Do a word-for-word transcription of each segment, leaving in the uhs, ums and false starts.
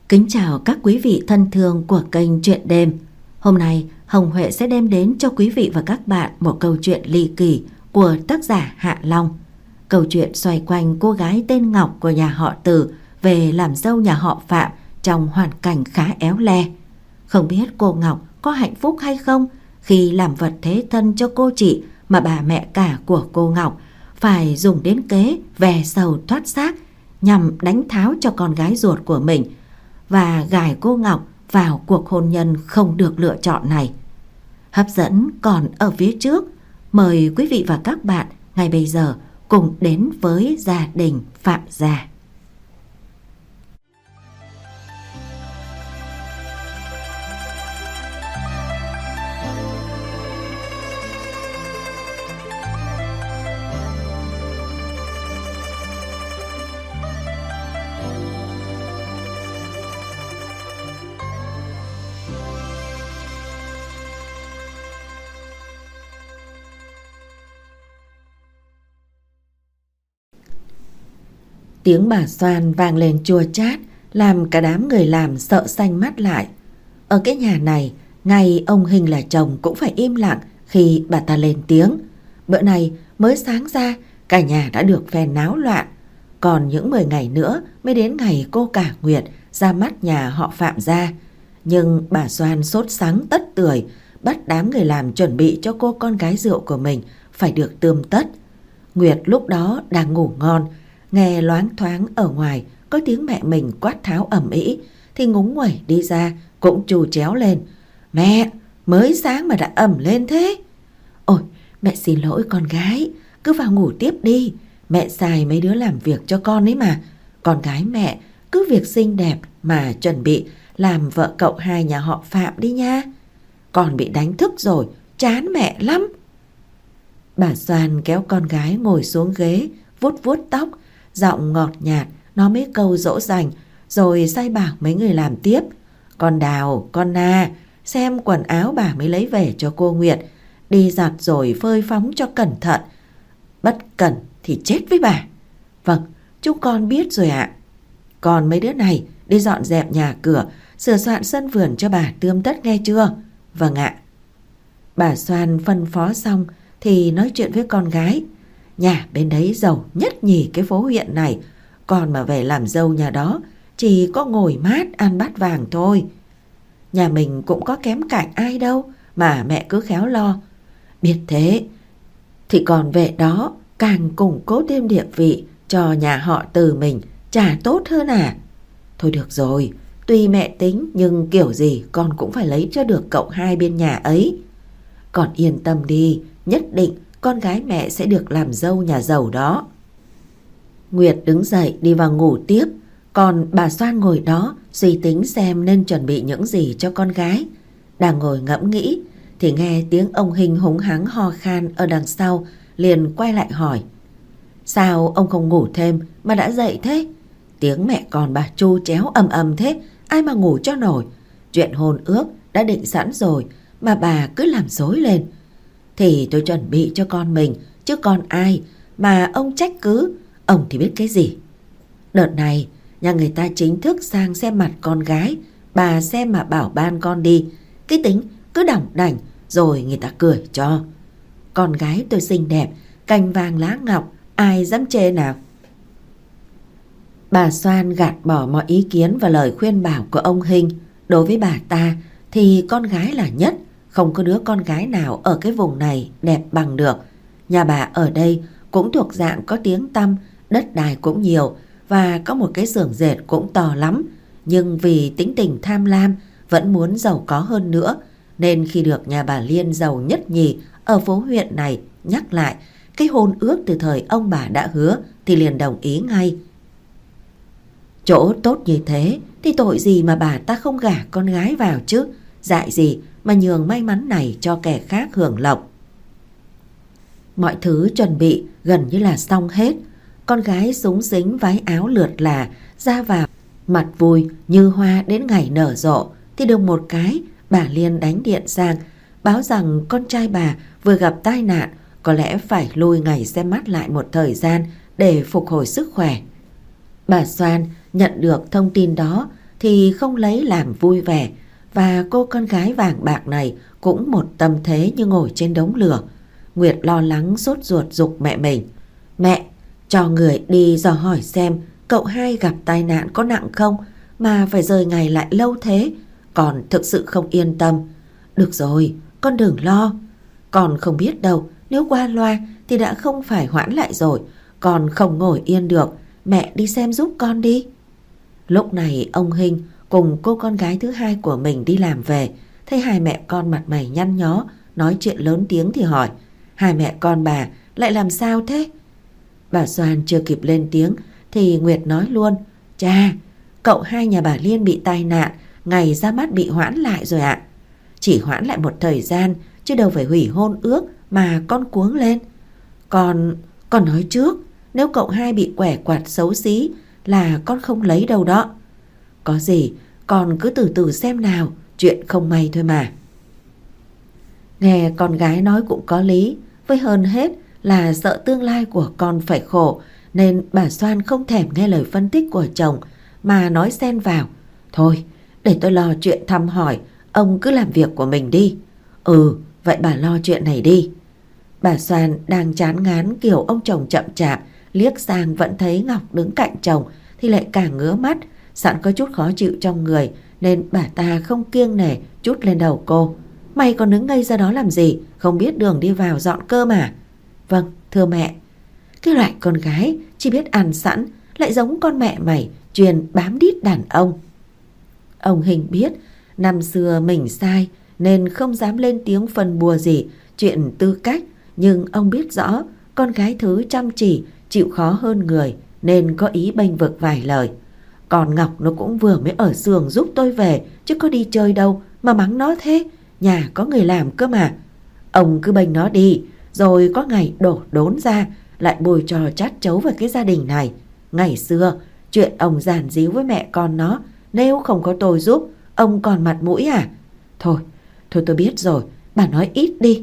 Kính chào các quý vị thân thương của kênh Chuyện Đêm. Hôm nay Hồng Huệ sẽ đem đến cho quý vị và các bạn một câu chuyện ly kỳ của tác giả Hạ Long. Câu chuyện xoay quanh cô gái tên Ngọc của nhà họ Từ về làm dâu nhà họ Phạm trong hoàn cảnh khá éo le. Không biết cô Ngọc có hạnh phúc hay không khi làm vật thế thân cho cô chị mà bà mẹ cả của cô Ngọc phải dùng đến kế về sầu thoát xác nhằm đánh tháo cho con gái ruột của mình và gài cô Ngọc vào cuộc hôn nhân không được lựa chọn này. Hấp dẫn còn ở phía trước. Mời quý vị và các bạn ngay bây giờ cùng đến với gia đình Phạm gia. Tiếng bà Xoan vang lên chua chát, làm cả đám người làm sợ xanh mắt lại. Ở cái nhà này, ngay ông Hình là chồng cũng phải im lặng khi bà ta lên tiếng. Bữa này mới sáng ra, cả nhà đã được phen náo loạn. Còn những mười ngày nữa mới đến ngày cô cả Nguyệt ra mắt nhà họ Phạm gia. Nhưng bà Xoan sốt sắng tất tưởi, bắt đám người làm chuẩn bị cho cô con gái rượu của mình phải được tươm tất. Nguyệt lúc đó đang ngủ ngon, nghe loáng thoáng ở ngoài có tiếng mẹ mình quát tháo ầm ĩ thì ngúng nguẩy đi ra cũng trù chéo lên. Mẹ, mới sáng mà đã ầm lên thế. Ôi, mẹ xin lỗi con gái, cứ vào ngủ tiếp đi. Mẹ xài mấy đứa làm việc cho con ấy mà. Con gái mẹ cứ việc xinh đẹp mà chuẩn bị làm vợ cậu hai nhà họ Phạm đi nha. Con bị đánh thức rồi, chán mẹ lắm. Bà Xoan kéo con gái ngồi xuống ghế, vuốt vuốt tóc, giọng ngọt nhạt nói mấy câu dỗ dành, rồi sai bảo mấy người làm tiếp. Con Đào, con Na, xem quần áo bà mới lấy về cho cô Nguyệt, đi giặt rồi phơi phóng cho cẩn thận. Bất cẩn thì chết với bà. Vâng, chúng con biết rồi ạ. Còn mấy đứa này đi dọn dẹp nhà cửa, sửa soạn sân vườn cho bà tươm tất nghe chưa? Vâng ạ. Bà Xoan phân phó xong thì nói chuyện với con gái. Nhà bên đấy giàu nhất nhì cái phố huyện này, còn mà về làm dâu nhà đó chỉ có ngồi mát ăn bát vàng thôi. Nhà mình cũng có kém cạnh ai đâu mà mẹ cứ khéo lo. Biết thế thì còn về đó càng củng cố thêm địa vị cho nhà họ Từ mình, chả tốt hơn à. Thôi được rồi, tuy mẹ tính nhưng kiểu gì con cũng phải lấy cho được cậu hai bên nhà ấy. Con yên tâm đi, nhất định con gái mẹ sẽ được làm dâu nhà giàu đó. Nguyệt đứng dậy đi vào ngủ tiếp, còn bà Xoan ngồi đó suy tính xem nên chuẩn bị những gì cho con gái. Đang ngồi ngẫm nghĩ thì nghe tiếng ông Hình húng hắng ho khan ở đằng sau, liền quay lại hỏi. Sao ông không ngủ thêm mà đã dậy thế? Tiếng mẹ con bà chu chéo ầm ầm thế, ai mà ngủ cho nổi. Chuyện hôn ước đã định sẵn rồi mà bà cứ làm rối lên. Thì tôi chuẩn bị cho con mình, chứ con ai mà ông trách cứ, ông thì biết cái gì. Đợt này nhà người ta chính thức sang xem mặt con gái, bà xem mà bảo ban con đi. Cái tính cứ đỏng đảnh rồi người ta cười cho. Con gái tôi xinh đẹp, cành vàng lá ngọc, ai dám chê nào. Bà Xoan gạt bỏ mọi ý kiến và lời khuyên bảo của ông Hình. Đối với bà ta thì con gái là nhất, không có đứa con gái nào ở cái vùng này đẹp bằng được. Nhà bà ở đây cũng thuộc dạng có tiếng tăm, đất đai cũng nhiều và có một cái xưởng dệt cũng to lắm. Nhưng vì tính tình tham lam, vẫn muốn giàu có hơn nữa, nên khi được nhà bà Liên giàu nhất nhì ở phố huyện này nhắc lại cái hôn ước từ thời ông bà đã hứa thì liền đồng ý ngay. Chỗ tốt như thế thì tội gì mà bà ta không gả con gái vào chứ, dại gì mà nhường may mắn này cho kẻ khác hưởng lộc. Mọi thứ chuẩn bị gần như là xong hết. Con gái xúng xính váy áo lượt là ra vào, mặt vui như hoa đến ngày nở rộ. Thì được một cái, bà Liên đánh điện sang báo rằng con trai bà vừa gặp tai nạn, có lẽ phải lui ngày xem mắt lại một thời gian để phục hồi sức khỏe. Bà Xoan nhận được thông tin đó thì không lấy làm vui vẻ, và cô con gái vàng bạc này cũng một tâm thế như ngồi trên đống lửa. Nguyệt lo lắng sốt ruột giục mẹ mình: "Mẹ, cho người đi dò hỏi xem cậu hai gặp tai nạn có nặng không mà phải rời ngày lại lâu thế, con thực sự không yên tâm." "Được rồi, con đừng lo. Con không biết đâu, nếu qua loa thì đã không phải hoãn lại rồi. Con không ngồi yên được, mẹ đi xem giúp con đi." Lúc này ông Hinh cùng cô con gái thứ hai của mình đi làm về, thấy hai mẹ con mặt mày nhăn nhó nói chuyện lớn tiếng thì hỏi: "Hai mẹ con bà lại làm sao thế?" Bà Soan chưa kịp lên tiếng thì Nguyệt nói luôn: "Cha, cậu hai nhà bà Liên bị tai nạn, ngày ra mắt bị hoãn lại rồi ạ." "Chỉ hoãn lại một thời gian chứ đâu phải hủy hôn ước mà con cuống lên. Con, con nói trước, nếu cậu hai bị quẻ quạt xấu xí là con không lấy đâu đó. Có gì con cứ từ từ xem nào, chuyện không may thôi mà." Nghe con gái nói cũng có lý, với hơn hết là sợ tương lai của con phải khổ, nên bà Soan không thèm nghe lời phân tích của chồng mà nói xen vào: "Thôi, để tôi lo chuyện thăm hỏi, ông cứ làm việc của mình đi." "Ừ, vậy bà lo chuyện này đi." Bà Soan đang chán ngán kiểu ông chồng chậm chạp, liếc sang vẫn thấy Ngọc đứng cạnh chồng thì lại càng ngứa mắt, sẵn có chút khó chịu trong người nên bà ta không kiêng nể chút lên đầu cô: "Mày còn đứng ngây ra đó làm gì, không biết đường đi vào dọn cơm à?" "Vâng, thưa mẹ." Cái loại con gái chỉ biết ăn sẵn, lại giống con mẹ mày chuyên bám đít đàn ông. Ông Hình biết năm xưa mình sai nên không dám lên tiếng phân bua gì chuyện tư cách, nhưng ông biết rõ con gái thứ chăm chỉ, chịu khó hơn người nên có ý bênh vực vài lời. Còn Ngọc nó cũng vừa mới ở xưởng giúp tôi về chứ có đi chơi đâu mà mắng nó thế, nhà có người làm cơ mà. Ông cứ bênh nó đi, rồi có ngày đổ đốn ra lại bôi trò chát chấu về cái gia đình này. Ngày xưa chuyện ông giản díu với mẹ con nó, nếu không có tôi giúp, ông còn mặt mũi à? Thôi, thôi tôi biết rồi, bà nói ít đi."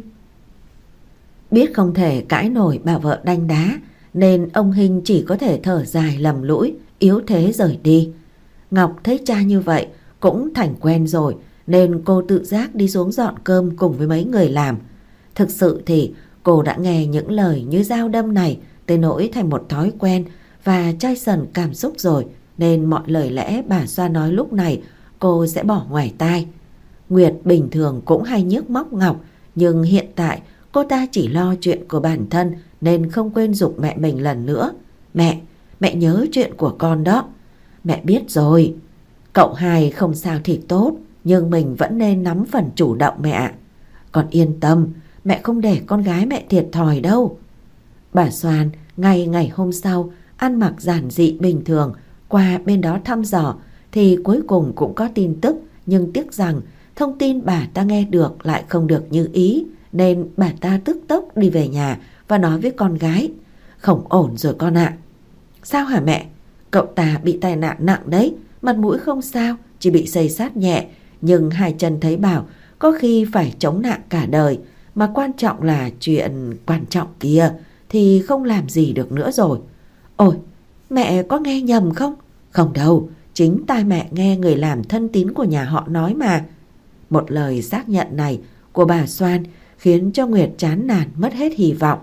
Biết không thể cãi nổi bà vợ đanh đá nên ông Hinh chỉ có thể thở dài lầm lũi, yếu thế rời đi. Ngọc thấy cha như vậy cũng thành quen rồi nên cô tự giác đi xuống dọn cơm cùng với mấy người làm. Thực sự thì cô đã nghe những lời như dao đâm này tới nỗi thành một thói quen và chai sần cảm xúc rồi, nên mọi lời lẽ bà Xoa nói lúc này cô sẽ bỏ ngoài tai. Nguyệt bình thường cũng hay nhức móc Ngọc, nhưng hiện tại cô ta chỉ lo chuyện của bản thân nên không quên giục mẹ mình lần nữa: "Mẹ, mẹ nhớ chuyện của con đó." "Mẹ biết rồi, cậu hai không sao thì tốt, nhưng mình vẫn nên nắm phần chủ động mẹ ạ. Con yên tâm, mẹ không để con gái mẹ thiệt thòi đâu." Bà Soan ngày ngày hôm sau ăn mặc giản dị bình thường qua bên đó thăm dò thì cuối cùng cũng có tin tức, nhưng tiếc rằng thông tin bà ta nghe được lại không được như ý, nên bà ta tức tốc đi về nhà và nói với con gái: "Không ổn rồi con ạ." "Sao hả mẹ?" "Cậu ta bị tai nạn nặng đấy, mặt mũi không sao, chỉ bị xây xát nhẹ, nhưng hai chân thấy bảo có khi phải chống nạn cả đời, mà quan trọng là chuyện quan trọng kia thì không làm gì được nữa rồi." "Ôi, mẹ có nghe nhầm không?" "Không đâu, chính tai mẹ nghe người làm thân tín của nhà họ nói mà." Một lời xác nhận này của bà Soan khiến cho Nguyệt chán nản mất hết hy vọng.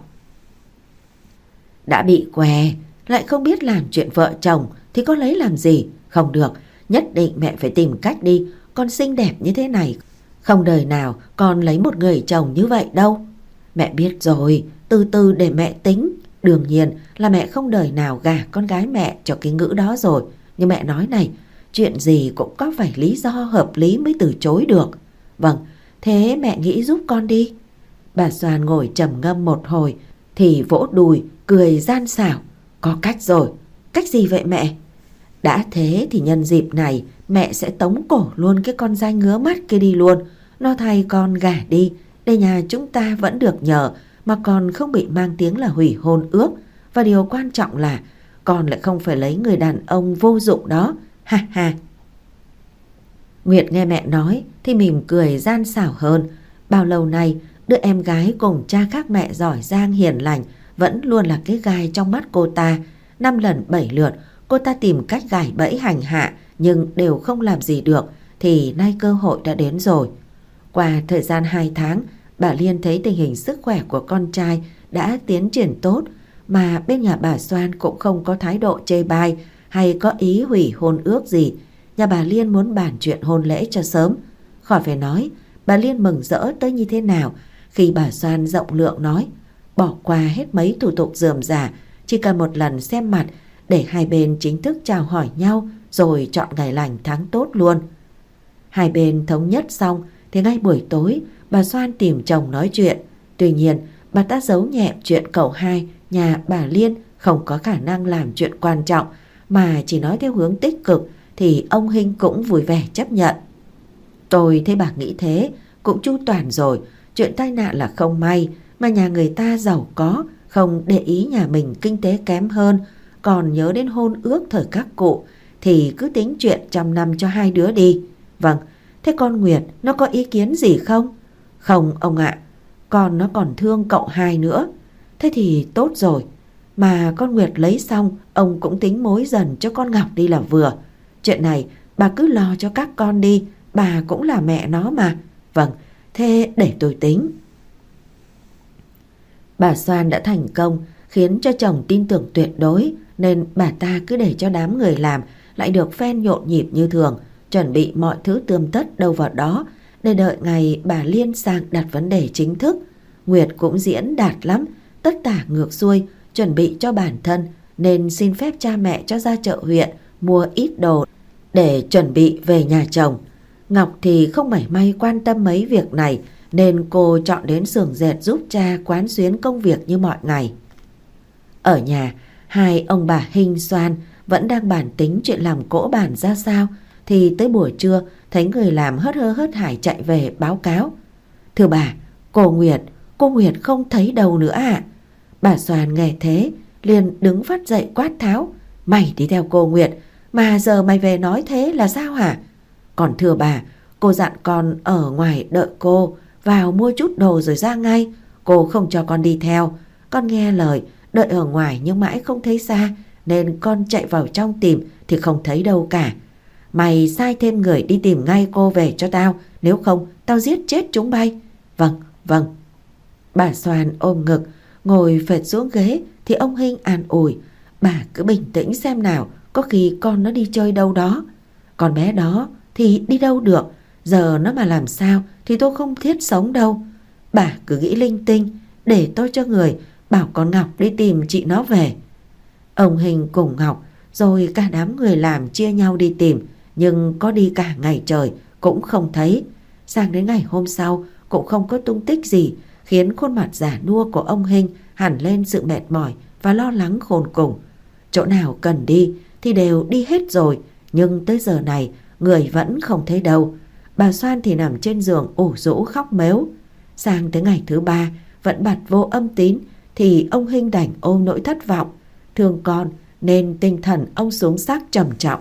Đã bị què lại không biết làm chuyện vợ chồng thì có lấy làm gì. Không được, nhất định mẹ phải tìm cách đi. Con xinh đẹp như thế này, không đời nào con lấy một người chồng như vậy đâu. Mẹ biết rồi, từ từ để mẹ tính. Đương nhiên là mẹ không đời nào gả con gái mẹ cho cái ngữ đó rồi. Nhưng mẹ nói này, chuyện gì cũng có phải lý do hợp lý mới từ chối được. Vâng, thế mẹ nghĩ giúp con đi. Bà Soan ngồi trầm ngâm một hồi thì vỗ đùi cười gian xảo: "Có cách rồi." "Cách gì vậy mẹ?" "Đã thế thì nhân dịp này mẹ sẽ tống cổ luôn cái con dai ngứa mắt kia đi luôn. Nó thay con gả đi, để nhà chúng ta vẫn được nhờ mà còn không bị mang tiếng là hủy hôn ước. Và điều quan trọng là con lại không phải lấy người đàn ông vô dụng đó. Ha ha." Nguyệt nghe mẹ nói thì mỉm cười gian xảo hơn. Bao lâu nay đứa em gái cùng cha khác mẹ giỏi giang hiền lành vẫn luôn là cái gai trong mắt cô ta. Năm lần bảy lượt cô ta tìm cách gài bẫy hành hạ nhưng đều không làm gì được, thì nay cơ hội đã đến rồi. Qua thời gian hai tháng, bà Liên thấy tình hình sức khỏe của con trai đã tiến triển tốt, mà bên nhà bà Soan cũng không có thái độ chê bai hay có ý hủy hôn ước gì. Nhà bà Liên muốn bàn chuyện hôn lễ cho sớm. Khỏi phải nói, bà Liên mừng rỡ tới như thế nào khi bà Soan rộng lượng nói bỏ qua hết mấy thủ tục rườm rà, chỉ cần một lần xem mặt để hai bên chính thức chào hỏi nhau rồi chọn ngày lành tháng tốt luôn. Hai bên thống nhất xong thì ngay buổi tối bà Soan tìm chồng nói chuyện. Tuy nhiên bà ta giấu nhẹm chuyện cậu hai nhà bà Liên không có khả năng làm chuyện quan trọng, mà chỉ nói theo hướng tích cực, thì ông Hinh cũng vui vẻ chấp nhận. Tôi thấy bà nghĩ thế cũng chu toàn rồi. Chuyện tai nạn là không may, mà nhà người ta giàu có, không để ý nhà mình kinh tế kém hơn, còn nhớ đến hôn ước thời các cụ, thì cứ tính chuyện trăm năm cho hai đứa đi. Vâng, thế con Nguyệt nó có ý kiến gì không? Không ông ạ, con nó còn thương cậu hai nữa. Thế thì tốt rồi. Mà con Nguyệt lấy xong, ông cũng tính mối dần cho con Ngọc đi là vừa. Chuyện này bà cứ lo cho các con đi, bà cũng là mẹ nó mà. Vâng, thế để tôi tính. Bà Soan đã thành công khiến cho chồng tin tưởng tuyệt đối, nên bà ta cứ để cho đám người làm lại được phen nhộn nhịp như thường, chuẩn bị mọi thứ tươm tất đâu vào đó để đợi ngày bà Liên sang đặt vấn đề chính thức. Nguyệt cũng diễn đạt lắm, tất tả ngược xuôi, chuẩn bị cho bản thân, nên xin phép cha mẹ cho ra chợ huyện mua ít đồ để chuẩn bị về nhà chồng. Ngọc thì không mảy may quan tâm mấy việc này, nên cô chọn đến xưởng dệt giúp cha quán xuyến công việc như mọi ngày. Ở nhà, hai ông bà Hinh Soan vẫn đang bàn tính chuyện làm cỗ bàn ra sao, thì tới buổi trưa thấy người làm hớt hơ hớt hải chạy về báo cáo. Thưa bà, cô Nguyệt, cô Nguyệt không thấy đâu nữa ạ. À? Bà Soan nghe thế liền đứng phát dậy quát tháo. Mày đi theo cô Nguyệt, mà giờ mày về nói thế là sao hả? Còn thưa bà, cô dặn con ở ngoài đợi cô, vào mua chút đồ rồi ra ngay. Cô không cho con đi theo. Con nghe lời, đợi ở ngoài nhưng mãi không thấy xa, nên con chạy vào trong tìm thì không thấy đâu cả. Mày sai thêm người đi tìm ngay cô về cho tao, nếu không tao giết chết chúng bay. Vâng, vâng. Bà Soan ôm ngực, ngồi phệt xuống ghế, thì ông Hinh an ủi. Bà cứ bình tĩnh xem nào, có khi con nó đi chơi đâu đó. Con bé đó thì đi đâu được, giờ nó mà làm sao thì tôi không thiết sống đâu. Bà cứ nghĩ linh tinh, để tôi cho người bảo con Ngọc đi tìm chị nó về. Ông Hinh cùng Ngọc rồi cả đám người làm chia nhau đi tìm, nhưng có đi cả ngày trời cũng không thấy. Sang đến ngày hôm sau cũng không có tung tích gì, khiến khuôn mặt già nua của ông Hinh hẳn lên sự mệt mỏi và lo lắng khôn cùng. Chỗ nào cần đi thì đều đi hết rồi, nhưng tới giờ này người vẫn không thấy đâu. Bà Soan thì nằm trên giường ủ rũ khóc mếu. Sang tới ngày thứ ba vẫn bặt vô âm tín, thì ông Hinh đành ôm nỗi thất vọng. Thương con nên tinh thần ông xuống sắc trầm trọng.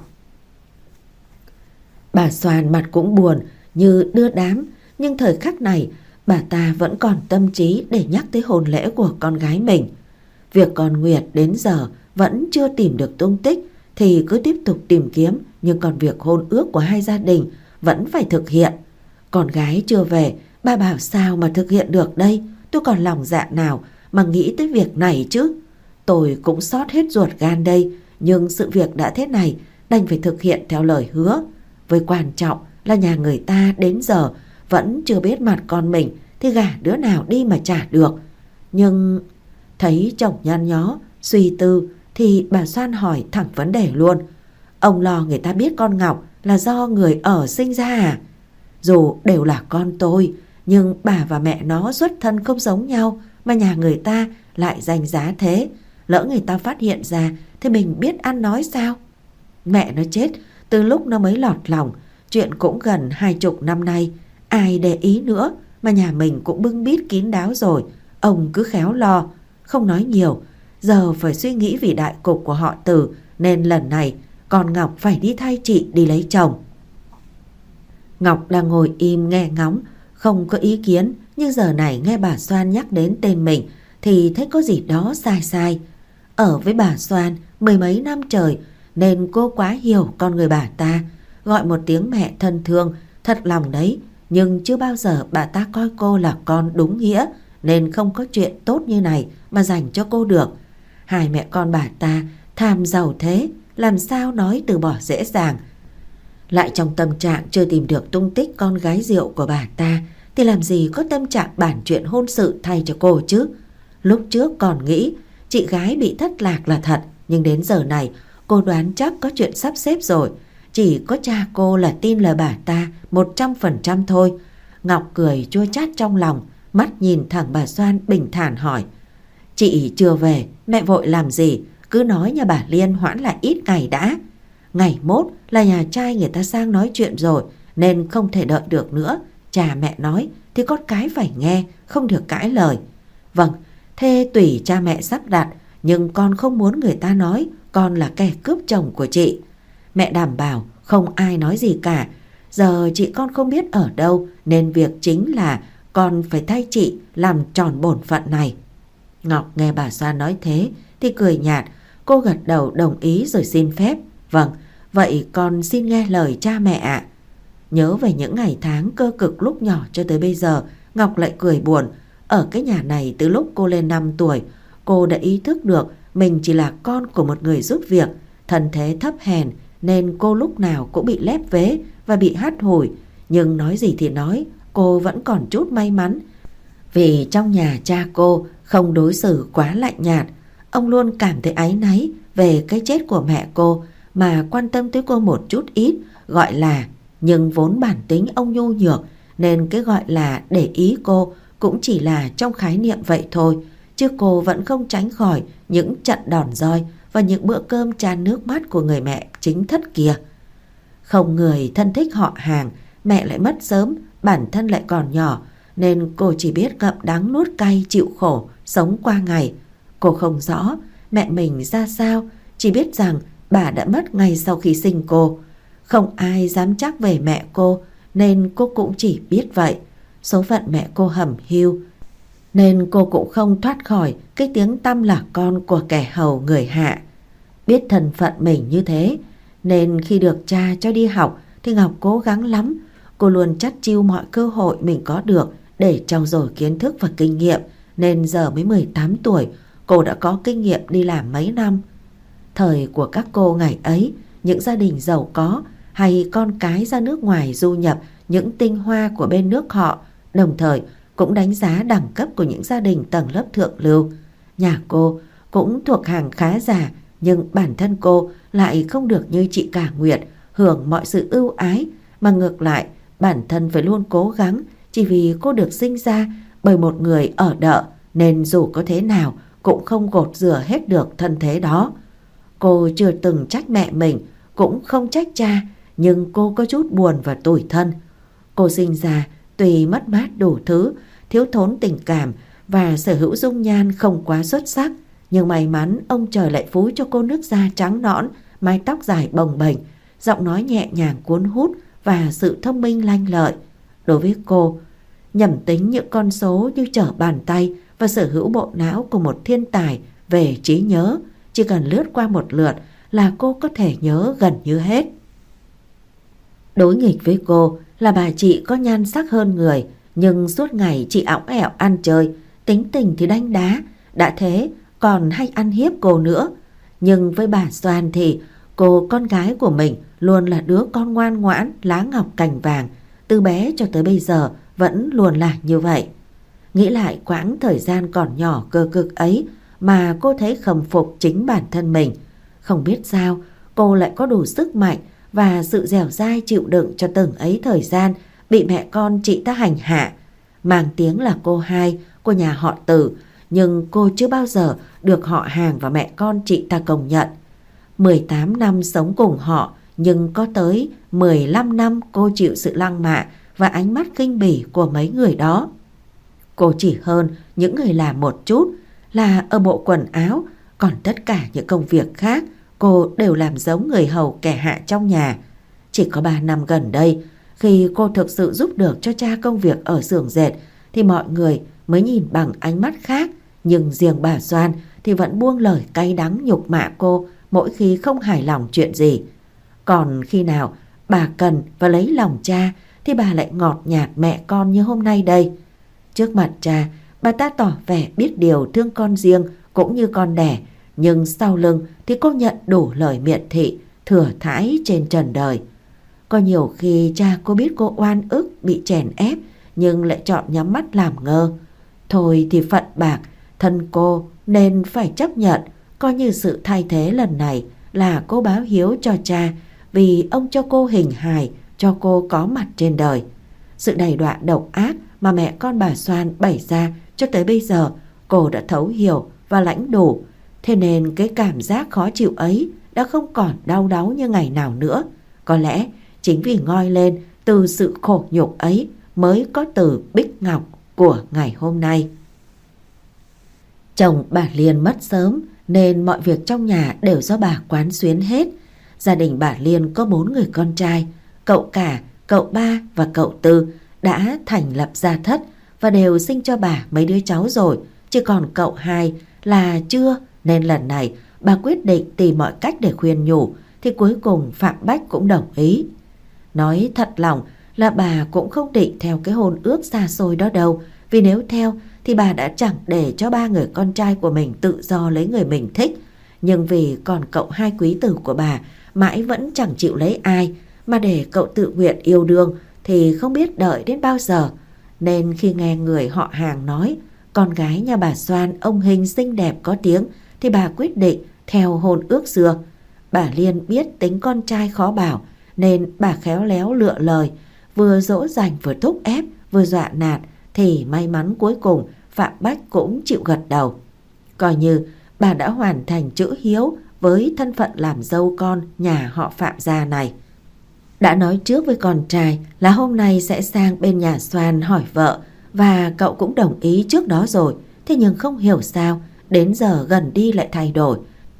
Bà Soan mặt cũng buồn như đưa đám, nhưng thời khắc này bà ta vẫn còn tâm trí để nhắc tới hôn lễ của con gái mình. Việc con Nguyệt đến giờ vẫn chưa tìm được tung tích thì cứ tiếp tục tìm kiếm, nhưng còn việc hôn ước của hai gia đình vẫn phải thực hiện. Con gái chưa về, bà bảo sao mà thực hiện được đây? Tôi còn lòng dạ nào mà nghĩ tới việc này chứ? Tôi cũng xót hết ruột gan đây, nhưng sự việc đã thế này, đành phải thực hiện theo lời hứa. Với quan trọng là nhà người ta đến giờ vẫn chưa biết mặt con mình, thì gả đứa nào đi mà trả được. Nhưng thấy chồng nhăn nhó suy tư, thì bà Soan hỏi thẳng vấn đề luôn. Ông lo người ta biết con Ngọc là do người ở sinh ra à? Dù đều là con tôi, nhưng bà và mẹ nó xuất thân không giống nhau, mà nhà người ta lại danh giá thế. Lỡ người ta phát hiện ra thì mình biết ăn nói sao? Mẹ nó chết từ lúc nó mới lọt lòng, chuyện cũng gần hai chục năm nay. Ai để ý nữa, mà nhà mình cũng bưng bít kín đáo rồi. Ông cứ khéo lo, không nói nhiều. Giờ phải suy nghĩ vì đại cục của họ Từ, nên lần này con Ngọc phải đi thay chị đi lấy chồng. Ngọc đang ngồi im nghe ngóng, không có ý kiến, nhưng giờ này nghe bà Soan nhắc đến tên mình thì thấy có gì đó sai sai. Ở với bà Soan mười mấy năm trời, nên cô quá hiểu con người bà ta. Gọi một tiếng mẹ thân thương, thật lòng đấy, nhưng chưa bao giờ bà ta coi cô là con đúng nghĩa, nên không có chuyện tốt như này mà dành cho cô được. Hai mẹ con bà ta tham giàu thế, làm sao nói từ bỏ dễ dàng. Lại trong tâm trạng chưa tìm được tung tích con gái rượu của bà ta, thì làm gì có tâm trạng bàn chuyện hôn sự thay cho cô chứ. Lúc trước còn nghĩ chị gái bị thất lạc là thật, nhưng đến giờ này cô đoán chắc có chuyện sắp xếp rồi. Chỉ có cha cô là tin lời bà ta một trăm phần trăm thôi. Ngọc cười chua chát trong lòng, mắt nhìn thẳng bà Soan bình thản hỏi: Chị chưa về, mẹ vội làm gì? Cứ nói nhà bà Liên hoãn lại ít ngày đã. Ngày mốt là nhà trai người ta sang nói chuyện rồi, nên không thể đợi được nữa. Cha mẹ nói thì con cái phải nghe, không được cãi lời. Vâng, thế tùy cha mẹ sắp đặt, nhưng con không muốn người ta nói con là kẻ cướp chồng của chị. Mẹ đảm bảo không ai nói gì cả. Giờ chị con không biết ở đâu, nên việc chính là con phải thay chị làm tròn bổn phận này. Ngọc nghe bà Soan nói thế thì cười nhạt. Cô gật đầu đồng ý rồi xin phép. Vâng, vậy con xin nghe lời cha mẹ ạ. Nhớ về những ngày tháng cơ cực lúc nhỏ cho tới bây giờ, Ngọc lại cười buồn. Ở cái nhà này từ lúc cô lên năm tuổi, cô đã ý thức được mình chỉ là con của một người giúp việc. Thân thế thấp hèn nên cô lúc nào cũng bị lép vế và bị hắt hủi. Nhưng nói gì thì nói, cô vẫn còn chút may mắn, vì trong nhà cha cô không đối xử quá lạnh nhạt. Ông luôn cảm thấy áy náy về cái chết của mẹ cô mà quan tâm tới cô một chút ít, gọi là, nhưng vốn bản tính ông nhu nhược nên cái gọi là để ý cô cũng chỉ là trong khái niệm vậy thôi, chứ cô vẫn không tránh khỏi những trận đòn roi và những bữa cơm chan nước mắt của người mẹ chính thất kia. Không người thân thích họ hàng, mẹ lại mất sớm, bản thân lại còn nhỏ, nên cô chỉ biết ngậm đắng nuốt cay chịu khổ, sống qua ngày. Cô không rõ mẹ mình ra sao, chỉ biết rằng bà đã mất ngay sau khi sinh cô. Không ai dám chắc về mẹ cô, nên cô cũng chỉ biết vậy. Số phận mẹ cô hẩm hiu, nên cô cũng không thoát khỏi cái tiếng tăm là con của kẻ hầu người hạ. Biết thân phận mình như thế, nên khi được cha cho đi học thì Ngọc cố gắng lắm. Cô luôn chắt chiu mọi cơ hội mình có được để trau dồi kiến thức và kinh nghiệm, nên giờ mới mười tám tuổi, cô đã có kinh nghiệm đi làm mấy năm. Thời của các cô ngày ấy, những gia đình giàu có hay con cái ra nước ngoài du nhập những tinh hoa của bên nước họ, đồng thời cũng đánh giá đẳng cấp của những gia đình tầng lớp thượng lưu. Nhà cô cũng thuộc hàng khá giả, nhưng bản thân cô lại không được như chị Cả Nguyệt hưởng mọi sự ưu ái, mà ngược lại bản thân phải luôn cố gắng, chỉ vì cô được sinh ra bởi một người ở đợ, nên dù có thế nào cũng không gột rửa hết được thân thế đó. Cô chưa từng trách mẹ mình, cũng không trách cha, nhưng cô có chút buồn và tủi thân. Cô sinh ra tuy mất mát đủ thứ, thiếu thốn tình cảm và sở hữu dung nhan không quá xuất sắc, nhưng may mắn ông trời lại phú cho cô nước da trắng nõn, mái tóc dài bồng bềnh, giọng nói nhẹ nhàng cuốn hút và sự thông minh lanh lợi. Đối với cô, nhẩm tính những con số như trở bàn tay và sở hữu bộ não của một thiên tài về trí nhớ. Chỉ cần lướt qua một lượt là cô có thể nhớ gần như hết. Đối nghịch với cô là bà chị có nhan sắc hơn người, nhưng suốt ngày chị ỏng ẻo ăn chơi, tính tình thì đánh đá, đã thế còn hay ăn hiếp cô nữa. Nhưng với bà Soan thì cô con gái của mình luôn là đứa con ngoan ngoãn, lá ngọc cành vàng, từ bé cho tới bây giờ vẫn luôn là như vậy. Nghĩ lại quãng thời gian còn nhỏ cơ cực ấy mà cô thấy khâm phục chính bản thân mình. Không biết sao cô lại có đủ sức mạnh và sự dẻo dai chịu đựng cho từng ấy thời gian bị mẹ con chị ta hành hạ. Mang tiếng là cô hai của nhà họ Từ, nhưng cô chưa bao giờ được họ hàng và mẹ con chị ta công nhận. mười tám năm sống cùng họ, nhưng có tới mười lăm năm cô chịu sự lăng mạ và ánh mắt khinh bỉ của mấy người đó. Cô chỉ hơn những người làm một chút là ở bộ quần áo, còn tất cả những công việc khác cô đều làm giống người hầu kẻ hạ trong nhà. Chỉ có ba năm gần đây, khi cô thực sự giúp được cho cha công việc ở xưởng dệt, thì mọi người mới nhìn bằng ánh mắt khác. Nhưng riêng bà Soan thì vẫn buông lời cay đắng nhục mạ cô mỗi khi không hài lòng chuyện gì. Còn khi nào bà cần và lấy lòng cha thì bà lại ngọt nhạt mẹ con như hôm nay đây. Trước mặt cha, bà ta tỏ vẻ biết điều thương con riêng cũng như con đẻ, nhưng sau lưng thì cô nhận đủ lời miệt thị, thừa thãi trên trần đời. Có nhiều khi cha cô biết cô oan ức, bị chèn ép, nhưng lại chọn nhắm mắt làm ngơ. Thôi thì phận bạc, thân cô nên phải chấp nhận, coi như sự thay thế lần này là cô báo hiếu cho cha, vì ông cho cô hình hài, cho cô có mặt trên đời. Sự đầy đọa độc ác mà mẹ con bà Xoan bày ra cho tới bây giờ cô đã thấu hiểu và lãnh đủ. Thế nên cái cảm giác khó chịu ấy đã không còn đau đáu như ngày nào nữa. Có lẽ chính vì ngoi lên từ sự khổ nhục ấy mới có từ Bích Ngọc của ngày hôm nay. Chồng bà Liên mất sớm nên mọi việc trong nhà đều do bà quán xuyến hết. Gia đình bà Liên có bốn người con trai, cậu cả, cậu ba và cậu tư đã thành lập gia thất và đều sinh cho bà mấy đứa cháu rồi, chỉ còn cậu hai là chưa, nên lần này bà quyết định tìm mọi cách để khuyên nhủ, thì cuối cùng Phạm Bách cũng đồng ý. Nói thật lòng là bà cũng không định theo cái hôn ước xa xôi đó đâu, vì nếu theo thì bà đã chẳng để cho ba người con trai của mình tự do lấy người mình thích. Nhưng vì còn cậu hai quý tử của bà mãi vẫn chẳng chịu lấy ai, mà để cậu tự nguyện yêu đương thì không biết đợi đến bao giờ. Nên khi nghe người họ hàng nói con gái nhà bà Xoan ông Hình xinh đẹp có tiếng, thì bà quyết định theo hôn ước xưa. Bà Liên biết tính con trai khó bảo, nên bà khéo léo lựa lời, vừa dỗ dành vừa thúc ép, vừa dọa nạt, thì may mắn cuối cùng Phạm Bách cũng chịu gật đầu. Coi như bà đã hoàn thành chữ hiếu với thân phận làm dâu con nhà họ Phạm gia này. Đã nói trước với con trai là hôm nay sẽ sang bên nhà Xoan hỏi vợ, và cậu cũng đồng ý trước đó rồi. Thế nhưng không hiểu sao đến giờ gần đi lại thay đổi.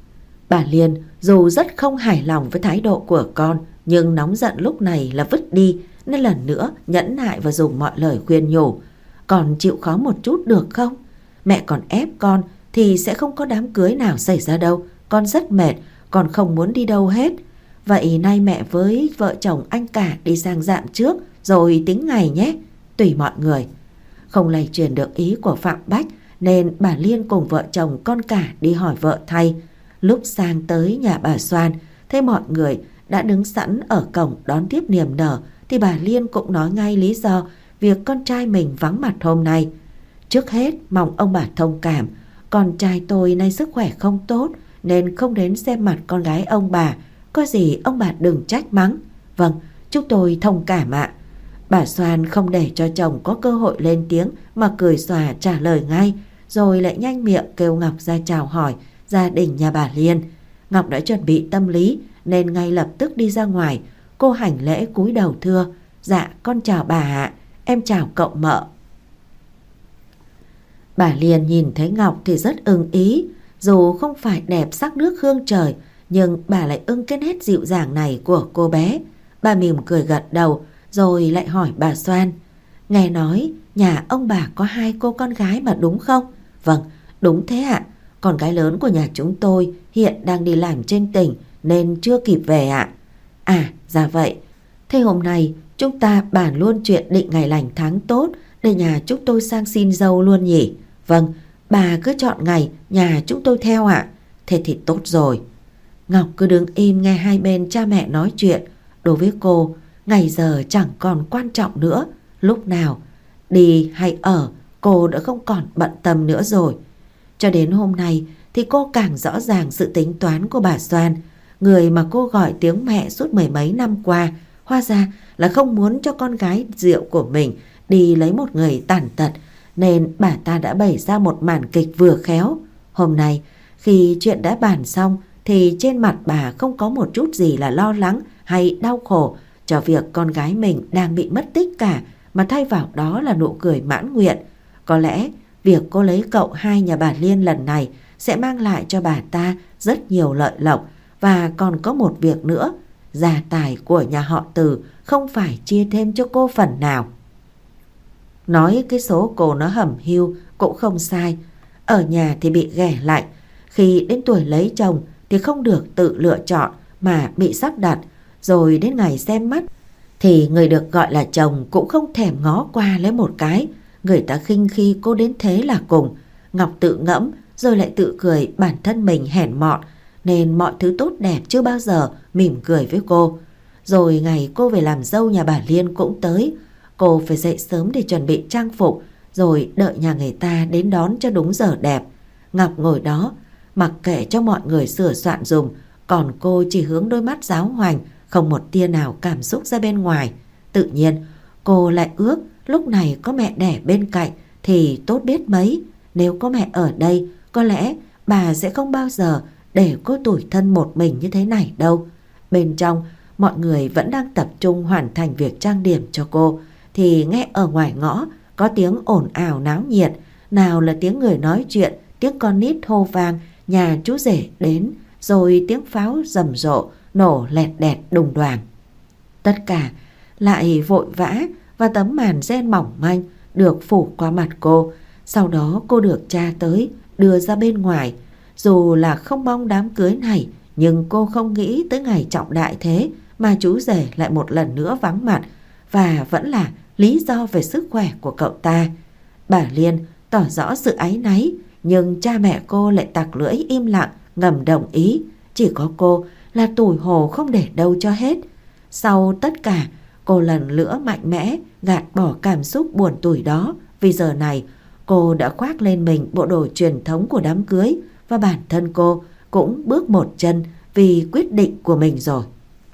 Bà Liên dù rất không hài lòng với thái độ của con, nhưng nóng giận lúc này là vứt đi, nên lần nữa nhẫn nại và dùng mọi lời khuyên nhủ. Còn chịu khó một chút được không? Mẹ còn ép con thì sẽ không có đám cưới nào xảy ra đâu. Con rất mệt, con không muốn đi đâu hết. Vậy nay mẹ với vợ chồng anh cả đi sang Dạm trước rồi tính ngày nhé, tùy mọi người. Không lay truyền được ý của Phạm Bách, nên bà Liên cùng vợ chồng con cả đi hỏi vợ thay. Lúc sang tới nhà bà Xoan, thấy mọi người đã đứng sẵn ở cổng đón tiếp niềm nở, thì bà Liên cũng nói ngay lý do việc con trai mình vắng mặt hôm nay. Trước hết mong ông bà thông cảm, con trai tôi nay sức khỏe không tốt nên không đến xem mặt con gái ông bà. Có gì ông bà đừng trách mắng. Vâng, chúng tôi thông cảm ạ. Bà Xoan không để cho chồng có cơ hội lên tiếng mà cười xòa trả lời ngay, rồi lại nhanh miệng kêu Ngọc ra chào hỏi gia đình nhà bà Liên. Ngọc đã chuẩn bị tâm lý nên ngay lập tức đi ra ngoài. Cô hành lễ cúi đầu thưa: Dạ con chào bà ạ, em chào cậu mợ. Bà Liên nhìn thấy Ngọc thì rất ưng ý. Dù không phải đẹp sắc nước hương trời, nhưng bà lại ưng cái nét dịu dàng này của cô bé. Bà mỉm cười gật đầu, rồi lại hỏi bà Xoan: Nghe nói nhà ông bà có hai cô con gái mà đúng không? Vâng, đúng thế ạ. Con gái lớn của nhà chúng tôi hiện đang đi làm trên tỉnh nên chưa kịp về ạ. À, dạ vậy. Thế hôm nay chúng ta bàn luôn chuyện định ngày lành tháng tốt để nhà chúng tôi sang xin dâu luôn nhỉ? Vâng, bà cứ chọn ngày nhà chúng tôi theo ạ. Thế thì tốt rồi. Ngọc cứ đứng im nghe hai bên cha mẹ nói chuyện. Đối với cô, ngày giờ chẳng còn quan trọng nữa. Lúc nào đi hay ở, cô đã không còn bận tâm nữa rồi. Cho đến hôm nay thì cô càng rõ ràng sự tính toán của bà Xoan. Người mà cô gọi tiếng mẹ suốt mười mấy năm qua, hóa ra là không muốn cho con gái rượu của mình đi lấy một người tàn tật, nên bà ta đã bày ra một màn kịch vừa khéo. Hôm nay khi chuyện đã bàn xong thì trên mặt bà không có một chút gì là lo lắng hay đau khổ cho việc con gái mình đang bị mất tích cả, mà thay vào đó là nụ cười mãn nguyện. Có lẽ việc cô lấy cậu hai nhà bà Liên lần này sẽ mang lại cho bà ta rất nhiều lợi lộc. Và còn có một việc nữa, gia tài của nhà họ Từ không phải chia thêm cho cô phần nào. Nói cái số cô nó hẩm hiu cũng không sai. Ở nhà thì bị ghẻ lạnh, khi đến tuổi lấy chồng thì không được tự lựa chọn mà bị sắp đặt, rồi đến ngày xem mắt thì người được gọi là chồng cũng không thèm ngó qua lấy một cái. Người ta khinh khi cô đến thế là cùng. Ngọc tự ngẫm rồi lại tự cười bản thân mình hèn mọn, nên mọi thứ tốt đẹp chưa bao giờ mỉm cười với cô. Rồi ngày cô về làm dâu nhà bà Liên cũng tới. Cô phải dậy sớm để chuẩn bị trang phục, rồi đợi nhà người ta đến đón cho đúng giờ đẹp. Ngọc ngồi đó mặc kệ cho mọi người sửa soạn dùm, còn cô chỉ hướng đôi mắt giáo hoành, không một tia nào cảm xúc ra bên ngoài. Tự nhiên cô lại ước lúc này có mẹ đẻ bên cạnh thì tốt biết mấy. Nếu có mẹ ở đây, có lẽ bà sẽ không bao giờ để cô tủi thân một mình như thế này đâu. Bên trong mọi người vẫn đang tập trung hoàn thành việc trang điểm cho cô, thì nghe ở ngoài ngõ có tiếng ồn ào náo nhiệt. Nào là tiếng người nói chuyện, tiếng con nít hô vang nhà chú rể đến, rồi tiếng pháo rầm rộ nổ lẹt đẹt đùng đoàng. Tất cả lại vội vã và tấm màn ren mỏng manh được phủ qua mặt cô. Sau đó cô được cha tới đưa ra bên ngoài. Dù là không mong đám cưới này, nhưng cô không nghĩ tới ngày trọng đại thế mà chú rể lại một lần nữa vắng mặt, và vẫn là lý do về sức khỏe của cậu ta. Bà Liên tỏ rõ sự áy náy, nhưng cha mẹ cô lại tặc lưỡi im lặng ngầm đồng ý. Chỉ có cô là tủi hổ không để đâu cho hết. Sau tất cả, cô lần nữa mạnh mẽ gạt bỏ cảm xúc buồn tủi đó, vì giờ này cô đã khoác lên mình bộ đồ truyền thống của đám cưới, và bản thân cô cũng bước một chân vì quyết định của mình rồi.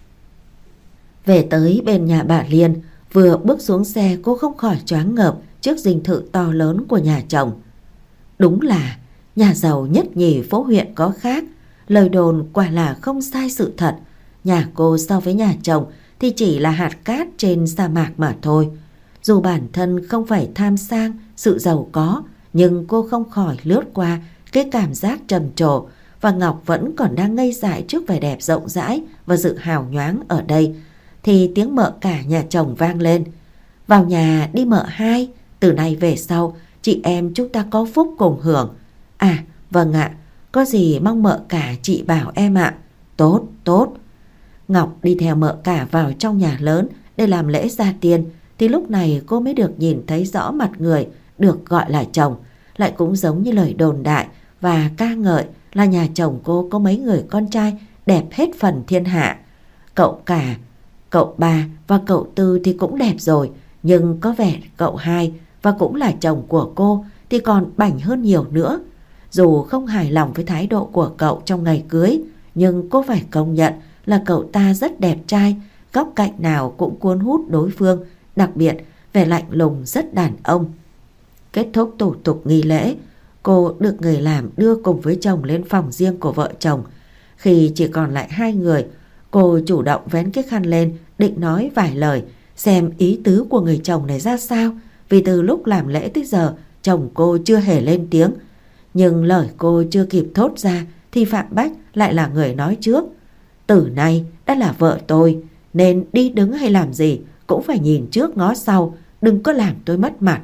Về tới bên nhà bà Liên, vừa bước xuống xe cô không khỏi choáng ngợp trước dinh thự to lớn của nhà chồng. Đúng là nhà giàu nhất nhì phố huyện có khác. Lời đồn quả là không sai sự thật. Nhà cô so với nhà chồng thì chỉ là hạt cát trên sa mạc mà thôi. Dù bản thân không phải tham sang sự giàu có, nhưng cô không khỏi lướt qua cái cảm giác trầm trồ, và Ngọc vẫn còn đang ngây dại trước vẻ đẹp rộng rãi và sự hào nhoáng ở đây, thì tiếng mợ cả nhà chồng vang lên. Vào nhà đi mợ hai, từ nay về sau chị em chúng ta có phúc cùng hưởng. À vâng ạ, có gì mong mợ cả chị bảo em ạ. Tốt, tốt. Ngọc đi theo mợ cả vào trong nhà lớn để làm lễ gia tiên, thì lúc này cô mới được nhìn thấy rõ mặt người được gọi là chồng. Lại cũng giống như lời đồn đại và ca ngợi là nhà chồng cô có mấy người con trai đẹp hết phần thiên hạ. Cậu cả, cậu ba và cậu tư thì cũng đẹp rồi, nhưng có vẻ cậu hai và cũng là chồng của cô thì còn bảnh hơn nhiều nữa. Dù không hài lòng với thái độ của cậu trong ngày cưới, nhưng cô phải công nhận là cậu ta rất đẹp trai, góc cạnh nào cũng cuốn hút đối phương, đặc biệt vẻ lạnh lùng rất đàn ông. Kết thúc thủ tục nghi lễ, cô được người làm đưa cùng với chồng lên phòng riêng của vợ chồng. Khi chỉ còn lại hai người, cô chủ động vén cái khăn lên định nói vài lời xem ý tứ của người chồng này ra sao, vì từ lúc làm lễ tới giờ chồng cô chưa hề lên tiếng. Nhưng lời cô chưa kịp thốt ra thì Phạm Bách lại là người nói trước. Từ nay đã là vợ tôi, nên đi đứng hay làm gì cũng phải nhìn trước ngó sau, đừng có làm tôi mất mặt.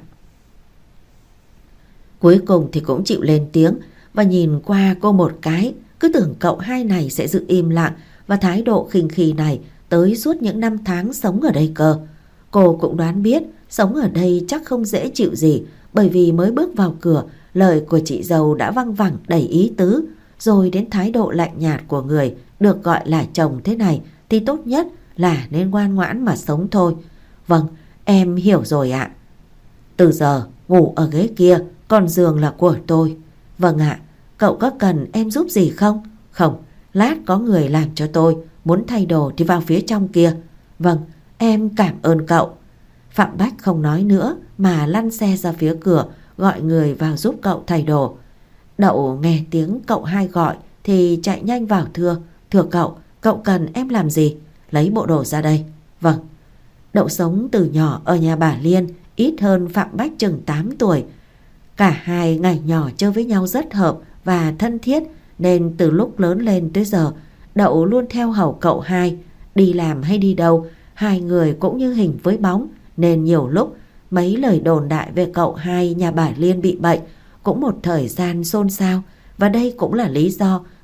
Cuối cùng thì cũng chịu lên tiếng và nhìn qua cô một cái, cứ tưởng cậu hai này sẽ giữ im lặng và thái độ khinh khì này tới suốt những năm tháng sống ở đây cơ. Cô cũng đoán biết sống ở đây chắc không dễ chịu gì, bởi vì mới bước vào cửa, lời của chị dâu đã văng vẳng đầy ý tứ, rồi đến thái độ lạnh nhạt của người được gọi là chồng thế này thì tốt nhất là nên ngoan ngoãn mà sống thôi. Vâng, em hiểu rồi ạ. Từ giờ ngủ ở ghế kia, còn giường là của tôi. Vâng ạ. Cậu có cần em giúp gì không? Không, lát có người làm cho tôi, muốn thay đồ thì vào phía trong kia. Vâng, em cảm ơn cậu. Phạm Bách không nói nữa mà lăn xe ra phía cửa, gọi người vào giúp cậu thay đồ. Đậu nghe tiếng cậu hai gọi thì chạy nhanh vào thưa. Thưa cậu, cậu cần em làm gì? Lấy bộ đồ ra đây. Vâng. Đậu sống từ nhỏ ở nhà bà Liên, ít hơn Phạm Bách chừng tám tuổi. Cả hai ngày nhỏ chơi với nhau rất hợp và thân thiết, nên từ lúc lớn lên tới giờ Đậu luôn theo hầu cậu hai. Đi làm hay đi đâu, hai người cũng như hình với bóng, nên nhiều lúc mấy lời đồn đại về cậu hai nhà bà Liên bị bệnh cũng một thời gian xôn xao. Và đây cũng là lý do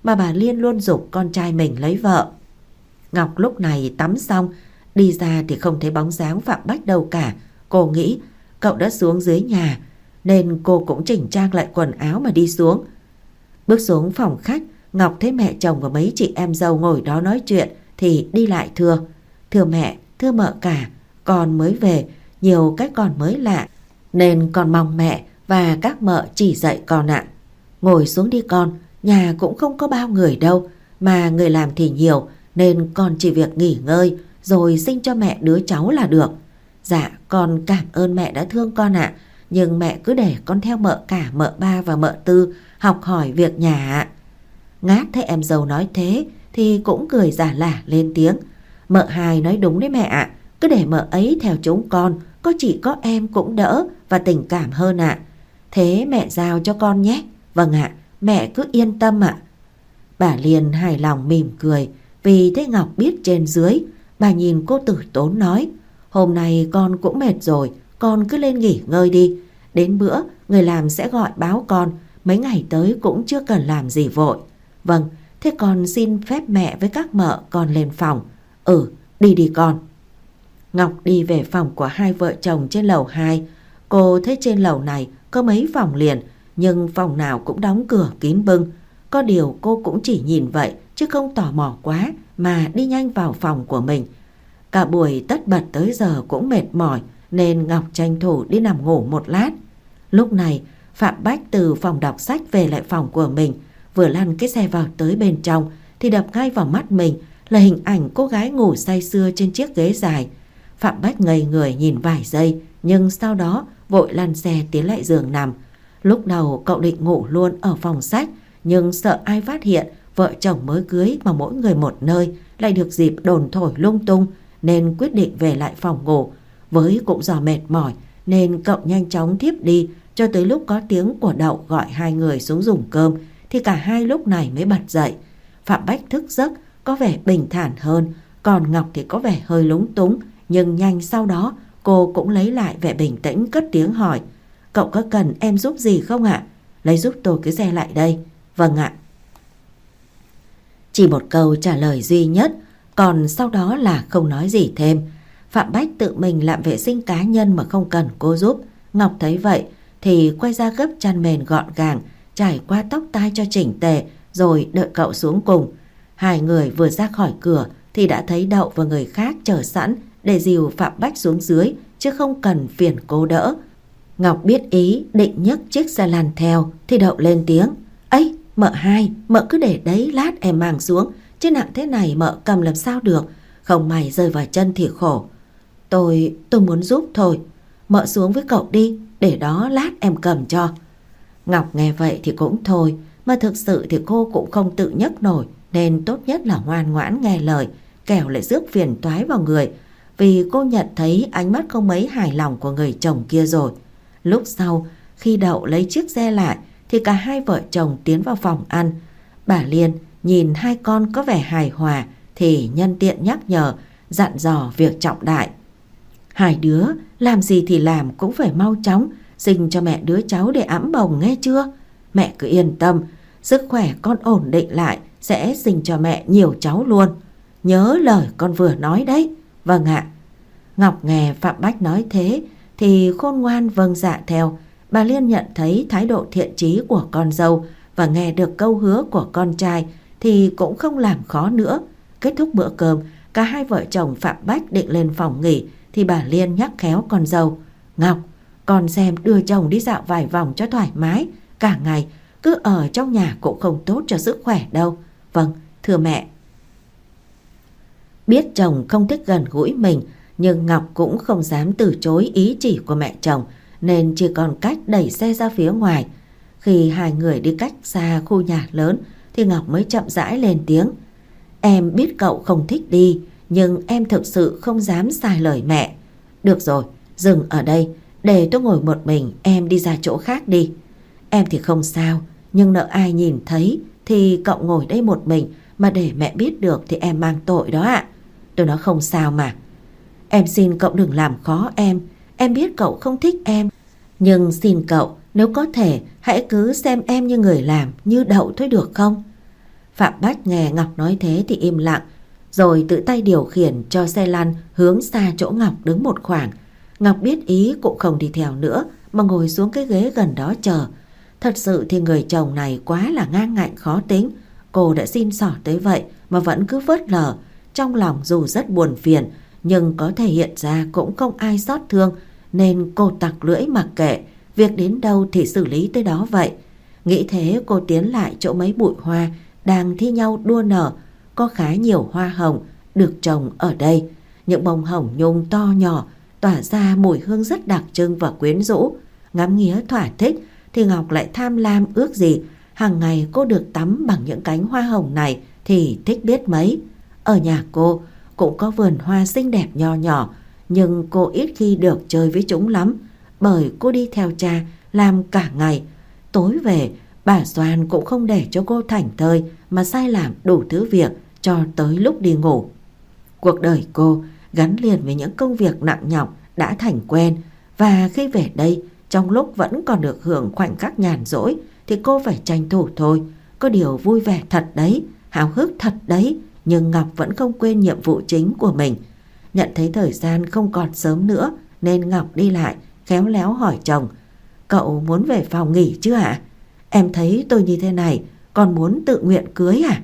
mà bà Liên luôn giục con trai mình lấy vợ. Ngọc lúc này tắm xong, đi ra thì không thấy bóng dáng Phạm Bách đâu cả. Cô nghĩ cậu đã xuống dưới nhà, nên cô cũng chỉnh trang lại quần áo mà đi xuống. Bước xuống phòng khách, Ngọc thấy mẹ chồng và mấy chị em dâu ngồi đó nói chuyện thì đi lại thưa: "Thưa mẹ, thưa mợ cả, con mới về, nhiều cách con mới lạ, nên con mong mẹ và các mợ chỉ dạy con ạ." "Ngồi xuống đi con, nhà cũng không có bao người đâu, mà người làm thì nhiều, nên con chỉ việc nghỉ ngơi rồi sinh cho mẹ đứa cháu là được." "Dạ, con cảm ơn mẹ đã thương con ạ, nhưng mẹ cứ để con theo mợ cả, mợ ba và mợ tư học hỏi việc nhà ạ." Ngát thấy em dâu nói thế thì cũng cười giả lả lên tiếng: "Mợ hai nói đúng đấy mẹ ạ, cứ để mợ ấy theo chúng con, có chị có em cũng đỡ và tình cảm hơn ạ. Thế mẹ giao cho con nhé." "Vâng ạ, mẹ cứ yên tâm ạ." Bà Liên hài lòng mỉm cười vì thấy Ngọc biết trên dưới. Bà nhìn cô tử tốn nói: "Hôm nay con cũng mệt rồi, con cứ lên nghỉ ngơi đi. Đến bữa người làm sẽ gọi báo con, mấy ngày tới cũng chưa cần làm gì vội." "Vâng, thế con xin phép mẹ với các mợ con lên phòng." "Ừ, đi đi con." Ngọc đi về phòng của hai vợ chồng trên lầu hai. Cô thấy trên lầu này có mấy phòng liền, nhưng phòng nào cũng đóng cửa kín bưng. Có điều cô cũng chỉ nhìn vậy chứ không tò mò quá mà đi nhanh vào phòng của mình. Cả buổi tất bật tới giờ cũng mệt mỏi, nên Ngọc tranh thủ đi nằm ngủ một lát. Lúc này Phạm Bách từ phòng đọc sách về lại phòng của mình, vừa lăn cái xe vào tới bên trong thì đập ngay vào mắt mình là hình ảnh cô gái ngủ say sưa trên chiếc ghế dài. Phạm Bách ngây người nhìn vài giây, nhưng sau đó vội lăn xe tiến lại giường nằm. Lúc đầu cậu định ngủ luôn ở phòng sách, nhưng sợ ai phát hiện vợ chồng mới cưới mà mỗi người một nơi lại được dịp đồn thổi lung tung, nên quyết định về lại phòng ngủ. Với cũng do mệt mỏi nên cậu nhanh chóng thiếp đi cho tới lúc có tiếng của Đậu gọi hai người xuống dùng cơm, thì cả hai lúc này mới bật dậy. Phạm Bách thức giấc có vẻ bình thản hơn, còn Ngọc thì có vẻ hơi lúng túng, nhưng nhanh sau đó cô cũng lấy lại vẻ bình tĩnh cất tiếng hỏi: "Cậu có cần em giúp gì không ạ?" "Lấy giúp tôi cái xe lại đây." "Vâng ạ." Chỉ một câu trả lời duy nhất, còn sau đó là không nói gì thêm. Phạm Bách tự mình làm vệ sinh cá nhân mà không cần cô giúp. Ngọc thấy vậy thì quay ra gấp chăn mền gọn gàng, trải qua tóc tai cho chỉnh tề, rồi đợi cậu xuống cùng. Hai người vừa ra khỏi cửa thì đã thấy Đậu và người khác chờ sẵn để dìu Phạm Bách xuống dưới, chứ không cần phiền cô đỡ. Ngọc biết ý định nhấc chiếc xe lăn theo thì Đậu lên tiếng: "Ấy, mợ hai, mợ cứ để đấy, lát em mang xuống, chứ nặng thế này mợ cầm làm sao được, không may rơi vào chân thì khổ." Tôi, tôi muốn giúp thôi." "Mợ xuống với cậu đi, để đó lát em cầm cho." Ngọc nghe vậy thì cũng thôi, mà thực sự thì cô cũng không tự nhấc nổi, nên tốt nhất là ngoan ngoãn nghe lời, kẻo lại rước phiền toái vào người, vì cô nhận thấy ánh mắt không mấy hài lòng của người chồng kia rồi. Lúc sau, khi Đậu lấy chiếc xe lại thì cả hai vợ chồng tiến vào phòng ăn. Bà Liên nhìn hai con có vẻ hài hòa thì nhân tiện nhắc nhở, dặn dò việc trọng đại: "Hai đứa làm gì thì làm cũng phải mau chóng sinh cho mẹ đứa cháu để ẵm bồng, nghe chưa? Mẹ cứ yên tâm, sức khỏe con ổn định lại sẽ sinh cho mẹ nhiều cháu luôn. Nhớ lời con vừa nói đấy." "Vâng ạ." Ngọc nghe Phạm Bách nói thế thì khôn ngoan vâng dạ theo. Bà Liên nhận thấy thái độ thiện chí của con dâu và nghe được câu hứa của con trai thì cũng không làm khó nữa. Kết thúc bữa cơm, cả hai vợ chồng Phạm Bách định lên phòng nghỉ thì bà Liên nhắc khéo con dâu: "Ngọc, con xem đưa chồng đi dạo vài vòng cho thoải mái, cả ngày cứ ở trong nhà cũng không tốt cho sức khỏe đâu." "Vâng, thưa mẹ." Biết chồng không thích gần gũi mình, nhưng Ngọc cũng không dám từ chối ý chỉ của mẹ chồng, nên chỉ còn cách đẩy xe ra phía ngoài. Khi hai người đi cách xa khu nhà lớn thì Ngọc mới chậm rãi lên tiếng: "Em biết cậu không thích đi, nhưng em thực sự không dám sai lời mẹ. Được rồi, dừng ở đây, để tôi ngồi một mình, em đi ra chỗ khác đi." "Em thì không sao, nhưng nỡ ai nhìn thấy thì cậu ngồi đây một mình mà để mẹ biết được thì em mang tội đó ạ." "Tôi nói không sao mà." "Em xin cậu đừng làm khó em. Em biết cậu không thích em, nhưng xin cậu nếu có thể hãy cứ xem em như người làm, như Đậu thôi được không?" Phạm Bách nghe Ngọc nói thế thì im lặng, rồi tự tay điều khiển cho xe lăn hướng xa chỗ Ngọc đứng một khoảng. Ngọc biết ý cũng không đi theo nữa mà ngồi xuống cái ghế gần đó chờ. Thật sự thì người chồng này quá là ngang ngạnh khó tính. Cô đã xin xỏ tới vậy mà vẫn cứ phớt lờ. Trong lòng dù rất buồn phiền nhưng có thể hiện ra cũng không ai xót thương, nên cô tặc lưỡi mặc kệ, việc đến đâu thì xử lý tới đó vậy. Nghĩ thế cô tiến lại chỗ mấy bụi hoa đang thi nhau đua nở. Có khá nhiều hoa hồng được trồng ở đây. Những bông hồng nhung to nhỏ tỏa ra mùi hương rất đặc trưng và quyến rũ. Ngắm nghía thỏa thích thì Ngọc lại tham lam ước gì hàng ngày cô được tắm bằng những cánh hoa hồng này thì thích biết mấy. Ở nhà cô cũng có vườn hoa xinh đẹp nho nhỏ, nhưng cô ít khi được chơi với chúng lắm, bởi cô đi theo cha làm cả ngày. Tối về bà Doan cũng không để cho cô thảnh thơi mà sai làm đủ thứ việc cho tới lúc đi ngủ. Cuộc đời cô gắn liền với những công việc nặng nhọc đã thành quen, và khi về đây trong lúc vẫn còn được hưởng khoảnh khắc nhàn rỗi thì cô phải tranh thủ thôi. Có điều vui vẻ thật đấy, háo hức thật đấy, nhưng Ngọc vẫn không quên nhiệm vụ chính của mình. Nhận thấy thời gian không còn sớm nữa nên Ngọc đi lại khéo léo hỏi chồng: "Cậu muốn về phòng nghỉ chứ ạ? À? Em thấy tôi như thế này còn muốn tự nguyện cưới à?"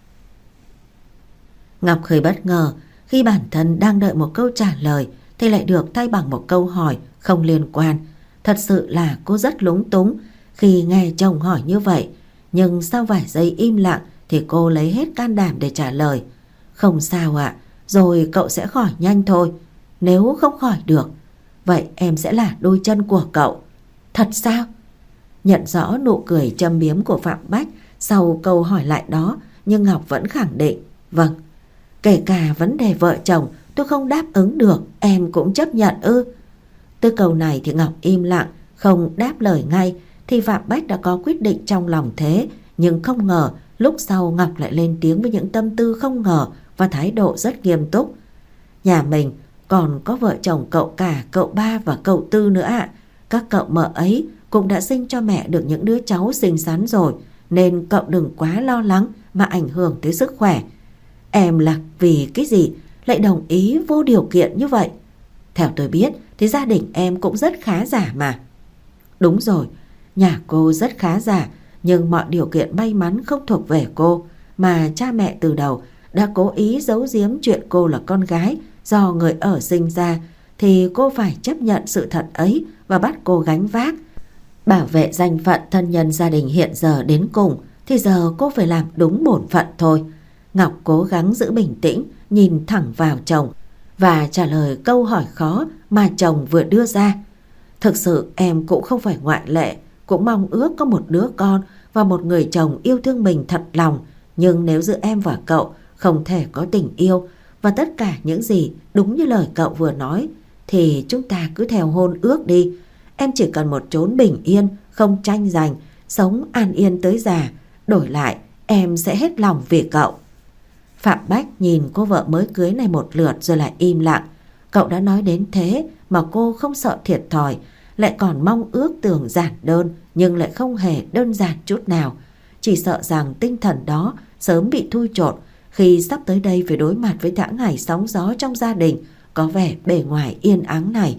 Ngọc hơi bất ngờ khi bản thân đang đợi một câu trả lời thì lại được thay bằng một câu hỏi không liên quan. Thật sự là cô rất lúng túng khi nghe chồng hỏi như vậy, nhưng sau vài giây im lặng thì cô lấy hết can đảm để trả lời: "Không sao ạ, rồi cậu sẽ khỏi nhanh thôi. Nếu không khỏi được, vậy em sẽ là đôi chân của cậu." "Thật sao?" Nhận rõ nụ cười châm biếm của Phạm Bách sau câu hỏi lại đó, nhưng Ngọc vẫn khẳng định: "Vâng, kể cả vấn đề vợ chồng tôi không đáp ứng được, em cũng chấp nhận ư?" Từ câu này thì Ngọc im lặng, không đáp lời ngay, thì Phạm Bách đã có quyết định trong lòng thế. Nhưng không ngờ lúc sau Ngọc lại lên tiếng với những tâm tư không ngờ và thái độ rất nghiêm túc: "Nhà mình còn có vợ chồng cậu cả, cậu ba và cậu tư nữa ạ. À. Các cậu mợ ấy cũng đã sinh cho mẹ được những đứa cháu xinh xắn rồi, nên cậu đừng quá lo lắng mà ảnh hưởng tới sức khỏe. Em là vì cái gì lại đồng ý vô điều kiện như vậy? Theo tôi biết thì gia đình em cũng rất khá giả mà." "Đúng rồi, nhà cô rất khá giả, nhưng mọi điều kiện may mắn không thuộc về cô, mà cha mẹ từ đầu đã cố ý giấu giếm chuyện cô là con gái do người ở sinh ra, thì cô phải chấp nhận sự thật ấy và bắt cô gánh vác. Bảo vệ danh phận thân nhân gia đình hiện giờ đến cùng thì giờ cô phải làm đúng bổn phận thôi." Ngọc cố gắng giữ bình tĩnh, nhìn thẳng vào chồng và trả lời câu hỏi khó mà chồng vừa đưa ra: "Thực sự em cũng không phải ngoại lệ, cũng mong ước có một đứa con và một người chồng yêu thương mình thật lòng. Nhưng nếu giữa em và cậu không thể có tình yêu và tất cả những gì đúng như lời cậu vừa nói, thì chúng ta cứ theo hôn ước đi. Em chỉ cần một chốn bình yên, không tranh giành, sống an yên tới già. Đổi lại em sẽ hết lòng vì cậu." Phạm Bách nhìn cô vợ mới cưới này một lượt rồi lại im lặng. Cậu đã nói đến thế mà cô không sợ thiệt thòi, lại còn mong ước tưởng giản đơn nhưng lại không hề đơn giản chút nào. Chỉ sợ rằng tinh thần đó sớm bị thui chột khi sắp tới đây phải đối mặt với tháng ngày sóng gió trong gia đình có vẻ bề ngoài yên ắng này.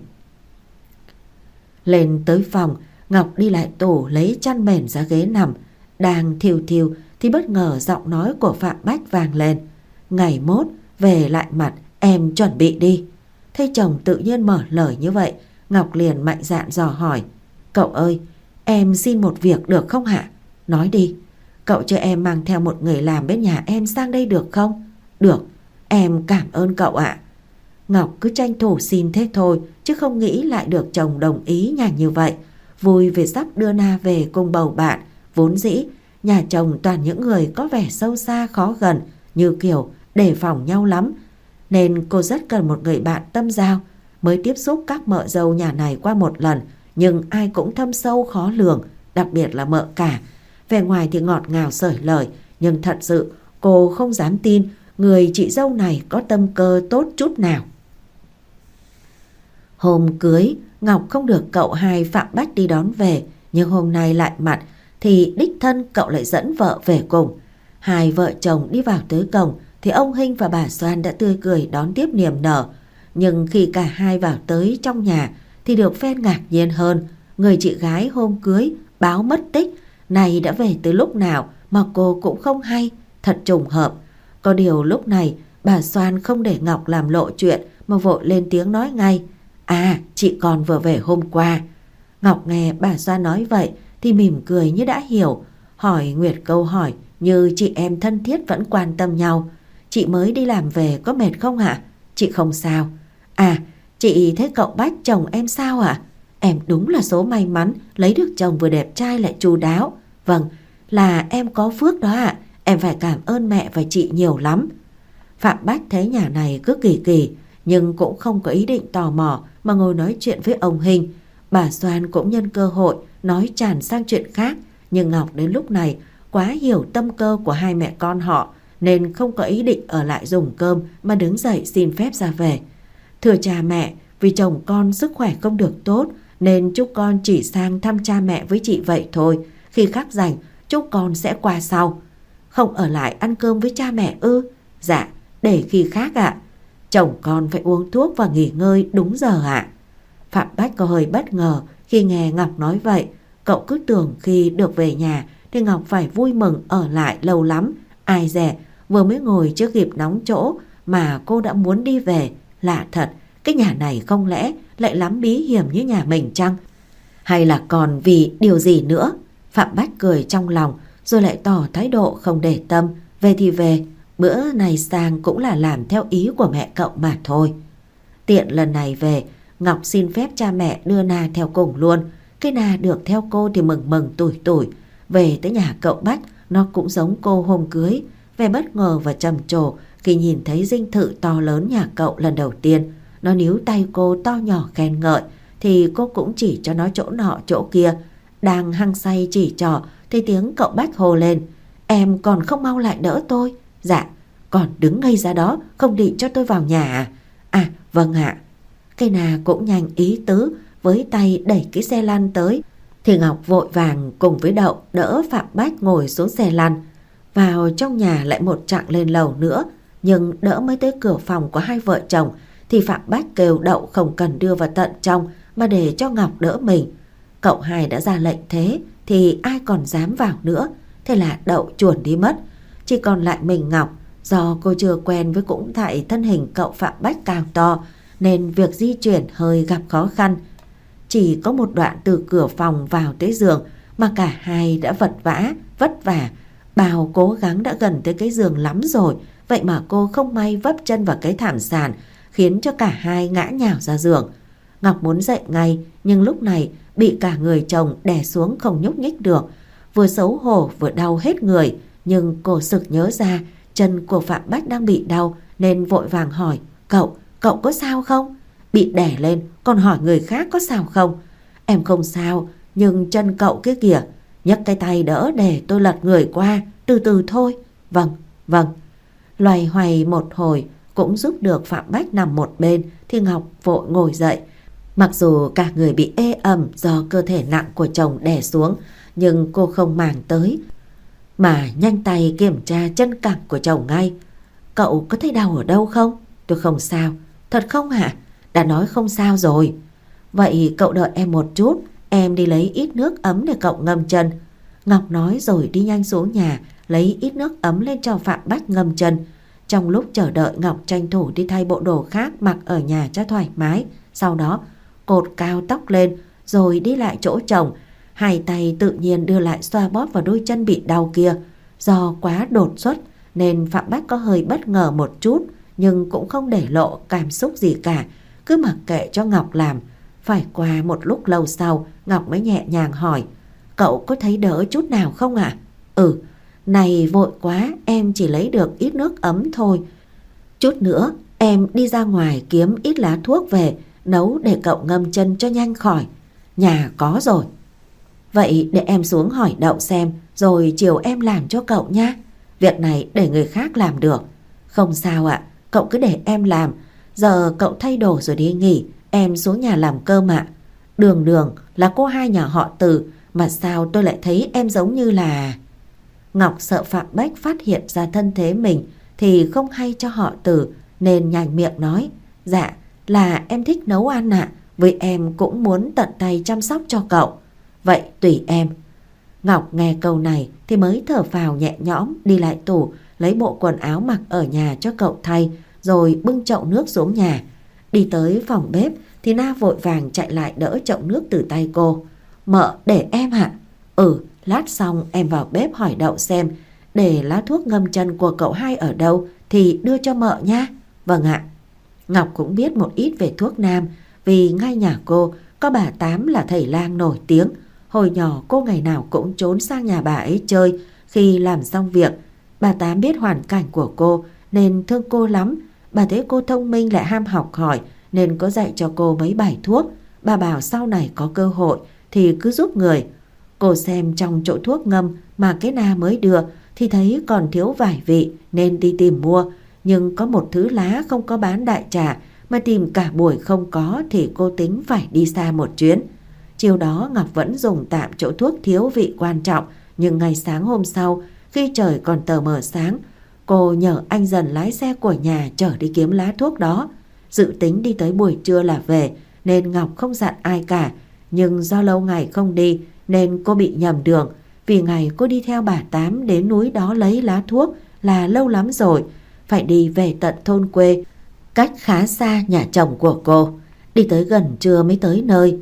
Lên tới phòng, Ngọc đi lại tủ lấy chăn mền ra ghế nằm. Đang thiêu thiêu thì bất ngờ giọng nói của Phạm Bách vang lên: "Ngày mốt về lại mặt em chuẩn bị đi." Thấy chồng tự nhiên mở lời như vậy, Ngọc liền mạnh dạn dò hỏi: "Cậu ơi, em xin một việc được không hả? Nói đi, cậu cho em mang theo một người làm bên nhà em sang đây được không?" "Được, em cảm ơn cậu ạ." Ngọc cứ tranh thủ xin thế thôi, chứ không nghĩ lại được chồng đồng ý nhanh như vậy. Vui vì sắp đưa Na về cùng bầu bạn. Vốn dĩ nhà chồng toàn những người có vẻ sâu xa khó gần, như kiểu đề phòng nhau lắm, nên cô rất cần một người bạn tâm giao. Mới tiếp xúc các mợ dâu nhà này qua một lần, nhưng ai cũng thâm sâu khó lường, đặc biệt là mợ cả. Vẻ ngoài thì ngọt ngào xởi lời, nhưng thật sự cô không dám tin người chị dâu này có tâm cơ tốt chút nào. Hôm cưới, Ngọc không được cậu hai Phạm Bách đi đón về, nhưng hôm nay lại mặt thì đích thân cậu lại dẫn vợ về cùng. Hai vợ chồng đi vào tới cổng thì ông Hinh và bà Soan đã tươi cười đón tiếp niềm nở. Nhưng khi cả hai vào tới trong nhà thì được phen ngạc nhiên hơn. Người chị gái hôm cưới báo mất tích này đã về từ lúc nào mà cô cũng không hay. Thật trùng hợp. Có điều lúc này bà Soan không để Ngọc làm lộ chuyện mà vội lên tiếng nói ngay: À, chị con vừa về hôm qua. Ngọc nghe bà Soan nói vậy thì mỉm cười như đã hiểu, hỏi Nguyệt câu hỏi như chị em thân thiết vẫn quan tâm nhau. Chị mới đi làm về có mệt không ạ? Chị không sao. À, chị thấy cậu Bách chồng em sao ạ? Em đúng là số may mắn lấy được chồng vừa đẹp trai lại chu đáo. Vâng, là em có phước đó ạ. Em phải cảm ơn mẹ và chị nhiều lắm. Phạm Bách thấy nhà này cứ kỳ kỳ nhưng cũng không có ý định tò mò mà ngồi nói chuyện với ông Hinh. Bà Soan cũng nhân cơ hội nói tràn sang chuyện khác, nhưng Ngọc đến lúc này quá hiểu tâm cơ của hai mẹ con họ nên không có ý định ở lại dùng cơm mà đứng dậy xin phép ra về. Thưa cha mẹ, vì chồng con sức khỏe không được tốt nên chúc con chỉ sang thăm cha mẹ với chị vậy thôi. Khi khác rảnh chúc con sẽ qua sau. Không ở lại ăn cơm với cha mẹ ư? Dạ, để khi khác ạ. Chồng con phải uống thuốc và nghỉ ngơi đúng giờ ạ. Phạm Bách có hơi bất ngờ khi nghe Ngọc nói vậy. Cậu cứ tưởng khi được về nhà thì Ngọc phải vui mừng ở lại lâu lắm. Ai dè vừa mới ngồi chưa kịp nóng chỗ mà cô đã muốn đi về. Lạ thật, cái nhà này không lẽ lại lắm bí hiểm như nhà mình chăng? Hay là còn vì điều gì nữa? Phạm Bách cười trong lòng rồi lại tỏ thái độ không để tâm. Về thì về, bữa này sang cũng là làm theo ý của mẹ cậu mà thôi. Tiện lần này về, Ngọc xin phép cha mẹ đưa Na theo cùng luôn. Cái Na được theo cô thì mừng mừng tủi tủi. Về tới nhà cậu Bách, nó cũng giống cô hôm cưới. Về bất ngờ và trầm trồ khi nhìn thấy dinh thự to lớn nhà cậu lần đầu tiên. Nó níu tay cô to nhỏ khen ngợi thì cô cũng chỉ cho nó chỗ nọ chỗ kia. Đang hăng say chỉ trò thì tiếng cậu Bách hô lên: Em còn không mau lại đỡ tôi? Dạ, còn đứng ngây ra đó không định cho tôi vào nhà à? À, vâng ạ. Cây Na cũng nhanh ý tứ với tay đẩy cái xe lăn tới thì Ngọc vội vàng cùng với Đậu đỡ Phạm Bách ngồi xuống xe lăn. Vào trong nhà lại một chặng lên lầu nữa, nhưng đỡ mới tới cửa phòng của hai vợ chồng thì Phạm Bách kêu Đậu không cần đưa vào tận trong mà để cho Ngọc đỡ mình. Cậu hai đã ra lệnh thế thì ai còn dám vào nữa. Thế là Đậu chuồn đi mất. Chỉ còn lại mình Ngọc. Do cô chưa quen với cũng tại thân hình cậu Phạm Bách cao to nên việc di chuyển hơi gặp khó khăn. Chỉ có một đoạn từ cửa phòng vào tới giường mà cả hai đã vật vã, vất vả. Bao cố gắng đã gần tới cái giường lắm rồi, vậy mà cô không may vấp chân vào cái thảm sàn khiến cho cả hai ngã nhào ra giường. Ngọc muốn dậy ngay nhưng lúc này bị cả người chồng đè xuống không nhúc nhích được. Vừa xấu hổ vừa đau hết người, nhưng cô sực nhớ ra chân của Phạm Bách đang bị đau nên vội vàng hỏi: Cậu, cậu có sao không? Bị đè lên còn hỏi người khác có sao không? Em không sao, nhưng chân cậu kia kìa. Nhấc cái tay đỡ để tôi lật người qua, từ từ thôi. Vâng, vâng. Loay hoay một hồi cũng giúp được Phạm Bách nằm một bên thì Ngọc vội ngồi dậy. Mặc dù cả người bị ê ẩm do cơ thể nặng của chồng đè xuống, nhưng cô không màng tới mà nhanh tay kiểm tra chân cẳng của chồng ngay. Cậu có thấy đau ở đâu không? Tôi không sao. Thật không hả? Đã nói không sao rồi. Vậy cậu đợi em một chút, em đi lấy ít nước ấm để cậu ngâm chân. Ngọc nói rồi đi nhanh xuống nhà lấy ít nước ấm lên cho Phạm Bách ngâm chân. Trong lúc chờ đợi, Ngọc tranh thủ đi thay bộ đồ khác mặc ở nhà cho thoải mái. Sau đó cột cao tóc lên rồi đi lại chỗ chồng. Hai tay tự nhiên đưa lại xoa bóp vào đôi chân bị đau kia. Do quá đột xuất nên Phạm Bách có hơi bất ngờ một chút, nhưng cũng không để lộ cảm xúc gì cả, cứ mặc kệ cho Ngọc làm. Phải qua một lúc lâu sau, Ngọc mới nhẹ nhàng hỏi: Cậu có thấy đỡ chút nào không ạ? À? Ừ, này vội quá, em chỉ lấy được ít nước ấm thôi. Chút nữa em đi ra ngoài kiếm ít lá thuốc về nấu để cậu ngâm chân cho nhanh khỏi. Nhà có rồi. Vậy để em xuống hỏi Đậu xem, rồi chiều em làm cho cậu nha. Việc này để người khác làm được. Không sao ạ, cậu cứ để em làm. Giờ cậu thay đồ rồi đi nghỉ, em xuống nhà làm cơm ạ. Đường Đường là cô hai nhà họ Từ, mà sao tôi lại thấy em giống như là... Ngọc sợ Phạm Bách phát hiện ra thân thế mình thì không hay cho họ Từ, nên nhành miệng nói: Dạ, là em thích nấu ăn ạ, à, vì em cũng muốn tận tay chăm sóc cho cậu. Vậy tùy em. Ngọc nghe câu này thì mới thở phào nhẹ nhõm, đi lại tủ lấy bộ quần áo mặc ở nhà cho cậu thay, rồi bưng chậu nước xuống nhà. Đi tới phòng bếp thì Na vội vàng chạy lại đỡ chậu nước từ tay cô. Mợ, để em ạ. Ừ, lát xong em vào bếp hỏi Đậu xem để lá thuốc ngâm chân của cậu hai ở đâu thì đưa cho mợ nha. Vâng ạ. Ngọc cũng biết một ít về thuốc nam, vì ngay nhà cô có bà Tám là thầy lang nổi tiếng. Hồi nhỏ cô ngày nào cũng trốn sang nhà bà ấy chơi. Khi làm xong việc, bà Tám biết hoàn cảnh của cô nên thương cô lắm. Bà thấy cô thông minh lại ham học hỏi nên có dạy cho cô mấy bài thuốc. Bà bảo sau này có cơ hội thì cứ giúp người. Cô xem trong chỗ thuốc ngâm mà cái Na mới đưa thì thấy còn thiếu vài vị nên đi tìm mua. Nhưng có một thứ lá không có bán đại trà, mà tìm cả buổi không có thì cô tính phải đi xa một chuyến. Chiều đó Ngọc vẫn dùng tạm chỗ thuốc thiếu vị quan trọng. Nhưng ngày sáng hôm sau, khi trời còn tờ mờ sáng, cô nhờ anh Dần lái xe của nhà chở đi kiếm lá thuốc đó. Dự tính đi tới buổi trưa là về, nên Ngọc không dặn ai cả. Nhưng do lâu ngày không đi nên cô bị nhầm đường. Vì ngày cô đi theo bà Tám đến núi đó lấy lá thuốc là lâu lắm rồi, phải đi về tận thôn quê, cách khá xa nhà chồng của cô. Đi tới gần trưa mới tới nơi.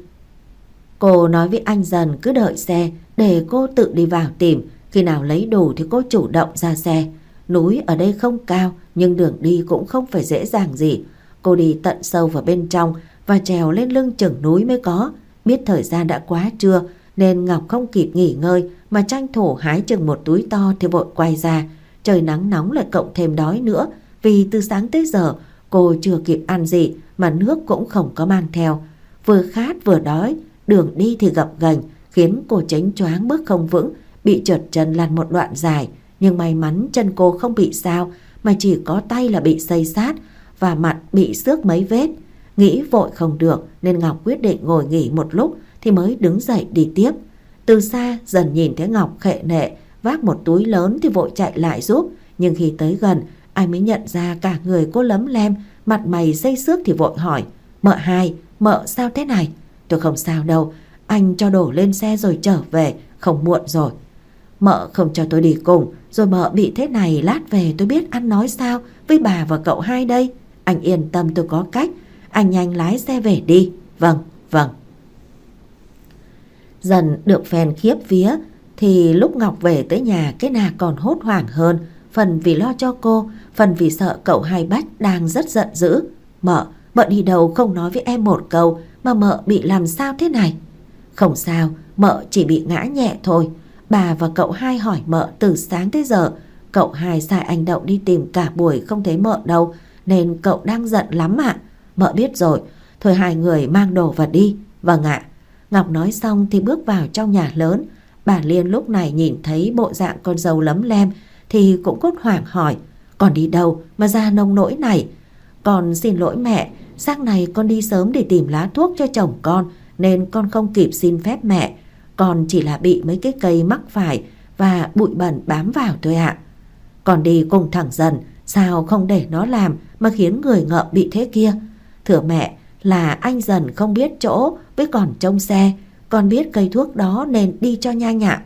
Cô nói với anh Dần cứ đợi xe để cô tự đi vào tìm. Khi nào lấy đủ thì cô chủ động ra xe. Núi ở đây không cao nhưng đường đi cũng không phải dễ dàng gì. Cô đi tận sâu vào bên trong và trèo lên lưng chừng núi mới có. Biết thời gian đã quá trưa nên Ngọc không kịp nghỉ ngơi mà tranh thủ hái chừng một túi to thì vội quay ra. Trời nắng nóng lại cộng thêm đói nữa, vì từ sáng tới giờ cô chưa kịp ăn gì mà nước cũng không có mang theo. Vừa khát vừa đói, đường đi thì gập ghềnh khiến cô chếnh choáng bước không vững, bị trượt chân lăn một đoạn dài. Nhưng may mắn chân cô không bị sao, mà chỉ có tay là bị xây sát và mặt bị xước mấy vết. Nghĩ vội không được nên Ngọc quyết định ngồi nghỉ một lúc thì mới đứng dậy đi tiếp. Từ xa Dần nhìn thấy Ngọc khệ nệ vác một túi lớn thì vội chạy lại giúp. Nhưng khi tới gần, anh mới nhận ra cả người cô lấm lem, mặt mày xây xước thì vội hỏi: Mợ hai, mợ sao thế này? Tôi không sao đâu, anh cho đổ lên xe rồi trở về, không muộn rồi. Mợ không cho tôi đi cùng, rồi mợ bị thế này lát về tôi biết ăn nói sao với bà và cậu hai đây. Anh yên tâm, tôi có cách, anh nhanh lái xe về đi. Vâng, vâng. Dần được phèn khiếp vía thì lúc Ngọc về tới nhà, cái Na còn hốt hoảng hơn, phần vì lo cho cô, phần vì sợ cậu hai Bách đang rất giận dữ. Mợ, mợ đi đâu không nói với em một câu mà mợ bị làm sao thế này? Không sao, mợ chỉ bị ngã nhẹ thôi. Bà và cậu hai hỏi mợ từ sáng tới giờ. Cậu hai sai anh Đậu đi tìm cả buổi không thấy mợ đâu, nên cậu đang giận lắm ạ. À. Mợ biết rồi, thôi hai người mang đồ vào đi. Vâng ạ. Ngọc nói xong thì bước vào trong nhà lớn. Bà Liên lúc này nhìn thấy bộ dạng con dâu lấm lem thì cũng cốt hoảng hỏi: Con đi đâu mà ra nông nỗi này? Con xin lỗi mẹ, sáng nay con đi sớm để tìm lá thuốc cho chồng con nên con không kịp xin phép mẹ. Con chỉ là bị mấy cái cây mắc phải và bụi bẩn bám vào thôi ạ. Con đi cùng thằng Dần, sao không để nó làm mà khiến người ngợm bị thế kia? Thưa mẹ, là anh Dần không biết chỗ với còn trông xe. Con biết cây thuốc đó nên đi cho nhanh ạ.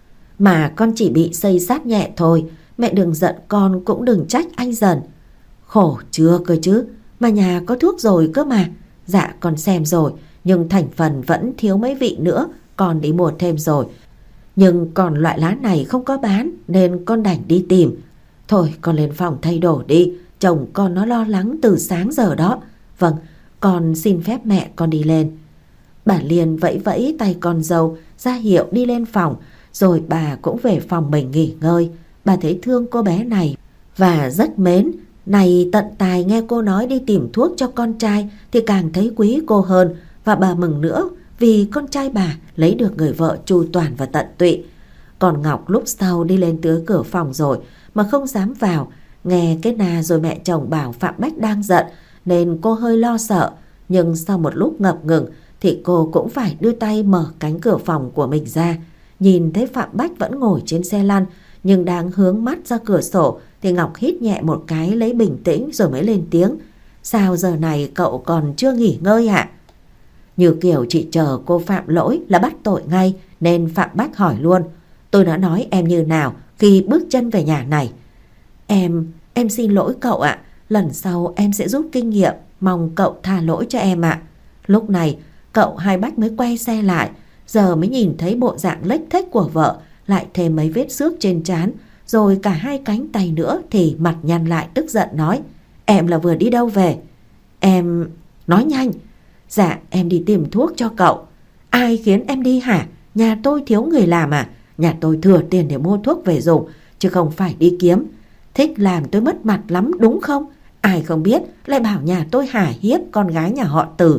Mà con chỉ bị xây sát nhẹ thôi, mẹ đừng giận con cũng đừng trách anh Dần. Khổ chưa cơ chứ, mà nhà có thuốc rồi cơ mà. Dạ con xem rồi, nhưng thành phần vẫn thiếu mấy vị nữa, con đi mua thêm rồi. Nhưng còn loại lá này không có bán nên con đành đi tìm. Thôi con lên phòng thay đồ đi, chồng con nó lo lắng từ sáng giờ đó. Vâng, con xin phép mẹ con đi lên. Bà Liên vẫy vẫy tay con dâu ra hiệu đi lên phòng, rồi bà cũng về phòng mình nghỉ ngơi. Bà thấy thương cô bé này và rất mến. Này tận tài nghe cô nói đi tìm thuốc cho con trai thì càng thấy quý cô hơn. Và bà mừng nữa vì con trai bà lấy được người vợ chu toàn và tận tụy. Còn Ngọc lúc sau đi lên tới cửa phòng rồi mà không dám vào. Nghe cái Na rồi mẹ chồng bảo Phạm Bách đang giận nên cô hơi lo sợ. Nhưng sau một lúc ngập ngừng thì cô cũng phải đưa tay mở cánh cửa phòng của mình ra. Nhìn thấy Phạm Bách vẫn ngồi trên xe lăn, Nhưng đang hướng mắt ra cửa sổ thì Ngọc hít nhẹ một cái lấy bình tĩnh rồi mới lên tiếng. Sao giờ này cậu còn chưa nghỉ ngơi ạ? Như kiểu chị chờ cô phạm lỗi là bắt tội ngay, nên Phạm Bách hỏi luôn. Tôi đã nói em như nào khi bước chân về nhà này? Em, em xin lỗi cậu ạ. Lần sau em sẽ rút kinh nghiệm, mong cậu tha lỗi cho em ạ. Lúc này cậu Hai Bách mới quay xe lại, giờ mới nhìn thấy bộ dạng lếch thếch của vợ, lại thêm mấy vết xước trên trán, rồi cả hai cánh tay nữa, thì mặt nhăn lại tức giận nói. Em là vừa đi đâu về? Em... Nói nhanh. Dạ em đi tìm thuốc cho cậu. Ai khiến em đi hả? Nhà tôi thiếu người làm à? Nhà tôi thừa tiền để mua thuốc về dùng, chứ không phải đi kiếm. Thích làm tôi mất mặt lắm đúng không? Ai không biết lại bảo nhà tôi hả hiếp con gái nhà họ Từ.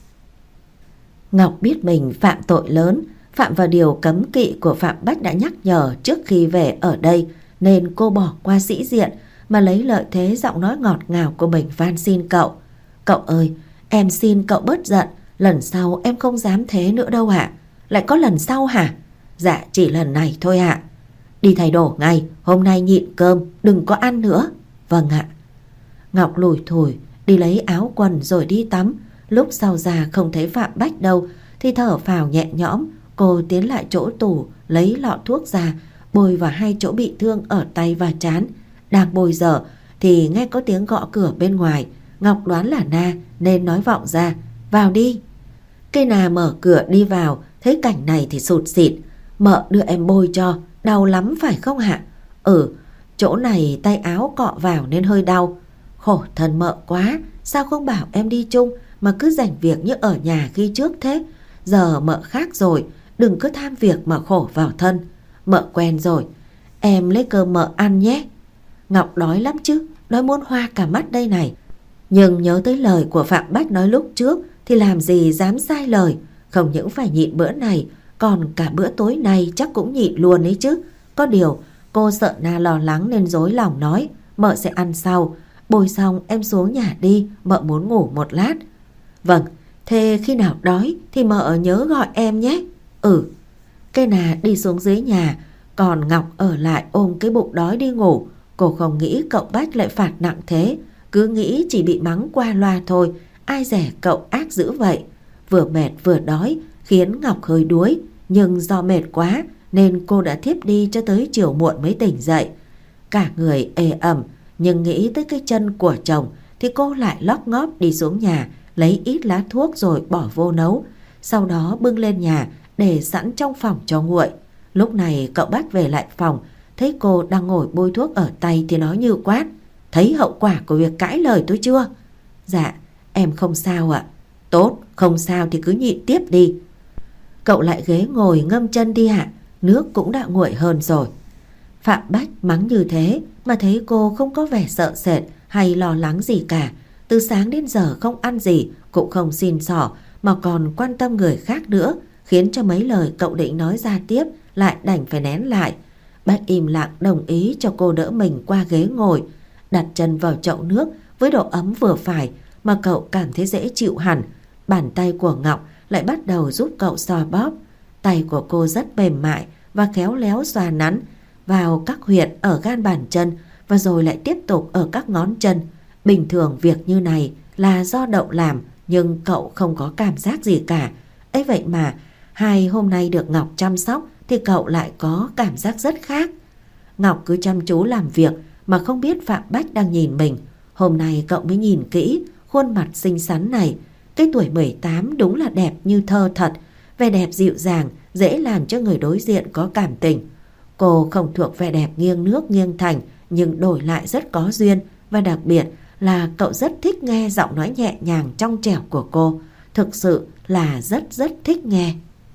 Ngọc biết mình phạm tội lớn, phạm vào điều cấm kỵ của Phạm Bách đã nhắc nhở trước khi về ở đây, nên cô bỏ qua sĩ diện mà lấy lợi thế giọng nói ngọt ngào của mình van xin cậu. Cậu ơi, em xin cậu bớt giận, lần sau em không dám thế nữa đâu ạ. Lại có lần sau hả? Dạ chỉ lần này thôi ạ. Đi thay đồ ngay, hôm nay nhịn cơm, đừng có ăn nữa. Vâng ạ. Ngọc lủi thủi đi lấy áo quần rồi đi tắm. Lúc sau ra không thấy Phạm Bách đâu thì thở phào nhẹ nhõm. Cô tiến lại chỗ tủ lấy lọ thuốc ra, bôi vào hai chỗ bị thương ở tay và trán. Đang bôi dở thì nghe có tiếng gõ cửa bên ngoài. Ngọc đoán là Na nên nói vọng ra. Vào đi. Cây Na mở cửa đi vào, thấy cảnh này thì sụt sịt. Mợ đưa em bôi cho, đau lắm phải không hả? Ừ, chỗ này tay áo cọ vào nên hơi đau. Khổ thân mợ quá, sao không bảo em đi chung mà cứ rảnh việc như ở nhà khi trước thế? Giờ mợ khác rồi, đừng cứ tham việc mà khổ vào thân. Mợ quen rồi, em lấy cơm mợ ăn nhé. Ngọc đói lắm chứ, đói muốn hoa cả mắt đây này. Nhưng nhớ tới lời của Phạm Bách nói lúc trước thì làm gì dám sai lời. Không những phải nhịn bữa này, còn cả bữa tối nay chắc cũng nhịn luôn ấy chứ. Có điều cô sợ Na lo lắng nên dối lòng nói. Mợ sẽ ăn sau, bôi xong em xuống nhà đi, mợ muốn ngủ một lát. Vâng, thế khi nào đói thì mợ nhớ gọi em nhé. Ừ. Cây Na đi xuống dưới nhà, còn Ngọc ở lại ôm cái bụng đói đi ngủ. Cô không nghĩ cậu Bách lại phạt nặng thế, cứ nghĩ chỉ bị mắng qua loa thôi. Ai dè cậu ác dữ vậy. Vừa mệt vừa đói khiến Ngọc hơi đuối, nhưng do mệt quá nên cô đã thiếp đi cho tới chiều muộn mới tỉnh dậy. Cả người ê ẩm, nhưng nghĩ tới cái chân của chồng thì cô lại lóp ngóp đi xuống nhà lấy ít lá thuốc rồi bỏ vô nấu, sau đó bưng lên nhà để sẵn trong phòng cho nguội. Lúc này cậu Bách về lại phòng, thấy cô đang ngồi bôi thuốc ở tay thì nói như quát. Thấy hậu quả của việc cãi lời tôi chưa? Dạ em không sao ạ. Tốt, không sao thì cứ nhịn tiếp đi. Cậu lại ghế ngồi ngâm chân đi ạ, nước cũng đã nguội hơn rồi. Phạm Bách mắng như thế mà thấy cô không có vẻ sợ sệt hay lo lắng gì cả. Từ sáng đến giờ không ăn gì, cũng không xin xỏ mà còn quan tâm người khác nữa, khiến cho mấy lời cậu định nói ra tiếp lại đành phải nén lại. Bách im lặng đồng ý cho cô đỡ mình qua ghế ngồi, đặt chân vào chậu nước với độ ấm vừa phải mà cậu cảm thấy dễ chịu hẳn. Bàn tay của Ngọc lại bắt đầu giúp cậu xoa bóp. Tay của cô rất mềm mại và khéo léo xoa nắn vào các huyệt ở gan bàn chân và rồi lại tiếp tục ở các ngón chân. Bình thường việc như này là do Đậu làm, nhưng cậu không có cảm giác gì cả. Ấy vậy mà hai hôm nay được Ngọc chăm sóc thì cậu lại có cảm giác rất khác. Ngọc cứ chăm chú làm việc mà không biết Phạm Bách đang nhìn mình. Hôm nay cậu mới nhìn kỹ khuôn mặt xinh xắn này. Cái tuổi mười tám đúng là đẹp như thơ thật, vẻ đẹp dịu dàng, dễ làm cho người đối diện có cảm tình. Cô không thuộc vẻ đẹp nghiêng nước nghiêng thành, nhưng đổi lại rất có duyên, và đặc biệt là cậu rất thích nghe giọng nói nhẹ nhàng trong trẻo của cô. Thực sự là rất rất thích nghe.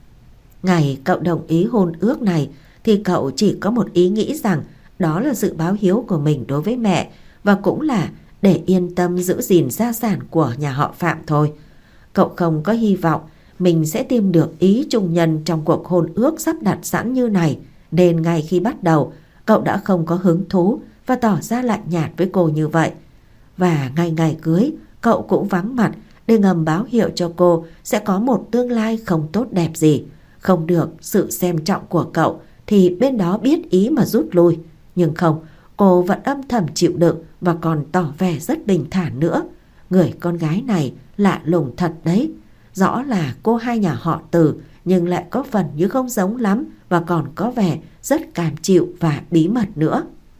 Ngày cậu đồng ý hôn ước này thì cậu chỉ có một ý nghĩ rằng đó là sự báo hiếu của mình đối với mẹ, và cũng là để yên tâm giữ gìn gia sản của nhà họ Phạm thôi. Cậu không có hy vọng mình sẽ tìm được ý trung nhân trong cuộc hôn ước sắp đặt sẵn như này, nên ngay khi bắt đầu cậu đã không có hứng thú và tỏ ra lạnh nhạt với cô như vậy. Và ngay ngày cưới cậu cũng vắng mặt để ngầm báo hiệu cho cô sẽ có một tương lai không tốt đẹp gì. Không được sự xem trọng của cậu thì bên đó biết ý mà rút lui. Nhưng không, cô vẫn âm thầm chịu đựng và còn tỏ vẻ rất bình thản nữa. Người con gái này lạ lùng thật đấy. Rõ là cô hai nhà họ Từ, nhưng lại có phần như không giống lắm và còn có vẻ rất cam chịu và bí mật nữa.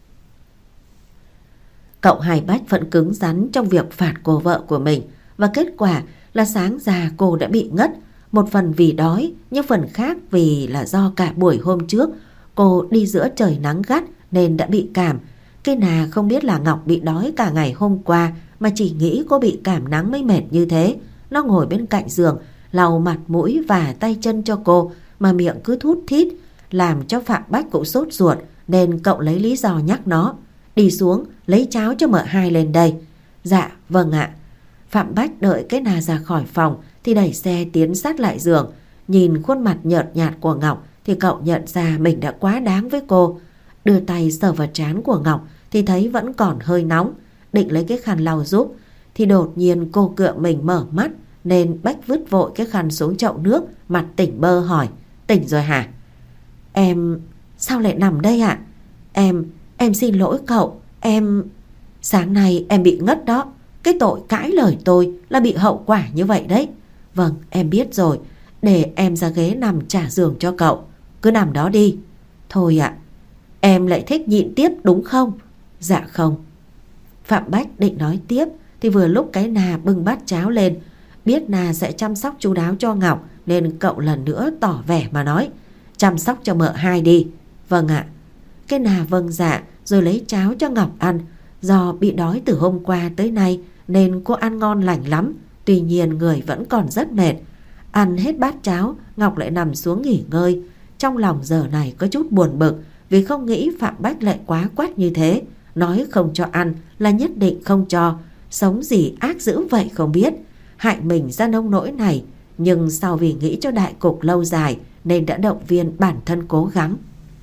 Cậu Hải Bách vẫn cứng rắn trong việc phạt cô vợ của mình, và kết quả là sáng ra cô đã bị ngất. Một phần vì đói, nhưng phần khác vì là do cả buổi hôm trước cô đi giữa trời nắng gắt nên đã bị cảm. Cái nà không biết là Ngọc bị đói cả ngày hôm qua mà chỉ nghĩ cô bị cảm nắng mới mệt như thế. Nó ngồi bên cạnh giường lau mặt mũi và tay chân cho cô mà miệng cứ thút thít, làm cho Phạm Bách cũng sốt ruột, nên cậu lấy lý do nhắc nó: đi xuống lấy cháo cho mợ hai lên đây. Dạ vâng ạ. Phạm Bách đợi cái nà ra khỏi phòng thì đẩy xe tiến sát lại giường. Nhìn khuôn mặt nhợt nhạt của Ngọc thì cậu nhận ra mình đã quá đáng với cô. Đưa tay sờ vào trán của Ngọc thì thấy vẫn còn hơi nóng, định lấy cái khăn lau giúp thì đột nhiên cô cựa mình mở mắt, nên Bách vứt vội cái khăn xuống chậu nước, mặt tỉnh bơ hỏi: tỉnh rồi hả? Em... sao lại nằm đây ạ? Em... em xin lỗi cậu. Em... sáng nay em bị ngất đó. Cái tội cãi lời tôi là bị hậu quả như vậy đấy. Vâng, em biết rồi. Để em ra ghế nằm trả giường cho cậu. Cứ nằm đó đi. Thôi ạ. Em lại thích nhịn tiếp đúng không? Dạ không. Phạm Bách định nói tiếp thì vừa lúc cái nà bưng bát cháo lên. Biết nà sẽ chăm sóc chu đáo cho Ngọc nên cậu lần nữa tỏ vẻ mà nói: chăm sóc cho mợ hai đi. Vâng ạ. Cái nà vâng dạ rồi lấy cháo cho Ngọc ăn. Do bị đói từ hôm qua tới nay nên cô ăn ngon lành lắm. Tuy nhiên người vẫn còn rất mệt. Ăn hết bát cháo, Ngọc lại nằm xuống nghỉ ngơi. Trong lòng giờ này có chút buồn bực vì không nghĩ Phạm Bách lại quá quát như thế. Nói không cho ăn là nhất định không cho. Sống gì ác dữ vậy không biết. Hại mình ra nông nỗi này. Nhưng sau vì nghĩ cho đại cục lâu dài nên đã động viên bản thân cố gắng.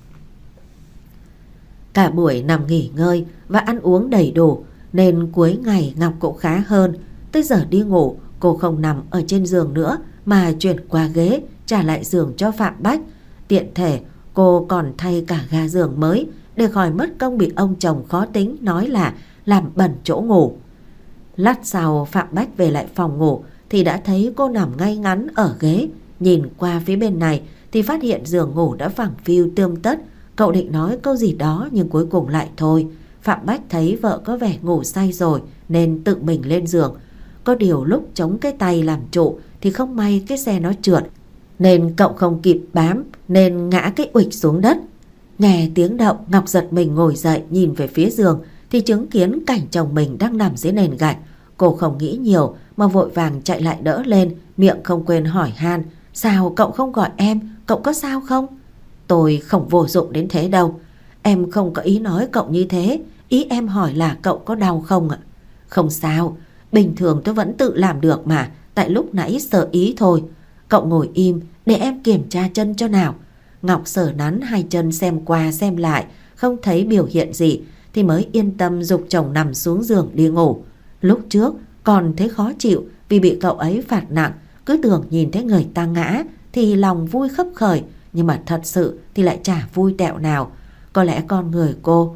Cả buổi nằm nghỉ ngơi và ăn uống đầy đủ nên cuối ngày Ngọc cũng khá hơn. Tới giờ đi ngủ, cô không nằm ở trên giường nữa mà chuyển qua ghế trả lại giường cho Phạm Bách. Tiện thể cô còn thay cả ga giường mới để khỏi mất công bị ông chồng khó tính nói là làm bẩn chỗ ngủ. Lát sau Phạm Bách về lại phòng ngủ thì đã thấy cô nằm ngay ngắn ở ghế. Nhìn qua phía bên này thì phát hiện giường ngủ đã phẳng phiu tươm tất. Cậu định nói câu gì đó nhưng cuối cùng lại thôi. Phạm Bách thấy vợ có vẻ ngủ say rồi nên tự mình lên giường. Có điều lúc chống cái tay làm trụ thì không may cái xe nó trượt, nên cậu không kịp bám nên ngã cái uịch xuống đất. Nghe tiếng động, Ngọc giật mình ngồi dậy nhìn về phía giường thì chứng kiến cảnh chồng mình đang nằm dưới nền gạch. Cô không nghĩ nhiều mà vội vàng chạy lại đỡ lên, miệng không quên hỏi han: sao cậu không gọi em, cậu có sao không? Tôi không vô dụng đến thế đâu. Em không có ý nói cậu như thế. Ý em hỏi là cậu có đau không ạ? Không sao, bình thường tôi vẫn tự làm được mà. Tại lúc nãy sợ ý thôi. Cậu ngồi im để em kiểm tra chân cho nào. Ngọc sờ nắn hai chân xem qua xem lại, không thấy biểu hiện gì thì mới yên tâm giục chồng nằm xuống giường đi ngủ. Lúc trước còn thấy khó chịu vì bị cậu ấy phạt nặng, cứ tưởng nhìn thấy người ta ngã thì lòng vui khấp khởi, nhưng mà thật sự thì lại chả vui tẹo nào. Có lẽ con người cô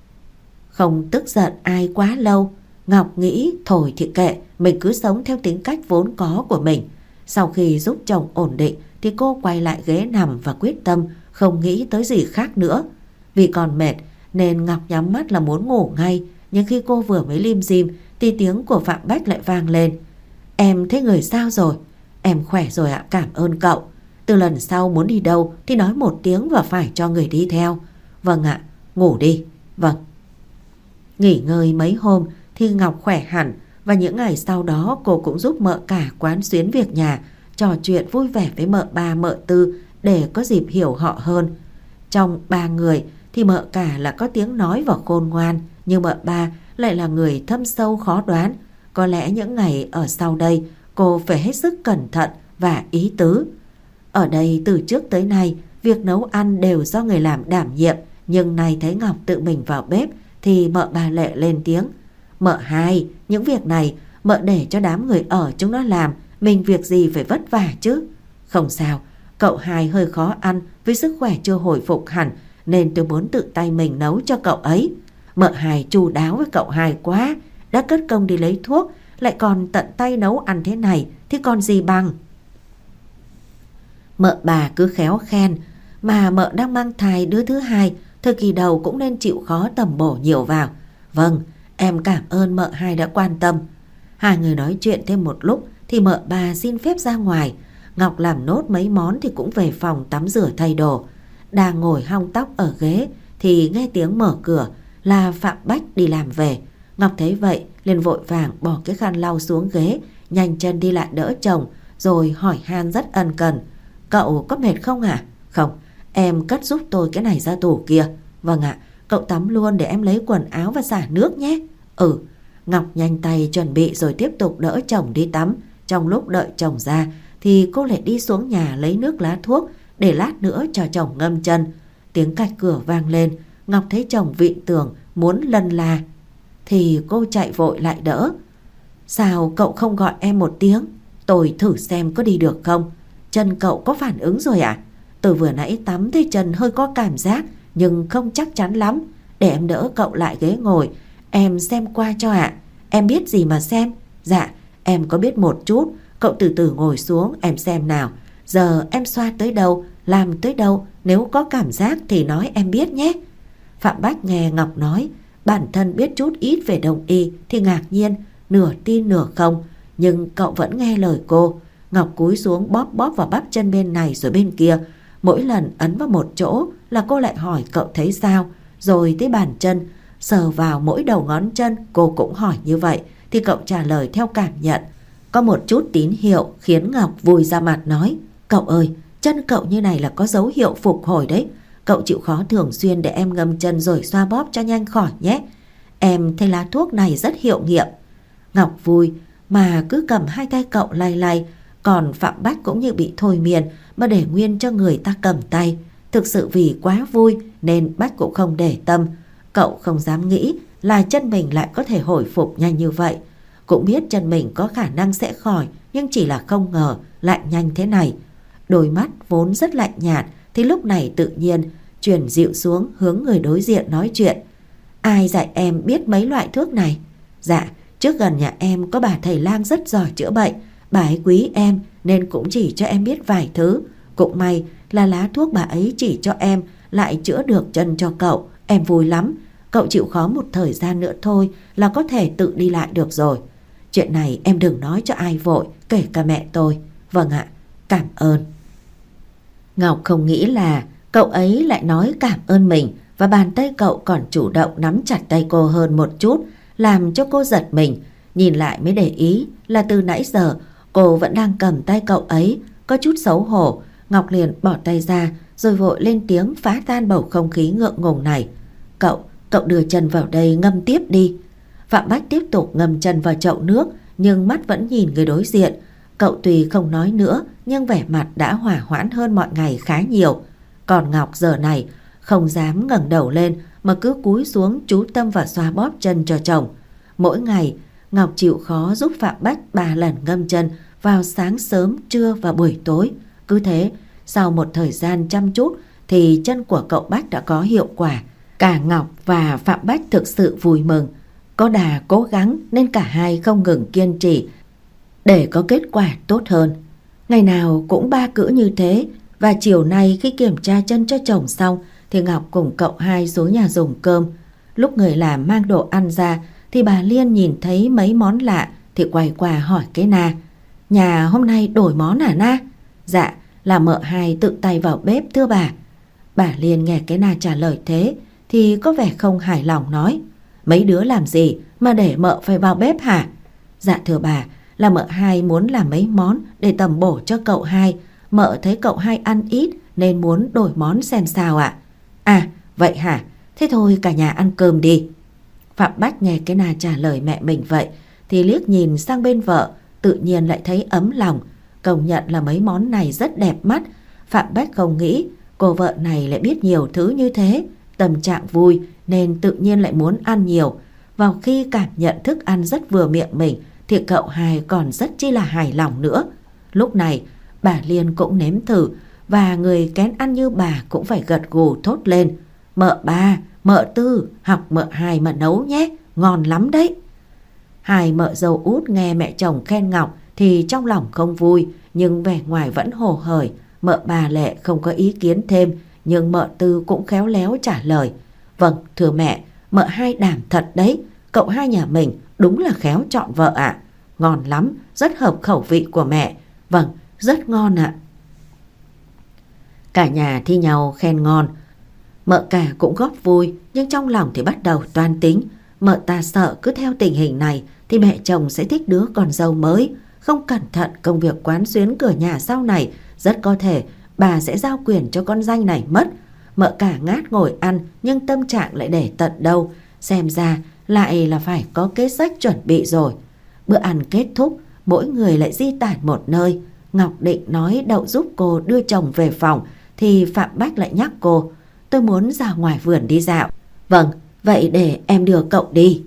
không tức giận ai quá lâu. Ngọc nghĩ thôi thì kệ, mình cứ sống theo tính cách vốn có của mình. Sau khi giúp chồng ổn định thì cô quay lại ghế nằm và quyết tâm không nghĩ tới gì khác nữa. Vì còn mệt nên Ngọc nhắm mắt là muốn ngủ ngay. Nhưng khi cô vừa mới lim dim thì tiếng của Phạm Bách lại vang lên: em thấy người sao rồi? Em khỏe rồi ạ, cảm ơn cậu. Từ lần sau muốn đi đâu thì nói một tiếng và phải cho người đi theo. Vâng ạ, ngủ đi. Vâng. Nghỉ ngơi mấy hôm thì Ngọc khỏe hẳn, và những ngày sau đó cô cũng giúp mợ cả quán xuyến việc nhà, trò chuyện vui vẻ với mợ ba mợ tư để có dịp hiểu họ hơn. Trong ba người thì mợ cả là có tiếng nói và khôn ngoan, nhưng mợ ba lại là người thâm sâu khó đoán. Có lẽ những ngày ở sau đây cô phải hết sức cẩn thận và ý tứ. Ở đây từ trước tới nay việc nấu ăn đều do người làm đảm nhiệm, nhưng nay thấy Ngọc tự mình vào bếp thì mợ bà Lệ lên tiếng: mợ hai, những việc này mợ để cho đám người ở chúng nó làm, mình việc gì phải vất vả chứ. Không sao, Cậu hai hơi khó ăn vì sức khỏe chưa hồi phục hẳn, nên tôi muốn tự tay mình nấu cho cậu ấy. Mợ hai chu đáo với cậu hai quá, đã cất công đi lấy thuốc, lại còn tận tay nấu ăn thế này thì còn gì bằng. Mợ bà cứ khéo khen, mà mợ đang mang thai đứa thứ hai, thời kỳ đầu cũng nên chịu khó tầm bổ nhiều vào. Vâng, em cảm ơn mợ hai đã quan tâm. Hai người nói chuyện thêm một lúc thì mợ bà xin phép ra ngoài. Ngọc làm nốt mấy món thì cũng về phòng tắm rửa thay đồ. Đang ngồi hong tóc ở ghế thì nghe tiếng mở cửa, là Phạm Bách đi làm về. Ngọc thấy vậy liền vội vàng bỏ cái khăn lau xuống ghế, nhanh chân đi lại đỡ chồng, rồi hỏi han rất ân cần. Cậu có mệt không ạ? À? Không, em cất giúp tôi cái này ra tủ kia. Vâng ạ, cậu tắm luôn để em lấy quần áo và xả nước nhé. Ừ. Ngọc nhanh tay chuẩn bị rồi tiếp tục đỡ chồng đi tắm. Trong lúc đợi chồng ra thì cô lại đi xuống nhà lấy nước lá thuốc để lát nữa cho chồng ngâm chân. Tiếng cạch cửa vang lên, Ngọc thấy chồng vịn tường muốn lân la thì cô chạy vội lại đỡ. Sao cậu không gọi em một tiếng, tôi thử xem có đi được không? Chân cậu có phản ứng rồi à? Tôi vừa nãy tắm thấy chân hơi có cảm giác, nhưng không chắc chắn lắm. Để em đỡ cậu lại ghế ngồi, em xem qua cho ạ. À. Em biết gì mà xem? Dạ, em có biết một chút. Cậu từ từ ngồi xuống em xem nào. Giờ em xoa tới đâu, làm tới đâu, nếu có cảm giác thì nói em biết nhé. Phạm Bách nghe Ngọc nói bản thân biết chút ít về đông y thì ngạc nhiên, nửa tin nửa không. Nhưng cậu vẫn nghe lời cô. Ngọc cúi xuống bóp bóp vào bắp chân bên này rồi bên kia. Mỗi lần ấn vào một chỗ là cô lại hỏi cậu thấy sao. Rồi tới bàn chân, sờ vào mỗi đầu ngón chân cô cũng hỏi như vậy, thì cậu trả lời theo cảm nhận. Có một chút tín hiệu khiến Ngọc vui ra mặt nói: Cậu ơi, chân cậu như này là có dấu hiệu phục hồi đấy. Cậu chịu khó thường xuyên để em ngâm chân rồi xoa bóp cho nhanh khỏi nhé. Em thấy lá thuốc này rất hiệu nghiệm. Ngọc vui mà cứ cầm hai tay cậu lay lay. Còn Phạm Bách cũng như bị thôi miên mà để nguyên cho người ta cầm tay. Thực sự vì quá vui nên Bách cũng không để tâm. Cậu không dám nghĩ là chân mình lại có thể hồi phục nhanh như vậy. Cũng biết chân mình có khả năng sẽ khỏi, nhưng chỉ là không ngờ lại nhanh thế này. Đôi mắt vốn rất lạnh nhạt thì lúc này tự nhiên chuyển dịu xuống, hướng người đối diện nói chuyện. Ai dạy em biết mấy loại thuốc này? Dạ, trước gần nhà em có bà thầy lang rất giỏi chữa bệnh. Bà ấy quý em nên cũng chỉ cho em biết vài thứ. Cũng may là lá thuốc bà ấy chỉ cho em lại chữa được chân cho cậu. Em vui lắm. Cậu chịu khó một thời gian nữa thôi là có thể tự đi lại được rồi. Chuyện này em đừng nói cho ai vội, kể cả mẹ tôi. Vâng ạ, cảm ơn. Ngọc không nghĩ là cậu ấy lại nói cảm ơn mình, và bàn tay cậu còn chủ động nắm chặt tay cô hơn một chút, làm cho cô giật mình. Nhìn lại mới để ý là từ nãy giờ cô vẫn đang cầm tay cậu ấy. Có chút xấu hổ, Ngọc liền bỏ tay ra rồi vội lên tiếng phá tan bầu không khí ngượng ngùng này. Cậu, cậu đưa chân vào đây ngâm tiếp đi. Phạm Bách tiếp tục ngâm chân vào chậu nước, nhưng mắt vẫn nhìn người đối diện. Cậu tuy không nói nữa nhưng vẻ mặt đã hỏa hoãn hơn mọi ngày khá nhiều. Còn Ngọc giờ này không dám ngẩng đầu lên mà cứ cúi xuống chú tâm và xoa bóp chân cho chồng. Mỗi ngày Ngọc chịu khó giúp Phạm Bách ba lần ngâm chân vào sáng sớm, trưa và buổi tối. Cứ thế, sau một thời gian chăm chút thì chân của cậu Bách đã có hiệu quả. Cả Ngọc và Phạm Bách thực sự vui mừng. Có đà cố gắng nên cả hai không ngừng kiên trì để có kết quả tốt hơn. Ngày nào cũng ba cữ như thế. Và chiều nay khi kiểm tra chân cho chồng xong thì Ngọc cùng cậu hai xuống nhà dùng cơm. Lúc người làm mang đồ ăn ra thì bà Liên nhìn thấy mấy món lạ thì quay qua hỏi cái Na: Nhà hôm nay đổi món à Na? Dạ, là mợ hai tự tay vào bếp thưa bà. Bà Liên nghe cái Na trả lời thế thì có vẻ không hài lòng nói: Mấy đứa làm gì mà để mợ phải vào bếp hả? Dạ thưa bà, là mợ hai muốn làm mấy món để tầm bổ cho cậu hai. Mợ thấy cậu hai ăn ít nên muốn đổi món xem sao ạ. À? à vậy hả? Thế thôi cả nhà ăn cơm đi. Phạm Bách nghe cái Na trả lời mẹ mình vậy thì liếc nhìn sang bên vợ, tự nhiên lại thấy ấm lòng. Công nhận là mấy món này rất đẹp mắt. Phạm Bách không nghĩ cô vợ này lại biết nhiều thứ như thế. Tâm trạng vui nên tự nhiên lại muốn ăn nhiều. Vào khi cảm nhận thức ăn rất vừa miệng mình thì cậu hai còn rất chi là hài lòng nữa. Lúc này bà Liên cũng nếm thử và người kén ăn như bà cũng phải gật gù thốt lên: Mợ ba, mợ tư, học mợ hai mà nấu nhé, ngon lắm đấy. Hai mợ dâu út nghe mẹ chồng khen Ngọc thì trong lòng không vui, nhưng vẻ ngoài vẫn hồ hởi. Mợ bà Lệ không có ý kiến thêm, nhưng mợ tư cũng khéo léo trả lời: Vâng, thưa mẹ, mợ hai đảm thật đấy, cậu hai nhà mình đúng là khéo chọn vợ ạ. À. Ngon lắm, rất hợp khẩu vị của mẹ. Vâng, rất ngon ạ. À. Cả nhà thi nhau khen ngon. Mợ cả cũng góp vui, nhưng trong lòng thì bắt đầu toan tính. Mợ ta sợ cứ theo tình hình này thì mẹ chồng sẽ thích đứa con dâu mới. Không cẩn thận công việc quán xuyến cửa nhà sau này, rất có thể bà sẽ giao quyền cho con danh này mất. Mợ cả ngát ngồi ăn, nhưng tâm trạng lại để tận đâu. Xem ra lại là phải có kế sách chuẩn bị rồi. Bữa ăn kết thúc, mỗi người lại di tản một nơi. Ngọc định nói Đậu giúp cô đưa chồng về phòng, thì Phạm Bách lại nhắc cô: Tôi muốn ra ngoài vườn đi dạo. Vâng, vậy để em đưa cậu đi.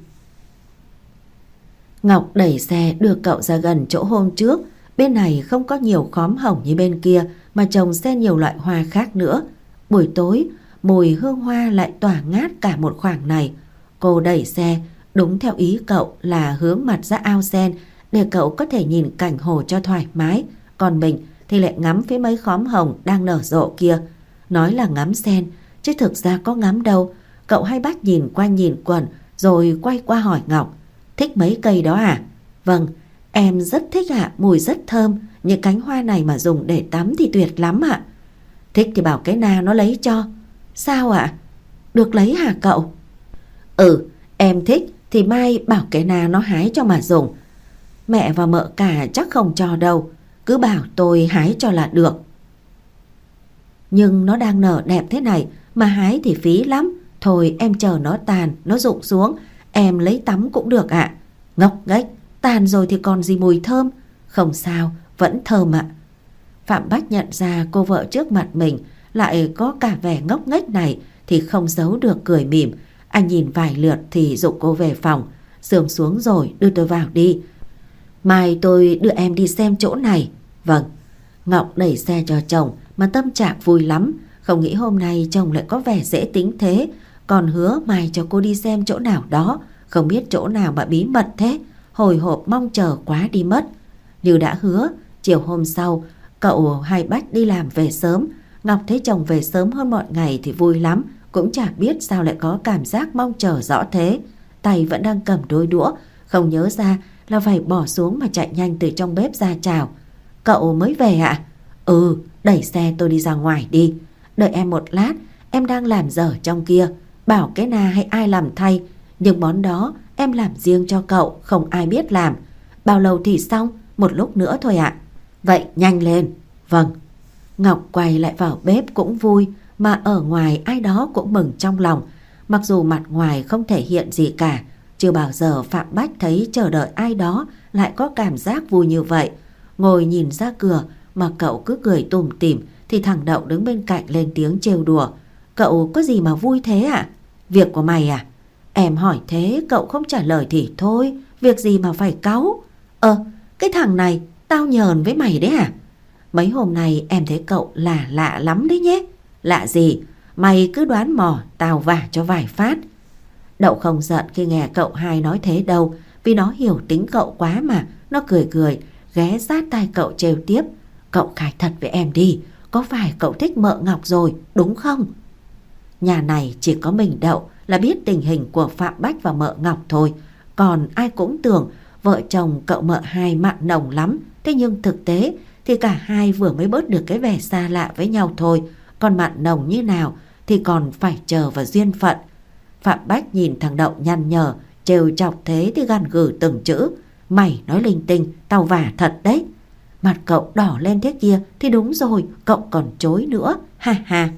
Ngọc đẩy xe đưa cậu ra gần chỗ hôm trước. Bên này không có nhiều khóm hồng như bên kia, mà trồng xen nhiều loại hoa khác nữa. Buổi tối, mùi hương hoa lại tỏa ngát cả một khoảng này. Cô đẩy xe đúng theo ý cậu là hướng mặt ra ao sen, để cậu có thể nhìn cảnh hồ cho thoải mái. Còn mình thì lại ngắm phía mấy khóm hồng đang nở rộ kia. Nói là ngắm sen, chứ thực ra có ngắm đâu. Cậu hay Bách nhìn quanh nhìn quẩn, rồi quay qua hỏi Ngọc: Thích mấy cây đó à? Vâng, em rất thích ạ, à, mùi rất thơm. Những cánh hoa này mà dùng để tắm thì tuyệt lắm ạ. À. Thích thì bảo cái Na nó lấy cho. Sao ạ? À? Được lấy hả cậu? Ừ, em thích thì mai bảo cái Na nó hái cho mà dùng. Mẹ và mợ cả chắc không cho đâu, cứ bảo tôi hái cho là được. Nhưng nó đang nở đẹp thế này mà hái thì phí lắm. Thôi em chờ nó tàn, nó rụng xuống, em lấy tắm cũng được ạ. À. Ngốc nghếch, tàn rồi thì còn gì mùi thơm. Không sao, vẫn thơm ạ. À. Phạm Bách nhận ra cô vợ trước mặt mình lại có cả vẻ ngốc nghếch này thì không giấu được cười mỉm. Anh nhìn vài lượt thì giục cô về phòng. Sườn xuống rồi, đưa tôi vào đi. Mai tôi đưa em đi xem chỗ này. Vâng. Ngọc đẩy xe cho chồng mà tâm trạng vui lắm. Không nghĩ hôm nay chồng lại có vẻ dễ tính thế. Còn hứa mai cho cô đi xem chỗ nào đó. Không biết chỗ nào mà bí mật thế. Hồi hộp mong chờ quá đi mất. Như đã hứa, chiều hôm sau cậu hai Bách đi làm về sớm. Ngọc thấy chồng về sớm hơn mọi ngày thì vui lắm. Cũng chả biết sao lại có cảm giác mong chờ rõ thế. Tay vẫn đang cầm đôi đũa, không nhớ ra là phải bỏ xuống mà chạy nhanh từ trong bếp ra chào. Cậu mới về ạ? À? Ừ, đẩy xe tôi đi ra ngoài đi. Đợi em một lát, em đang làm dở trong kia. Bảo cái Na hay ai làm thay. Nhưng món đó em làm riêng cho cậu, không ai biết làm. Bao lâu thì xong? Một lúc nữa thôi ạ. À. Vậy nhanh lên. Vâng. Ngọc quay lại vào bếp cũng vui, mà ở ngoài ai đó cũng mừng trong lòng. Mặc dù mặt ngoài không thể hiện gì cả, chưa bao giờ Phạm Bách thấy chờ đợi ai đó lại có cảm giác vui như vậy. Ngồi nhìn ra cửa mà cậu cứ cười tủm tỉm, thì thằng Đậu đứng bên cạnh lên tiếng trêu đùa: Cậu có gì mà vui thế ạ? À? Việc của mày à? Em hỏi thế cậu không trả lời thì thôi, việc gì mà phải cáu. Ờ, cái thằng này tao nhờn với mày đấy à? Mấy hôm nay em thấy cậu lạ lạ lắm đấy nhé. Lạ gì? Mày cứ đoán mò, tao vả cho vài phát. Đậu không giận khi nghe cậu hai nói thế đâu, vì nó hiểu tính cậu quá mà. Nó cười cười, ghé sát tai cậu trêu tiếp: Cậu khai thật với em đi, có phải cậu thích mợ Ngọc rồi, đúng không? Nhà này chỉ có mình Đậu là biết tình hình của Phạm Bách và mợ Ngọc thôi. Còn ai cũng tưởng vợ chồng cậu mợ hai mặn nồng lắm. Thế nhưng thực tế thì cả hai vừa mới bớt được cái vẻ xa lạ với nhau thôi. Còn mặn nồng như nào thì còn phải chờ vào duyên phận. Phạm Bách nhìn thằng Đậu nhăn nhở, trêu chọc thế thì gằn gừ từng chữ: Mày nói linh tinh, tao vả thật đấy. Mặt cậu đỏ lên thế kia thì đúng rồi, cậu còn chối nữa, ha ha.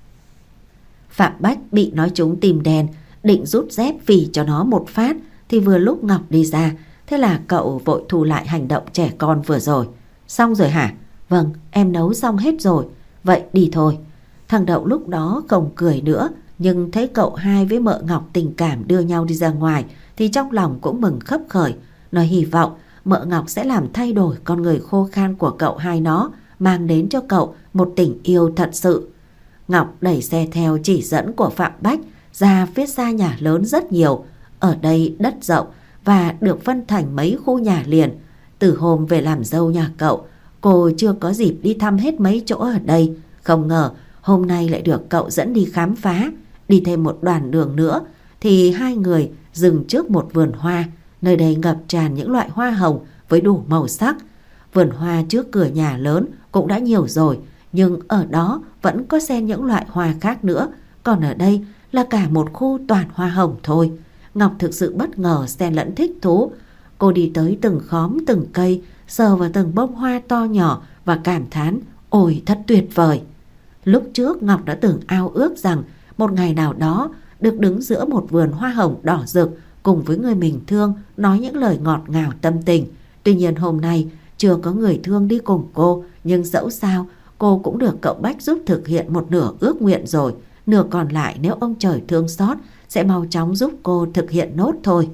Phạm Bách bị nói trúng tim đen, định rút dép phì cho nó một phát, thì vừa lúc Ngọc đi ra. Thế là cậu vội thu lại hành động trẻ con vừa rồi. Xong rồi hả? Vâng, em nấu xong hết rồi. Vậy đi thôi. Thằng Đậu lúc đó không cười nữa, nhưng thấy cậu hai với mợ Ngọc tình cảm đưa nhau đi ra ngoài thì trong lòng cũng mừng khấp khởi. Nó hy vọng mợ Ngọc sẽ làm thay đổi con người khô khan của cậu hai nó mang đến cho cậu một tình yêu thật sự. Ngọc đẩy xe theo chỉ dẫn của Phạm Bách ra phía xa nhà lớn rất nhiều. Ở đây đất rộng và được phân thành mấy khu nhà liền. Từ hôm về làm dâu nhà cậu, cô chưa có dịp đi thăm hết mấy chỗ ở đây. Không ngờ hôm nay lại được cậu dẫn đi khám phá. Đi thêm một đoạn đường nữa thì hai người dừng trước một vườn hoa. Nơi đây ngập tràn những loại hoa hồng với đủ màu sắc. Vườn hoa trước cửa nhà lớn cũng đã nhiều rồi, nhưng ở đó vẫn có xen những loại hoa khác nữa. Còn ở đây là cả một khu toàn hoa hồng thôi. Ngọc thực sự bất ngờ, xen lẫn thích thú. Cô đi tới từng khóm từng cây, sờ vào từng bông hoa to nhỏ và cảm thán: ôi thật tuyệt vời. Lúc trước Ngọc đã từng ao ước rằng một ngày nào đó được đứng giữa một vườn hoa hồng đỏ rực cùng với người mình thương, nói những lời ngọt ngào tâm tình. Tuy nhiên hôm nay chưa có người thương đi cùng cô, nhưng dẫu sao cô cũng được cậu Bách giúp thực hiện một nửa ước nguyện rồi. Nửa còn lại nếu ông trời thương xót sẽ mau chóng giúp cô thực hiện nốt thôi.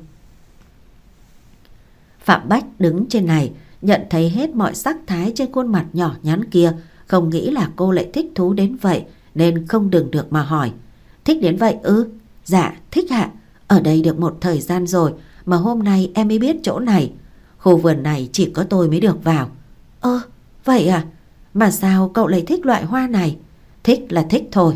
Phạm Bách đứng trên này, nhận thấy hết mọi sắc thái trên khuôn mặt nhỏ nhắn kia, không nghĩ là cô lại thích thú đến vậy nên không đừng được mà hỏi: thích đến vậy ư? Dạ thích ạ. Ở đây được một thời gian rồi mà hôm nay em mới biết chỗ này. Khu vườn này chỉ có tôi mới được vào. Ơ vậy à? Mà sao cậu lại thích loại hoa này? Thích là thích thôi.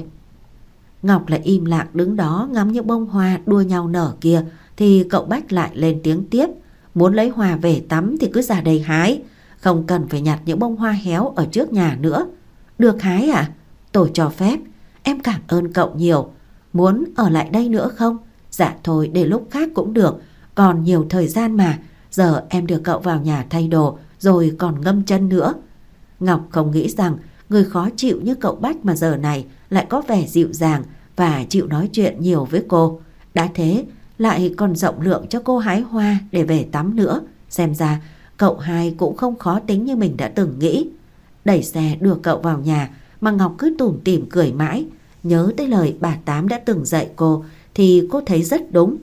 Ngọc lại im lặng đứng đó ngắm những bông hoa đua nhau nở kia, thì cậu Bách lại lên tiếng tiếp: muốn lấy hoa về tắm thì cứ ra đây hái, không cần phải nhặt những bông hoa héo ở trước nhà nữa. Được hái à? Tôi cho phép. Em cảm ơn cậu nhiều. Muốn ở lại đây nữa không? Dạ thôi, để lúc khác cũng được, còn nhiều thời gian mà. Giờ em đưa cậu vào nhà thay đồ rồi còn ngâm chân nữa. Ngọc không nghĩ rằng người khó chịu như cậu Bách mà giờ này lại có vẻ dịu dàng và chịu nói chuyện nhiều với cô. Đã thế lại còn rộng lượng cho cô hái hoa để về tắm nữa. Xem ra cậu hai cũng không khó tính như mình đã từng nghĩ. Đẩy xe đưa cậu vào nhà mà Ngọc cứ tủm tỉm cười mãi. Nhớ tới lời bà Tám đã từng dạy cô thì cô thấy rất đúng.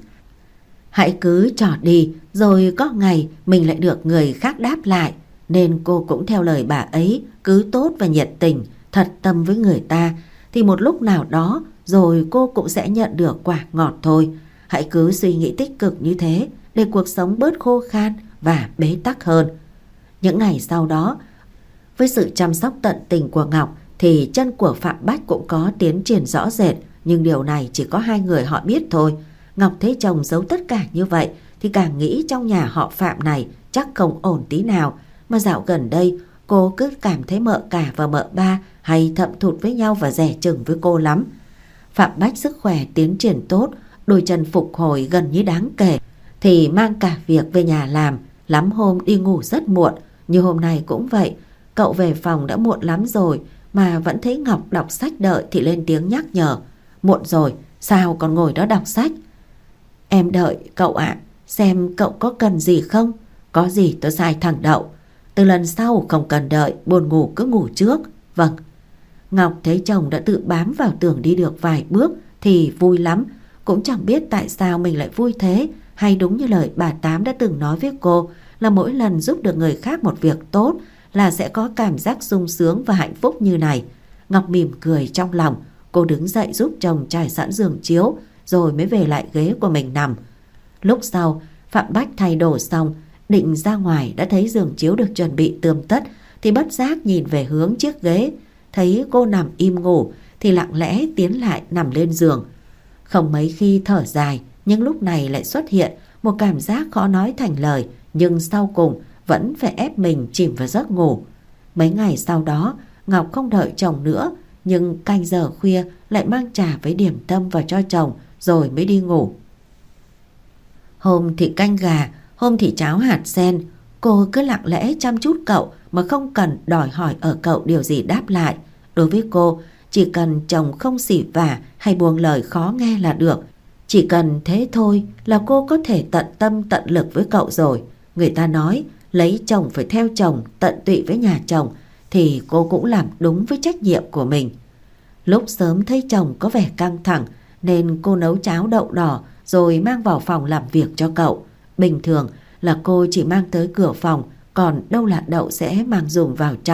Hãy cứ trò đi rồi có ngày mình lại được người khác đáp lại. Nên cô cũng theo lời bà ấy, cứ tốt và nhiệt tình, thật tâm với người ta, thì một lúc nào đó rồi cô cũng sẽ nhận được quả ngọt thôi. Hãy cứ suy nghĩ tích cực như thế để cuộc sống bớt khô khan và bế tắc hơn. Những ngày sau đó, với sự chăm sóc tận tình của Ngọc thì chân của Phạm Bách cũng có tiến triển rõ rệt. Nhưng điều này chỉ có hai người họ biết thôi. Ngọc thấy chồng giấu tất cả như vậy thì càng nghĩ trong nhà họ Phạm này chắc không ổn tí nào. Mà dạo gần đây cô cứ cảm thấy mợ cả và mợ ba hay thậm thụt với nhau và dè chừng với cô lắm. Phạm Bách sức khỏe tiến triển tốt, đôi chân phục hồi gần như đáng kể, thì mang cả việc về nhà làm. Lắm hôm đi ngủ rất muộn, như hôm nay cũng vậy. Cậu về phòng đã muộn lắm rồi mà vẫn thấy Ngọc đọc sách đợi thì lên tiếng nhắc nhở: muộn rồi, sao còn ngồi đó đọc sách? Em đợi cậu ạ, à, xem cậu có cần gì không? Có gì tôi sai thằng Đậu. Từ lần sau không cần đợi, buồn ngủ cứ ngủ trước. Vâng. Ngọc thấy chồng đã tự bám vào tường đi được vài bước thì vui lắm. Cũng chẳng biết tại sao mình lại vui thế, hay đúng như lời bà Tám đã từng nói với cô là mỗi lần giúp được người khác một việc tốt là sẽ có cảm giác sung sướng và hạnh phúc như này. Ngọc mỉm cười trong lòng. Cô đứng dậy giúp chồng trải sẵn giường chiếu rồi mới về lại ghế của mình nằm. Lúc sau Phạm Bách thay đồ xong định ra ngoài đã thấy giường chiếu được chuẩn bị tươm tất thì bất giác nhìn về hướng chiếc ghế. Thấy cô nằm im ngủ thì lặng lẽ tiến lại nằm lên giường. Không mấy khi thở dài, nhưng lúc này lại xuất hiện một cảm giác khó nói thành lời, nhưng sau cùng vẫn phải ép mình chìm vào giấc ngủ. Mấy ngày sau đó Ngọc không đợi chồng nữa, nhưng canh giờ khuya lại mang trà với điểm tâm vào cho chồng rồi mới đi ngủ. Hôm thì canh gà, hôm thì cháo hạt sen. Cô cứ lặng lẽ chăm chút cậu mà không cần đòi hỏi ở cậu điều gì đáp lại. Đối với cô, chỉ cần chồng không xỉ vả hay buông lời khó nghe là được. Chỉ cần thế thôi là cô có thể tận tâm tận lực với cậu rồi. Người ta nói lấy chồng phải theo chồng, tận tụy với nhà chồng, thì cô cũng làm đúng với trách nhiệm của mình. Lúc sớm thấy chồng có vẻ căng thẳng nên cô nấu cháo đậu đỏ rồi mang vào phòng làm việc cho cậu. Bình thường là cô chỉ mang tới cửa phòng, còn đâu là đậu sẽ mang dùng vào trong.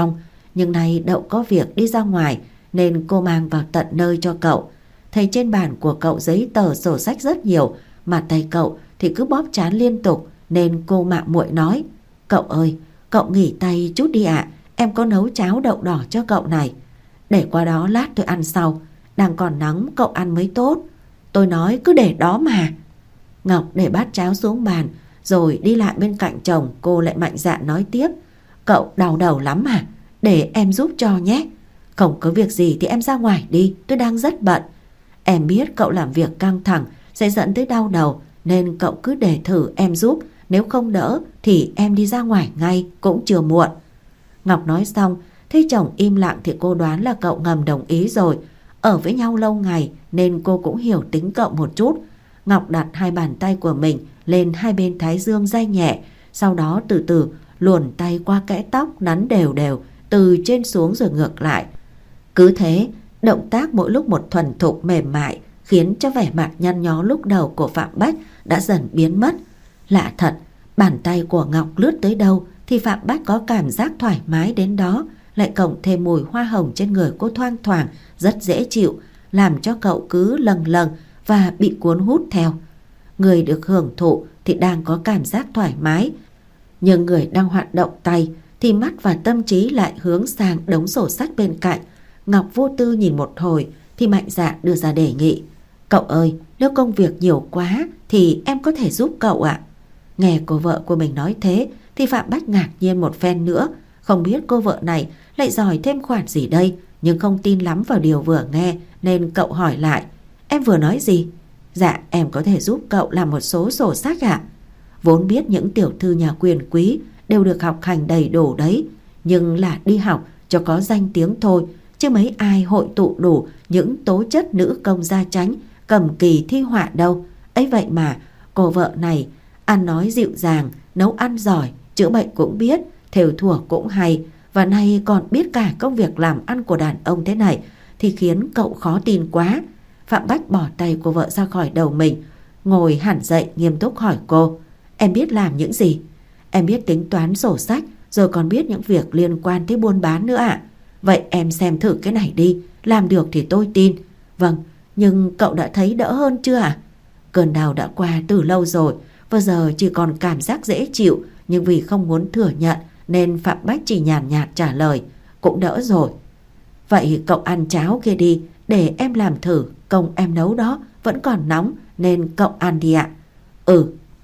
nhưng nay Đậu có việc đi ra ngoài nên cô mang vào tận nơi cho cậu. Thấy trên bàn của cậu giấy tờ sổ sách rất nhiều, mà tay cậu thì cứ bóp trán liên tục, nên cô mạ muội nói: "Cậu ơi, cậu nghỉ tay chút đi ạ, em có nấu cháo đậu đỏ cho cậu này. Để qua đó lát tôi ăn sau, đang còn nóng cậu ăn mới tốt." Tôi nói: "Cứ để đó mà." Ngọc để bát cháo xuống bàn rồi đi lại bên cạnh chồng. Cô lại mạnh dạn nói tiếp: "Cậu đau đầu lắm à? Để em giúp cho nhé." "Không có việc gì thì em ra ngoài đi, tôi đang rất bận." "Em biết cậu làm việc căng thẳng sẽ dẫn tới đau đầu, nên cậu cứ để thử em giúp. Nếu không đỡ thì em đi ra ngoài ngay, cũng chưa muộn." Ngọc nói xong, thấy chồng im lặng thì cô đoán là cậu ngầm đồng ý rồi. Ở với nhau lâu ngày nên cô cũng hiểu tính cậu một chút. Ngọc đặt hai bàn tay của mình lên hai bên thái dương day nhẹ, sau đó từ từ luồn tay qua kẽ tóc nắn đều đều từ trên xuống rồi ngược lại. Cứ thế, động tác mỗi lúc một thuần thục mềm mại, khiến cho vẻ mặt nhăn nhó lúc đầu của Phạm Bách đã dần biến mất. Lạ thật, bàn tay của Ngọc lướt tới đâu thì Phạm Bách có cảm giác thoải mái đến đó, lại cộng thêm mùi hoa hồng trên người cô thoang thoảng rất dễ chịu, làm cho cậu cứ lâng lâng và bị cuốn hút theo. Người được hưởng thụ thì đang có cảm giác thoải mái, nhưng người đang hoạt động tay thì mắt và tâm trí lại hướng sang đống sổ sách bên cạnh. Ngọc vô tư nhìn một hồi thì mạnh dạn đưa ra đề nghị: "Cậu ơi, nếu công việc nhiều quá thì em có thể giúp cậu ạ." Nghe cô vợ của mình nói thế thì Phạm Bách ngạc nhiên một phen nữa. Không biết cô vợ này lại giỏi thêm khoản gì đây, nhưng không tin lắm vào điều vừa nghe nên cậu hỏi lại: "Em vừa nói gì?" "Dạ, em có thể giúp cậu làm một số sổ sách ạ." Vốn biết những tiểu thư nhà quyền quý đều được học hành đầy đủ đấy, nhưng là đi học cho có danh tiếng thôi, chứ mấy ai hội tụ đủ những tố chất nữ công gia chánh, cầm kỳ thi họa đâu. Ấy vậy mà cô vợ này ăn nói dịu dàng, nấu ăn giỏi, chữa bệnh cũng biết, thêu thùa cũng hay, và nay còn biết cả công việc làm ăn của đàn ông thế này thì khiến cậu khó tin quá. Phạm Bách bỏ tay của vợ ra khỏi đầu mình, ngồi hẳn dậy nghiêm túc hỏi cô: "Em biết làm những gì?" "Em biết tính toán sổ sách, rồi còn biết những việc liên quan tới buôn bán nữa ạ." À? "Vậy em xem thử cái này đi, làm được thì tôi tin." "Vâng, nhưng cậu đã thấy đỡ hơn chưa ạ?" À? Cơn đau đã qua từ lâu rồi, và giờ chỉ còn cảm giác dễ chịu, nhưng vì không muốn thừa nhận nên Phạm Bách chỉ nhàn nhạt trả lời: "Cũng đỡ rồi." "Vậy cậu ăn cháo kia đi, để em làm thử, công em nấu đó vẫn còn nóng nên cậu ăn đi ạ." "Ừ."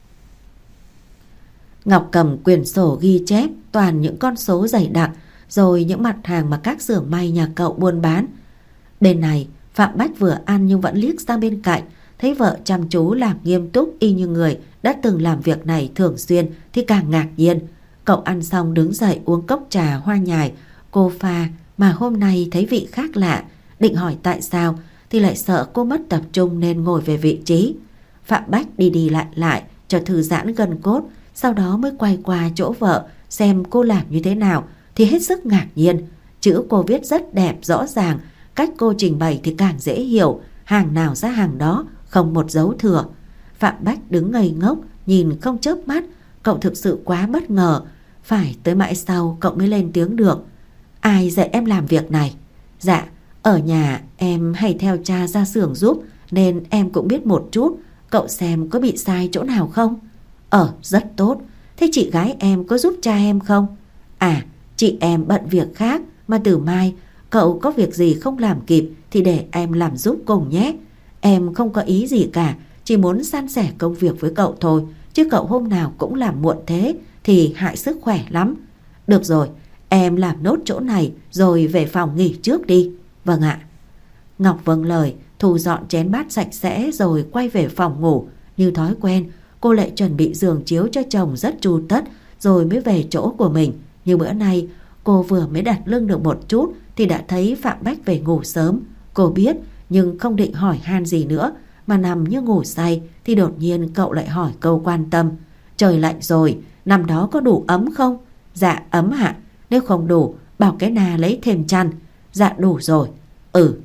Ngọc cầm quyển sổ ghi chép toàn những con số dày đặc, rồi những mặt hàng mà các xưởng may nhà cậu buôn bán. Bên này Phạm Bách vừa ăn nhưng vẫn liếc sang bên cạnh, thấy vợ chăm chú làm nghiêm túc y như người đã từng làm việc này thường xuyên thì càng ngạc nhiên. Cậu ăn xong đứng dậy uống cốc trà hoa nhài cô pha, mà hôm nay thấy vị khác lạ, định hỏi tại sao thì lại sợ cô mất tập trung nên ngồi về vị trí. Phạm Bách đi đi lại lại cho thư giãn gân cốt, sau đó mới quay qua chỗ vợ xem cô làm như thế nào thì hết sức ngạc nhiên. Chữ cô viết rất đẹp rõ ràng, cách cô trình bày thì càng dễ hiểu, hàng nào ra hàng đó, không một dấu thừa. Phạm Bách đứng ngây ngốc nhìn không chớp mắt, cậu thực sự quá bất ngờ. Phải tới mãi sau cậu mới lên tiếng được: "Ai dạy em làm việc này?" "Dạ, ở nhà em hay theo cha ra xưởng giúp nên em cũng biết một chút, cậu xem có bị sai chỗ nào không?" "Ờ, rất tốt. Thế chị gái em có giúp cha em không?" "À, chị em bận việc khác, mà từ mai cậu có việc gì không làm kịp thì để em làm giúp cùng nhé. Em không có ý gì cả, chỉ muốn san sẻ công việc với cậu thôi, chứ cậu hôm nào cũng làm muộn thế thì hại sức khỏe lắm." "Được rồi, em làm nốt chỗ này rồi về phòng nghỉ trước đi." "Vâng ạ." Ngọc vâng lời, thu dọn chén bát sạch sẽ rồi quay về phòng ngủ. Như thói quen, cô lại chuẩn bị giường chiếu cho chồng rất chu tất rồi mới về chỗ của mình. Nhưng bữa nay cô vừa mới đặt lưng được một chút thì đã thấy Phạm Bách về ngủ sớm. Cô biết nhưng không định hỏi han gì nữa, mà nằm như ngủ say thì đột nhiên cậu lại hỏi câu quan tâm: "Trời lạnh rồi, nằm đó có đủ ấm không?" "Dạ ấm ạ. Nếu không đủ bảo cái nà lấy thêm chăn." "Dạ đủ rồi." "Ừ."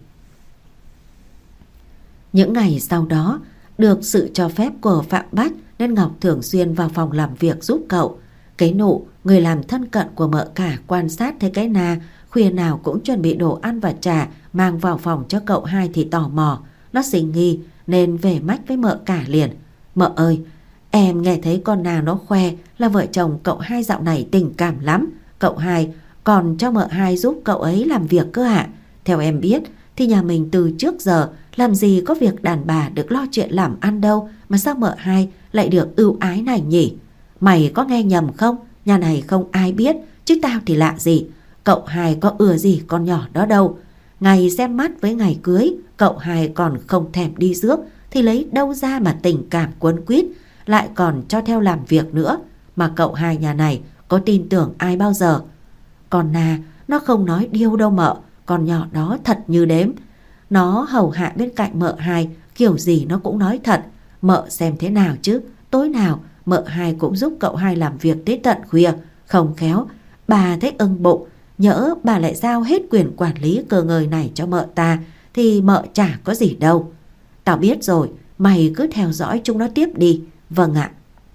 Những ngày sau đó, được sự cho phép của Phạm Bách nên Ngọc thường xuyên vào phòng làm việc giúp cậu. Cái nụ người làm thân cận của mợ cả quan sát thấy cái nà khuya nào cũng chuẩn bị đồ ăn và trà mang vào phòng cho cậu hai thì tò mò. Nó sinh nghi nên về mách với mợ cả liền. Mợ ơi, em nghe thấy con nào nó khoe là vợ chồng cậu hai dạo này tình cảm lắm. Cậu hai còn cho mợ hai giúp cậu ấy làm việc cơ ạ. Theo em biết thì nhà mình từ trước giờ làm gì có việc đàn bà được lo chuyện làm ăn đâu, mà sao mợ hai lại được ưu ái này nhỉ? Mày có nghe nhầm không? Nhà này không ai biết, chứ tao thì lạ gì. Cậu hai có ưa gì con nhỏ đó đâu. Ngày xem mắt với ngày cưới, cậu hai còn không thèm đi rước, thì lấy đâu ra mà tình cảm quấn quýt, lại còn cho theo làm việc nữa. Mà cậu hai nhà này có tin tưởng ai bao giờ? Còn Na, nó không nói điêu đâu mợ. Con nhỏ đó thật như đếm. Nó hầu hạ bên cạnh mợ hai, kiểu gì nó cũng nói thật. Mợ xem thế nào chứ. Tối nào mợ hai cũng giúp cậu hai làm việc tới tận khuya. Không khéo bà thấy ưng bụng, nhỡ bà lại giao hết quyền quản lý cơ ngơi này cho mợ ta thì mợ chả có gì đâu. Tao biết rồi, mày cứ theo dõi chúng nó tiếp đi. Vâng ạ.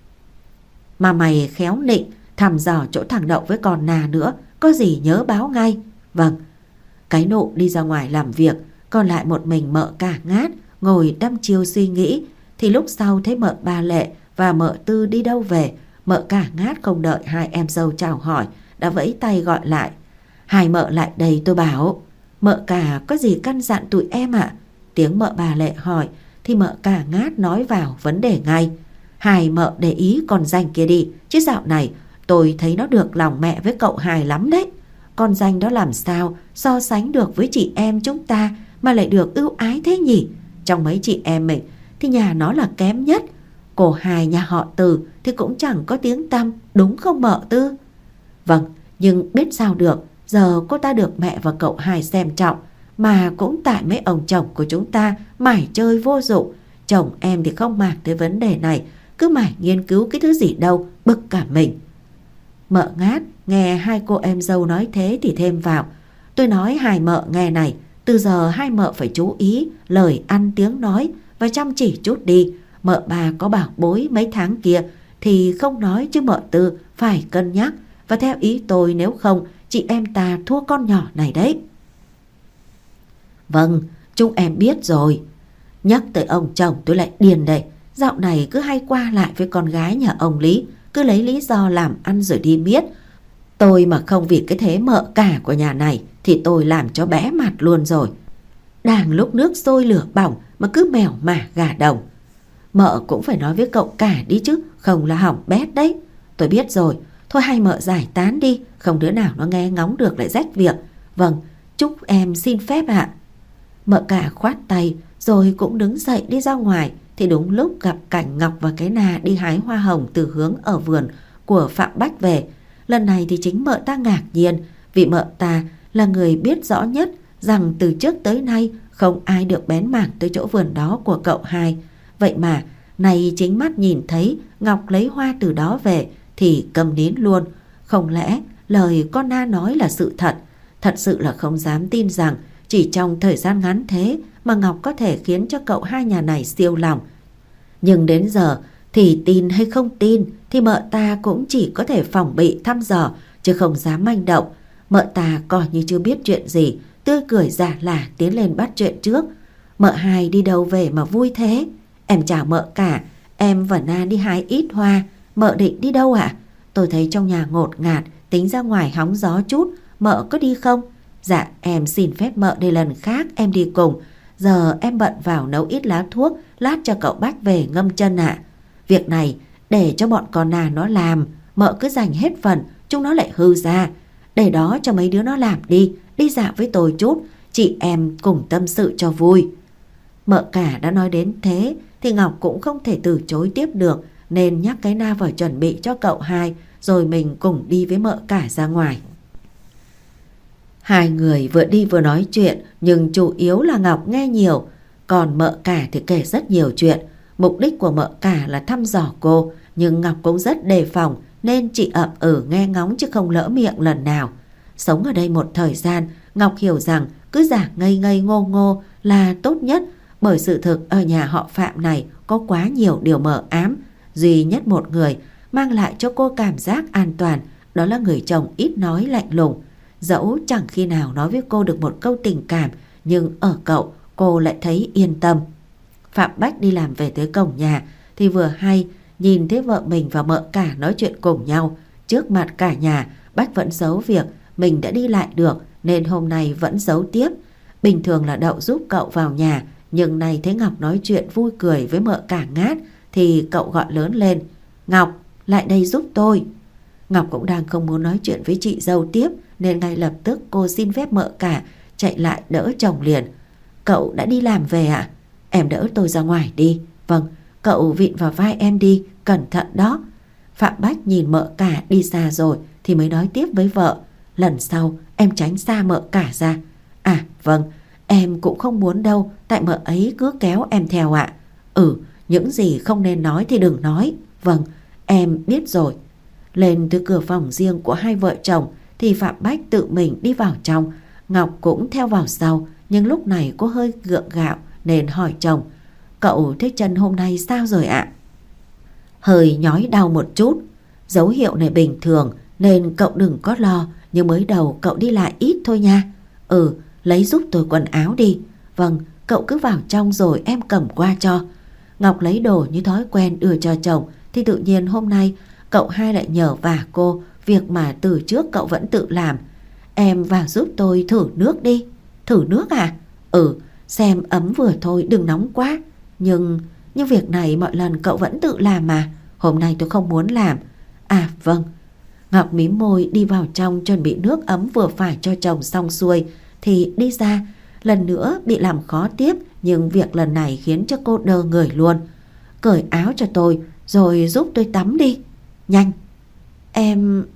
Mà mày khéo nịnh thăm dò chỗ thằng Đậu với con Na nữa, có gì nhớ báo ngay. Vâng. Cái nụ đi ra ngoài làm việc, còn lại một mình mợ cả Ngát ngồi đăm chiêu suy nghĩ. Thì lúc sau thấy mợ Ba Lệ và mợ Tư đi đâu về, mợ cả Ngát không đợi hai em dâu chào hỏi đã vẫy tay gọi lại. Hai mợ lại đây tôi bảo. Mợ cả có gì căn dặn tụi em ạ? À? Tiếng mợ Ba Lệ hỏi thì mợ cả Ngát nói vào vấn đề ngay. Hai mợ để ý con Danh kia đi, chứ dạo này tôi thấy nó được lòng mẹ với cậu hai lắm đấy. Con Danh đó làm sao so sánh được với chị em chúng ta mà lại được ưu ái thế nhỉ? Trong mấy chị em mình thì nhà nó là kém nhất. Cô hai nhà họ Từ thì cũng chẳng có tiếng tăm, đúng không mợ Tư? Vâng, nhưng biết sao được, giờ cô ta được mẹ và cậu hai xem trọng, mà cũng tại mấy ông chồng của chúng ta mải chơi vô dụng. Chồng em thì không màng tới vấn đề này, cứ mải nghiên cứu cái thứ gì đâu, bực cả mình. Mợ Ngát nghe hai cô em dâu nói thế thì thêm vào. Tôi nói hai mợ nghe này, từ giờ hai mợ phải chú ý lời ăn tiếng nói và chăm chỉ chút đi. Mợ bà có bảo bối mấy tháng kia thì không nói, chứ mợ Tư phải cân nhắc. Và theo ý tôi, nếu không chị em ta thua con nhỏ này đấy. Vâng, chúng em biết rồi. Nhắc tới ông chồng tôi lại điên đây. Dạo này cứ hay qua lại với con gái nhà ông Lý, cứ lấy lý do làm ăn rồi đi miết. Tôi mà không vì cái thế mợ cả của nhà này thì tôi làm cho bẽ mặt luôn rồi. Đang lúc nước sôi lửa bỏng mà cứ mèo mả gà đồng. Mợ cũng phải nói với cậu cả đi chứ, không là hỏng bét đấy. Tôi biết rồi, thôi hai mợ giải tán đi, không đứa nào nó nghe ngóng được lại rách việc. Vâng, chúc em xin phép ạ. Mợ cả khoát tay rồi cũng đứng dậy đi ra ngoài. Thì đúng lúc gặp cảnh Ngọc và cái Na đi hái hoa hồng từ hướng ở vườn của Phạm Bách về. Lần này thì chính mợ ta ngạc nhiên, vì mợ ta là người biết rõ nhất rằng từ trước tới nay không ai được bén mảng tới chỗ vườn đó của cậu hai. Vậy mà này chính mắt nhìn thấy Ngọc lấy hoa từ đó về thì câm nín luôn. Không lẽ lời con Na nói là sự thật? Thật sự là không dám tin rằng chỉ trong thời gian ngắn thế mà Ngọc có thể khiến cho cậu hai nhà này siêu lòng. Nhưng đến giờ thì tin hay không tin thì mợ ta cũng chỉ có thể phòng bị thăm dò, chứ không dám manh động. Mợ ta coi như chưa biết chuyện gì, tươi cười giả lả tiến lên bắt chuyện trước. Mợ hai đi đâu về mà vui thế? Em chào mợ cả, em và Na đi hái ít hoa. Mợ định đi đâu ạ? À? Tôi thấy trong nhà ngột ngạt, tính ra ngoài hóng gió chút, mợ có đi không? Dạ em xin phép mợ đây lần khác em đi cùng. Giờ em bận vào nấu ít lá thuốc, lát cho cậu Bách về ngâm chân ạ. À. Việc này để cho bọn con Na nó làm, mợ cứ dành hết phần, chúng nó lại hư ra. Để đó cho mấy đứa nó làm đi, đi dạo với tôi chút, chị em cùng tâm sự cho vui. Mợ cả đã nói đến thế thì Ngọc cũng không thể từ chối tiếp được, nên nhắc cái Na vào chuẩn bị cho cậu hai, rồi mình cùng đi với mợ cả ra ngoài. Hai người vừa đi vừa nói chuyện, nhưng chủ yếu là Ngọc nghe nhiều, còn mợ cả thì kể rất nhiều chuyện. Mục đích của mợ cả là thăm dò cô, nhưng Ngọc cũng rất đề phòng nên chỉ ậm ừ nghe ngóng chứ không lỡ miệng lần nào. Sống ở đây một thời gian, Ngọc hiểu rằng cứ giả ngây ngây ngô ngô là tốt nhất, bởi sự thực ở nhà họ Phạm này có quá nhiều điều mờ ám. Duy nhất một người mang lại cho cô cảm giác an toàn, đó là người chồng ít nói lạnh lùng. Dẫu chẳng khi nào nói với cô được một câu tình cảm, nhưng ở cậu cô lại thấy yên tâm. Phạm Bách đi làm về tới cổng nhà thì vừa hay nhìn thấy vợ mình và mợ cả nói chuyện cùng nhau. Trước mặt cả nhà, Bách vẫn giấu việc mình đã đi lại được nên hôm nay vẫn giấu tiếp. Bình thường là Đậu giúp cậu vào nhà, nhưng nay thấy Ngọc nói chuyện vui cười với mợ cả Ngát thì cậu gọi lớn lên: Ngọc, lại đây giúp tôi. Ngọc cũng đang không muốn nói chuyện với chị dâu tiếp nên ngay lập tức cô xin phép mợ cả chạy lại đỡ chồng liền. Cậu đã đi làm về ạ? À? Em đỡ tôi ra ngoài đi. Vâng, cậu vịn vào vai em đi, cẩn thận đó. Phạm Bách nhìn mợ cả đi xa rồi thì mới nói tiếp với vợ: lần sau em tránh xa mợ cả ra. À vâng, em cũng không muốn đâu, tại mợ ấy cứ kéo em theo ạ. À. Ừ, những gì không nên nói thì đừng nói. Vâng, em biết rồi. Lên từ cửa phòng riêng của hai vợ chồng thì Phạm Bách tự mình đi vào trong. Ngọc cũng theo vào sau, nhưng lúc này cô hơi gượng gạo nên hỏi chồng: Cậu thấy chân hôm nay sao rồi ạ? À? Hơi nhói đau một chút. Dấu hiệu này bình thường nên cậu đừng có lo, nhưng mới đầu cậu đi lại ít thôi nha. Ừ, lấy giúp tôi quần áo đi. Vâng, cậu cứ vào trong rồi em cầm qua cho. Ngọc lấy đồ như thói quen đưa cho chồng thì tự nhiên hôm nay cậu hai lại nhờ vả cô việc mà từ trước cậu vẫn tự làm. Em vào giúp tôi thử nước đi. Thử nước à? Ừ, xem ấm vừa thôi, đừng nóng quá. Nhưng, nhưng việc này mọi lần cậu vẫn tự làm mà. Hôm nay tôi không muốn làm. À vâng. Ngọc mím môi đi vào trong chuẩn bị nước ấm vừa phải cho chồng xong xuôi thì đi ra. Lần nữa bị làm khó tiếp, nhưng việc lần này khiến cho cô đơ người luôn. Cởi áo cho tôi rồi giúp tôi tắm đi. Nhanh. Em...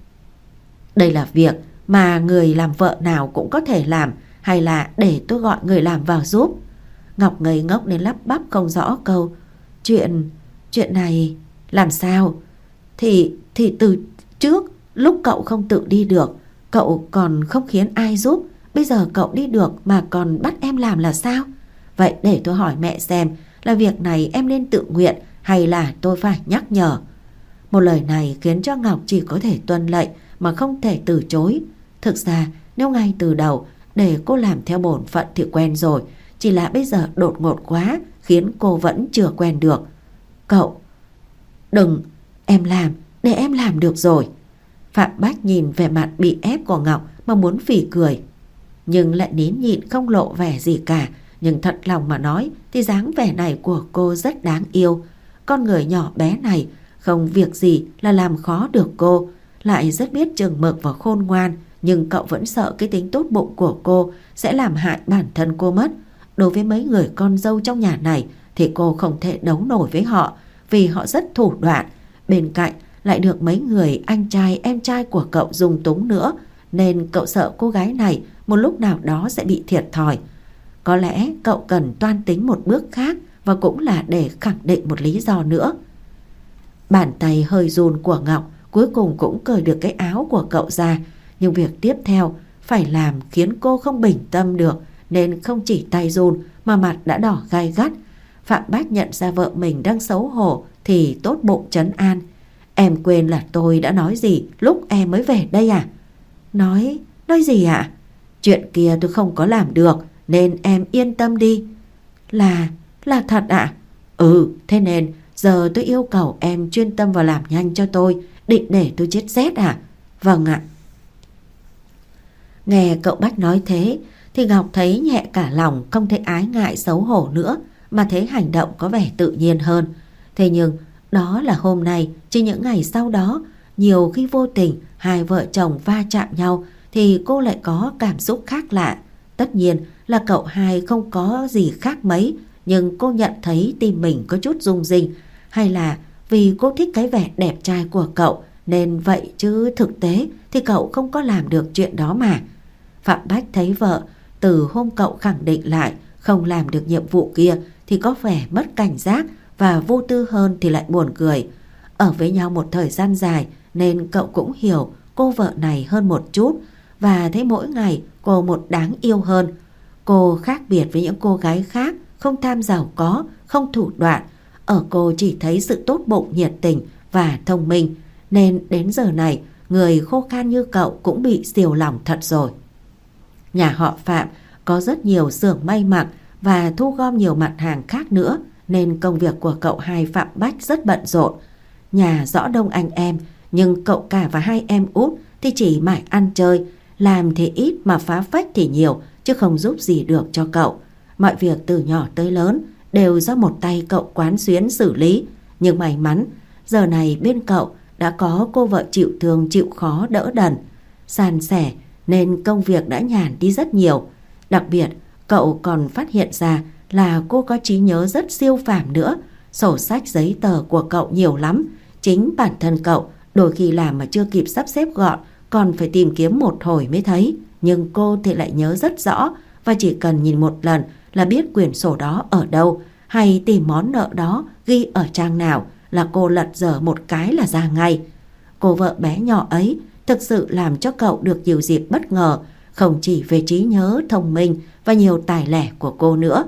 Đây là việc mà người làm vợ nào cũng có thể làm, hay là để tôi gọi người làm vào giúp? Ngọc ngây ngốc đến lắp bắp không rõ câu. Chuyện... chuyện này... làm sao? Thì... thì từ trước lúc cậu không tự đi được, cậu còn không khiến ai giúp. Bây giờ cậu đi được mà còn bắt em làm là sao? Vậy để tôi hỏi mẹ xem là việc này em nên tự nguyện hay là tôi phải nhắc nhở. Một lời này khiến cho Ngọc chỉ có thể tuân lệnh mà không thể từ chối. Thực ra nếu ngay từ đầu để cô làm theo bổn phận thì quen rồi, chỉ là bây giờ đột ngột quá khiến cô vẫn chưa quen được. Cậu... Đừng, em làm, để em làm được rồi. Phạm Bách nhìn vẻ mặt bị ép của Ngọc mà muốn phỉ cười, nhưng lại nín nhịn không lộ vẻ gì cả. Nhưng thật lòng mà nói thì dáng vẻ này của cô rất đáng yêu. Con người nhỏ bé này không việc gì là làm khó được cô, lại rất biết chừng mực và khôn ngoan. Nhưng cậu vẫn sợ cái tính tốt bụng của cô sẽ làm hại bản thân cô mất. Đối với mấy người con dâu trong nhà này thì cô không thể đấu nổi với họ, vì họ rất thủ đoạn. Bên cạnh lại được mấy người anh trai em trai của cậu dung túng nữa, nên cậu sợ cô gái này một lúc nào đó sẽ bị thiệt thòi. Có lẽ cậu cần toan tính một bước khác, và cũng là để khẳng định một lý do nữa. Bàn tay hơi run của Ngọc cuối cùng cũng cởi được cái áo của cậu ra, nhưng việc tiếp theo phải làm khiến cô không bình tâm được, nên không chỉ tay run mà mặt đã đỏ gai gắt. Phạm Bách nhận ra vợ mình đang xấu hổ thì tốt bụng trấn an. Em quên là tôi đã nói gì lúc em mới về đây à? Nói... nói gì ạ? À? Chuyện kia tôi không có làm được, nên em yên tâm đi. Là... là thật ạ? À? Ừ, thế nên giờ tôi yêu cầu em chuyên tâm vào làm nhanh cho tôi. Định để tôi chết rét à? Vâng ạ. Nghe cậu Bách nói thế thì Ngọc thấy nhẹ cả lòng, không thấy ái ngại xấu hổ nữa, mà thấy hành động có vẻ tự nhiên hơn. Thế nhưng đó là hôm nay, chứ những ngày sau đó nhiều khi vô tình hai vợ chồng va chạm nhau thì cô lại có cảm xúc khác lạ. Tất nhiên là cậu hai không có gì khác mấy, nhưng cô nhận thấy tim mình có chút rung rinh. Hay là vì cô thích cái vẻ đẹp trai của cậu nên vậy, chứ thực tế thì cậu không có làm được chuyện đó mà. Phạm Bách thấy vợ từ hôm cậu khẳng định lại không làm được nhiệm vụ kia thì có vẻ mất cảnh giác, và vô tư hơn thì lại buồn cười. Ở với nhau một thời gian dài nên cậu cũng hiểu cô vợ này hơn một chút, và thấy mỗi ngày cô một đáng yêu hơn. Cô khác biệt với những cô gái khác, không tham giàu có, không thủ đoạn. Ở cô chỉ thấy sự tốt bụng, nhiệt tình và thông minh, nên đến giờ này người khô khan như cậu cũng bị siêu lòng thật rồi. Nhà họ Phạm có rất nhiều xưởng may mặc và thu gom nhiều mặt hàng khác nữa, nên công việc của cậu hai Phạm Bách rất bận rộn. Nhà rõ đông anh em, nhưng cậu cả và hai em út thì chỉ mải ăn chơi, làm thì ít mà phá phách thì nhiều, chứ không giúp gì được cho cậu. Mọi việc từ nhỏ tới lớn đều do một tay cậu quán xuyến xử lý. Nhưng may mắn, giờ này bên cậu đã có cô vợ chịu thương chịu khó đỡ đần, san sẻ, nên công việc đã nhàn đi rất nhiều. Đặc biệt, cậu còn phát hiện ra là cô có trí nhớ rất siêu phàm nữa. Sổ sách giấy tờ của cậu nhiều lắm. Chính bản thân cậu đôi khi làm mà chưa kịp sắp xếp gọn, còn phải tìm kiếm một hồi mới thấy. Nhưng cô thì lại nhớ rất rõ, và chỉ cần nhìn một lần là biết quyển sổ đó ở đâu, hay tìm món nợ đó ghi ở trang nào, là cô lật dở một cái là ra ngay. Cô vợ bé nhỏ ấy thực sự làm cho cậu được nhiều dịp bất ngờ, không chỉ về trí nhớ, thông minh và nhiều tài lẻ của cô nữa.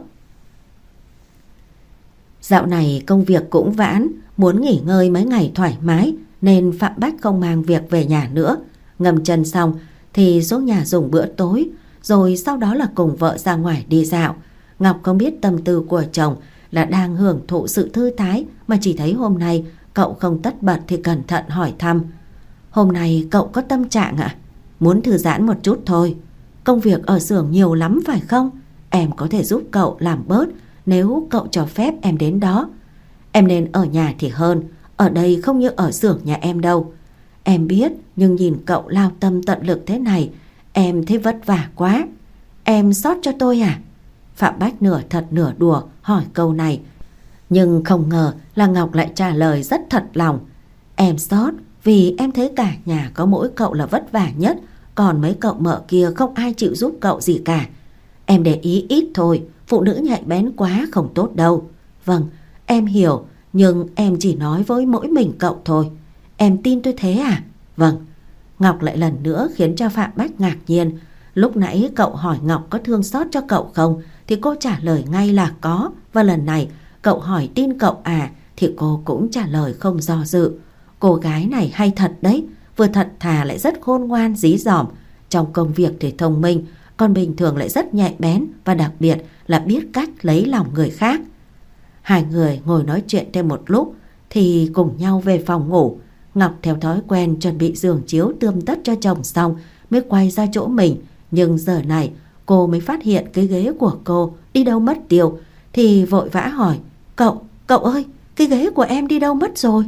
Dạo này công việc cũng vãn, muốn nghỉ ngơi mấy ngày thoải mái, nên Phạm Bách không mang việc về nhà nữa. Ngâm chân xong thì xuống nhà dùng bữa tối, rồi sau đó là cùng vợ ra ngoài đi dạo. Ngọc không biết tâm tư của chồng là đang hưởng thụ sự thư thái, mà chỉ thấy hôm nay cậu không tất bật thì cẩn thận hỏi thăm. Hôm nay cậu có tâm trạng ạ? À? Muốn thư giãn một chút thôi. Công việc ở xưởng nhiều lắm phải không? Em có thể giúp cậu làm bớt nếu cậu cho phép em đến đó. Em nên ở nhà thì hơn, ở đây không như ở xưởng nhà em đâu. Em biết, nhưng nhìn cậu lao tâm tận lực thế này, em thấy vất vả quá. Em xót cho tôi à? Phạm Bách nửa thật nửa đùa hỏi câu này, nhưng không ngờ là Ngọc lại trả lời rất thật lòng. Em xót vì em thấy cả nhà có mỗi cậu là vất vả nhất, còn mấy cậu mợ kia không ai chịu giúp cậu gì cả. Em để ý ít thôi, phụ nữ nhạy bén quá không tốt đâu. Vâng, em hiểu, nhưng em chỉ nói với mỗi mình cậu thôi. Em tin tôi thế à? Vâng. Ngọc lại lần nữa khiến cho Phạm Bách ngạc nhiên. Lúc nãy cậu hỏi Ngọc có thương xót cho cậu không, thì cô trả lời ngay là có. Và lần này cậu hỏi tin cậu à, thì cô cũng trả lời không do dự. Cô gái này hay thật đấy, vừa thật thà lại rất khôn ngoan dí dỏm. Trong công việc thì thông minh, còn bình thường lại rất nhạy bén, và đặc biệt là biết cách lấy lòng người khác. Hai người ngồi nói chuyện thêm một lúc thì cùng nhau về phòng ngủ. Ngọc theo thói quen chuẩn bị giường chiếu tươm tất cho chồng xong mới quay ra chỗ mình. Nhưng giờ này cô mới phát hiện cái ghế của cô đi đâu mất tiêu, thì vội vã hỏi: Cậu, cậu ơi, cái ghế của em đi đâu mất rồi?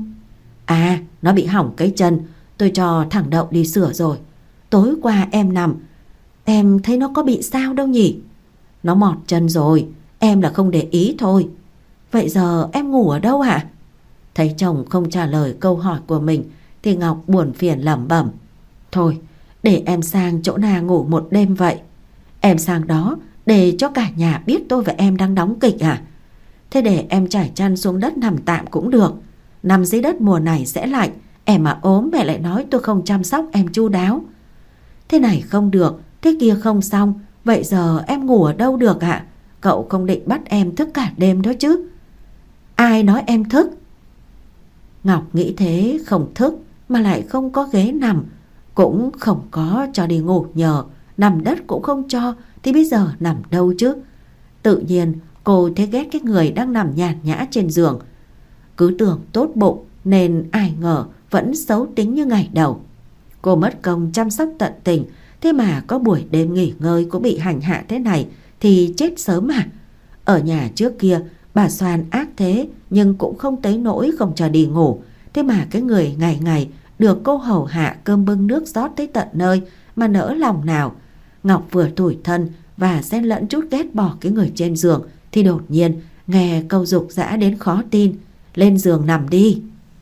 À, nó bị hỏng cái chân, tôi cho thằng Đậu đi sửa rồi. Tối qua em nằm, em thấy nó có bị sao đâu nhỉ? Nó mọt chân rồi, em là không để ý thôi. Vậy giờ em ngủ ở đâu hả? Thấy chồng không trả lời câu hỏi của mình thì Ngọc buồn phiền lẩm bẩm: Thôi, để em sang chỗ nào ngủ một đêm vậy. Em sang đó để cho cả nhà biết tôi và em đang đóng kịch à? Thế để em trải chăn xuống đất nằm tạm cũng được. Nằm dưới đất mùa này sẽ lạnh, em mà ốm mẹ lại nói tôi không chăm sóc em chu đáo. Thế này không được, thế kia không xong, vậy giờ em ngủ ở đâu được ạ? À? Cậu không định bắt em thức cả đêm đó chứ? Ai nói em thức? Ngọc nghĩ thế, không thức mà lại không có ghế nằm, cũng không có cho đi ngủ nhờ, nằm đất cũng không cho, thì bây giờ nằm đâu chứ? Tự nhiên cô thấy ghét cái người đang nằm nhàn nhã trên giường. Cứ tưởng tốt bụng nên ai ngờ vẫn xấu tính như ngày đầu. Cô mất công chăm sóc tận tình, thế mà có buổi đêm nghỉ ngơi cũng bị hành hạ thế này thì chết sớm à? Ở nhà trước kia bà Soan ác thế, nhưng cũng không tới nỗi không cho đi ngủ. Thế mà cái người ngày ngày được cô hầu hạ cơm bưng nước rót tới tận nơi mà nỡ lòng nào. Ngọc vừa tủi thân và xen lẫn chút ghét bỏ cái người trên giường, thì đột nhiên nghe câu giục giã đến khó tin: Lên giường nằm đi.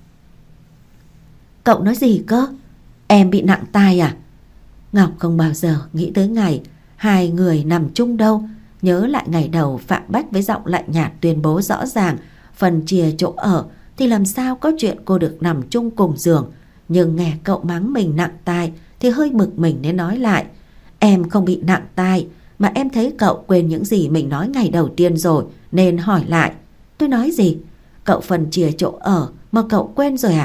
Cậu nói gì cơ? Em bị nặng tai à? Ngọc không bao giờ nghĩ tới ngày hai người nằm chung đâu. Nhớ lại ngày đầu Phạm Bách với giọng lạnh nhạt tuyên bố rõ ràng phần chia chỗ ở, thì làm sao có chuyện cô được nằm chung cùng giường. Nhưng nghe cậu mắng mình nặng tai thì hơi bực mình nên nói lại: Em không bị nặng tai, mà em thấy cậu quên những gì mình nói ngày đầu tiên rồi nên hỏi lại. Tôi nói gì? Cậu phần chia chỗ ở mà cậu quên rồi à?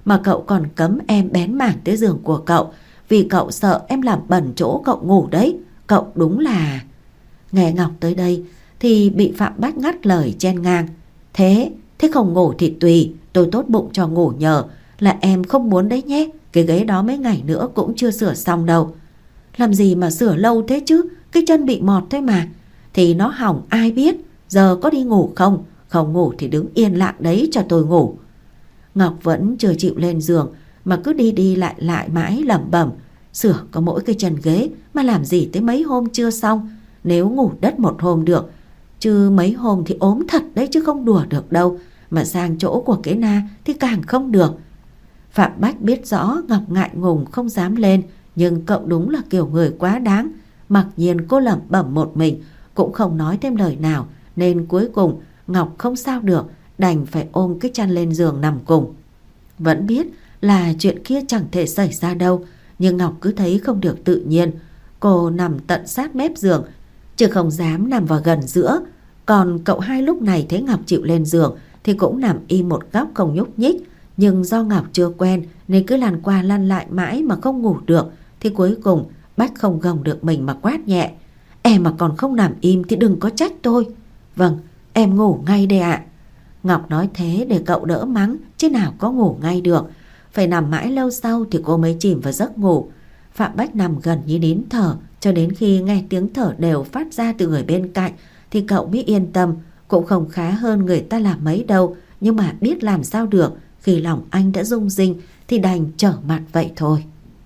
mà cậu còn cấm em bén mảng tới giường của cậu, vì cậu sợ em làm bẩn chỗ cậu ngủ đấy. Cậu đúng là... Nghe Ngọc tới đây thì bị Phạm Bách ngắt lời chen ngang. Thế, thế không ngủ thì tùy, tôi tốt bụng cho ngủ nhờ, là em không muốn đấy nhé. Cái ghế đó mấy ngày nữa cũng chưa sửa xong đâu. Làm gì mà sửa lâu thế chứ, cái chân bị mọt thôi mà. Thì nó hỏng ai biết, giờ có đi ngủ không? Không ngủ thì đứng yên lặng đấy cho tôi ngủ. Ngọc vẫn chưa chịu lên giường mà cứ đi đi lại lại mãi lẩm bẩm. Sửa có mỗi cái chân ghế mà làm gì tới mấy hôm chưa xong. Nếu ngủ đất một hôm được, chứ mấy hôm thì ốm thật đấy chứ không đùa được đâu. Mà sang chỗ của cái Na thì càng không được. Phạm Bách biết rõ Ngọc ngại ngùng không dám lên, nhưng cậu đúng là kiểu người quá đáng. Mặc nhiên cô lẩm bẩm một mình, cũng không nói thêm lời nào, nên cuối cùng Ngọc không sao được, đành phải ôm cái chăn lên giường nằm cùng. Vẫn biết là chuyện kia chẳng thể xảy ra đâu, nhưng Ngọc cứ thấy không được tự nhiên. Cô nằm tận sát mép giường, chứ không dám nằm vào gần giữa. Còn cậu hai lúc này thấy Ngọc chịu lên giường thì cũng nằm im một góc không nhúc nhích. Nhưng do Ngọc chưa quen nên cứ lăn qua lăn lại mãi mà không ngủ được. Thì cuối cùng Bách không gồng được mình mà quát nhẹ. Em mà còn không nằm im thì đừng có trách tôi. Vâng, em ngủ ngay đây ạ. Ngọc nói thế để cậu đỡ mắng, chứ nào có ngủ ngay được. Phải nằm mãi lâu sau thì cô mới chìm vào giấc ngủ. Phạm Bách nằm gần như nín thở, cho đến khi nghe tiếng thở đều phát ra từ người bên cạnh thì cậu mới yên tâm. Cũng không khá hơn người ta làm mấy đâu, nhưng mà biết làm sao được. Khi lòng anh đã rung rinh thì đành trở mặt vậy thôi.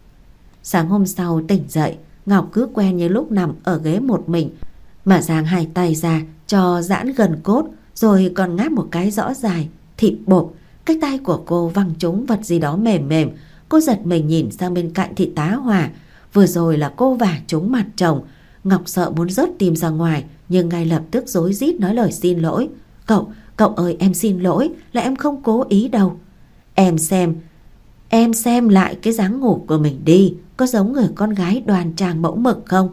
Sáng hôm sau tỉnh dậy, Ngọc cứ quen như lúc nằm ở ghế một mình, mà giang hai tay ra cho giãn gần cốt, rồi còn ngáp một cái rõ dài. Thịt bộp, cái tay của cô văng trúng vật gì đó mềm mềm. Cô giật mình nhìn sang bên cạnh thì tá hỏa. Vừa rồi là cô vả trúng mặt chồng. Ngọc sợ muốn rớt tim ra ngoài, nhưng ngay lập tức rối rít nói lời xin lỗi. Cậu, cậu ơi em xin lỗi, là em không cố ý đâu. Em xem, em xem lại cái dáng ngủ của mình đi, có giống người con gái đoan trang mẫu mực không?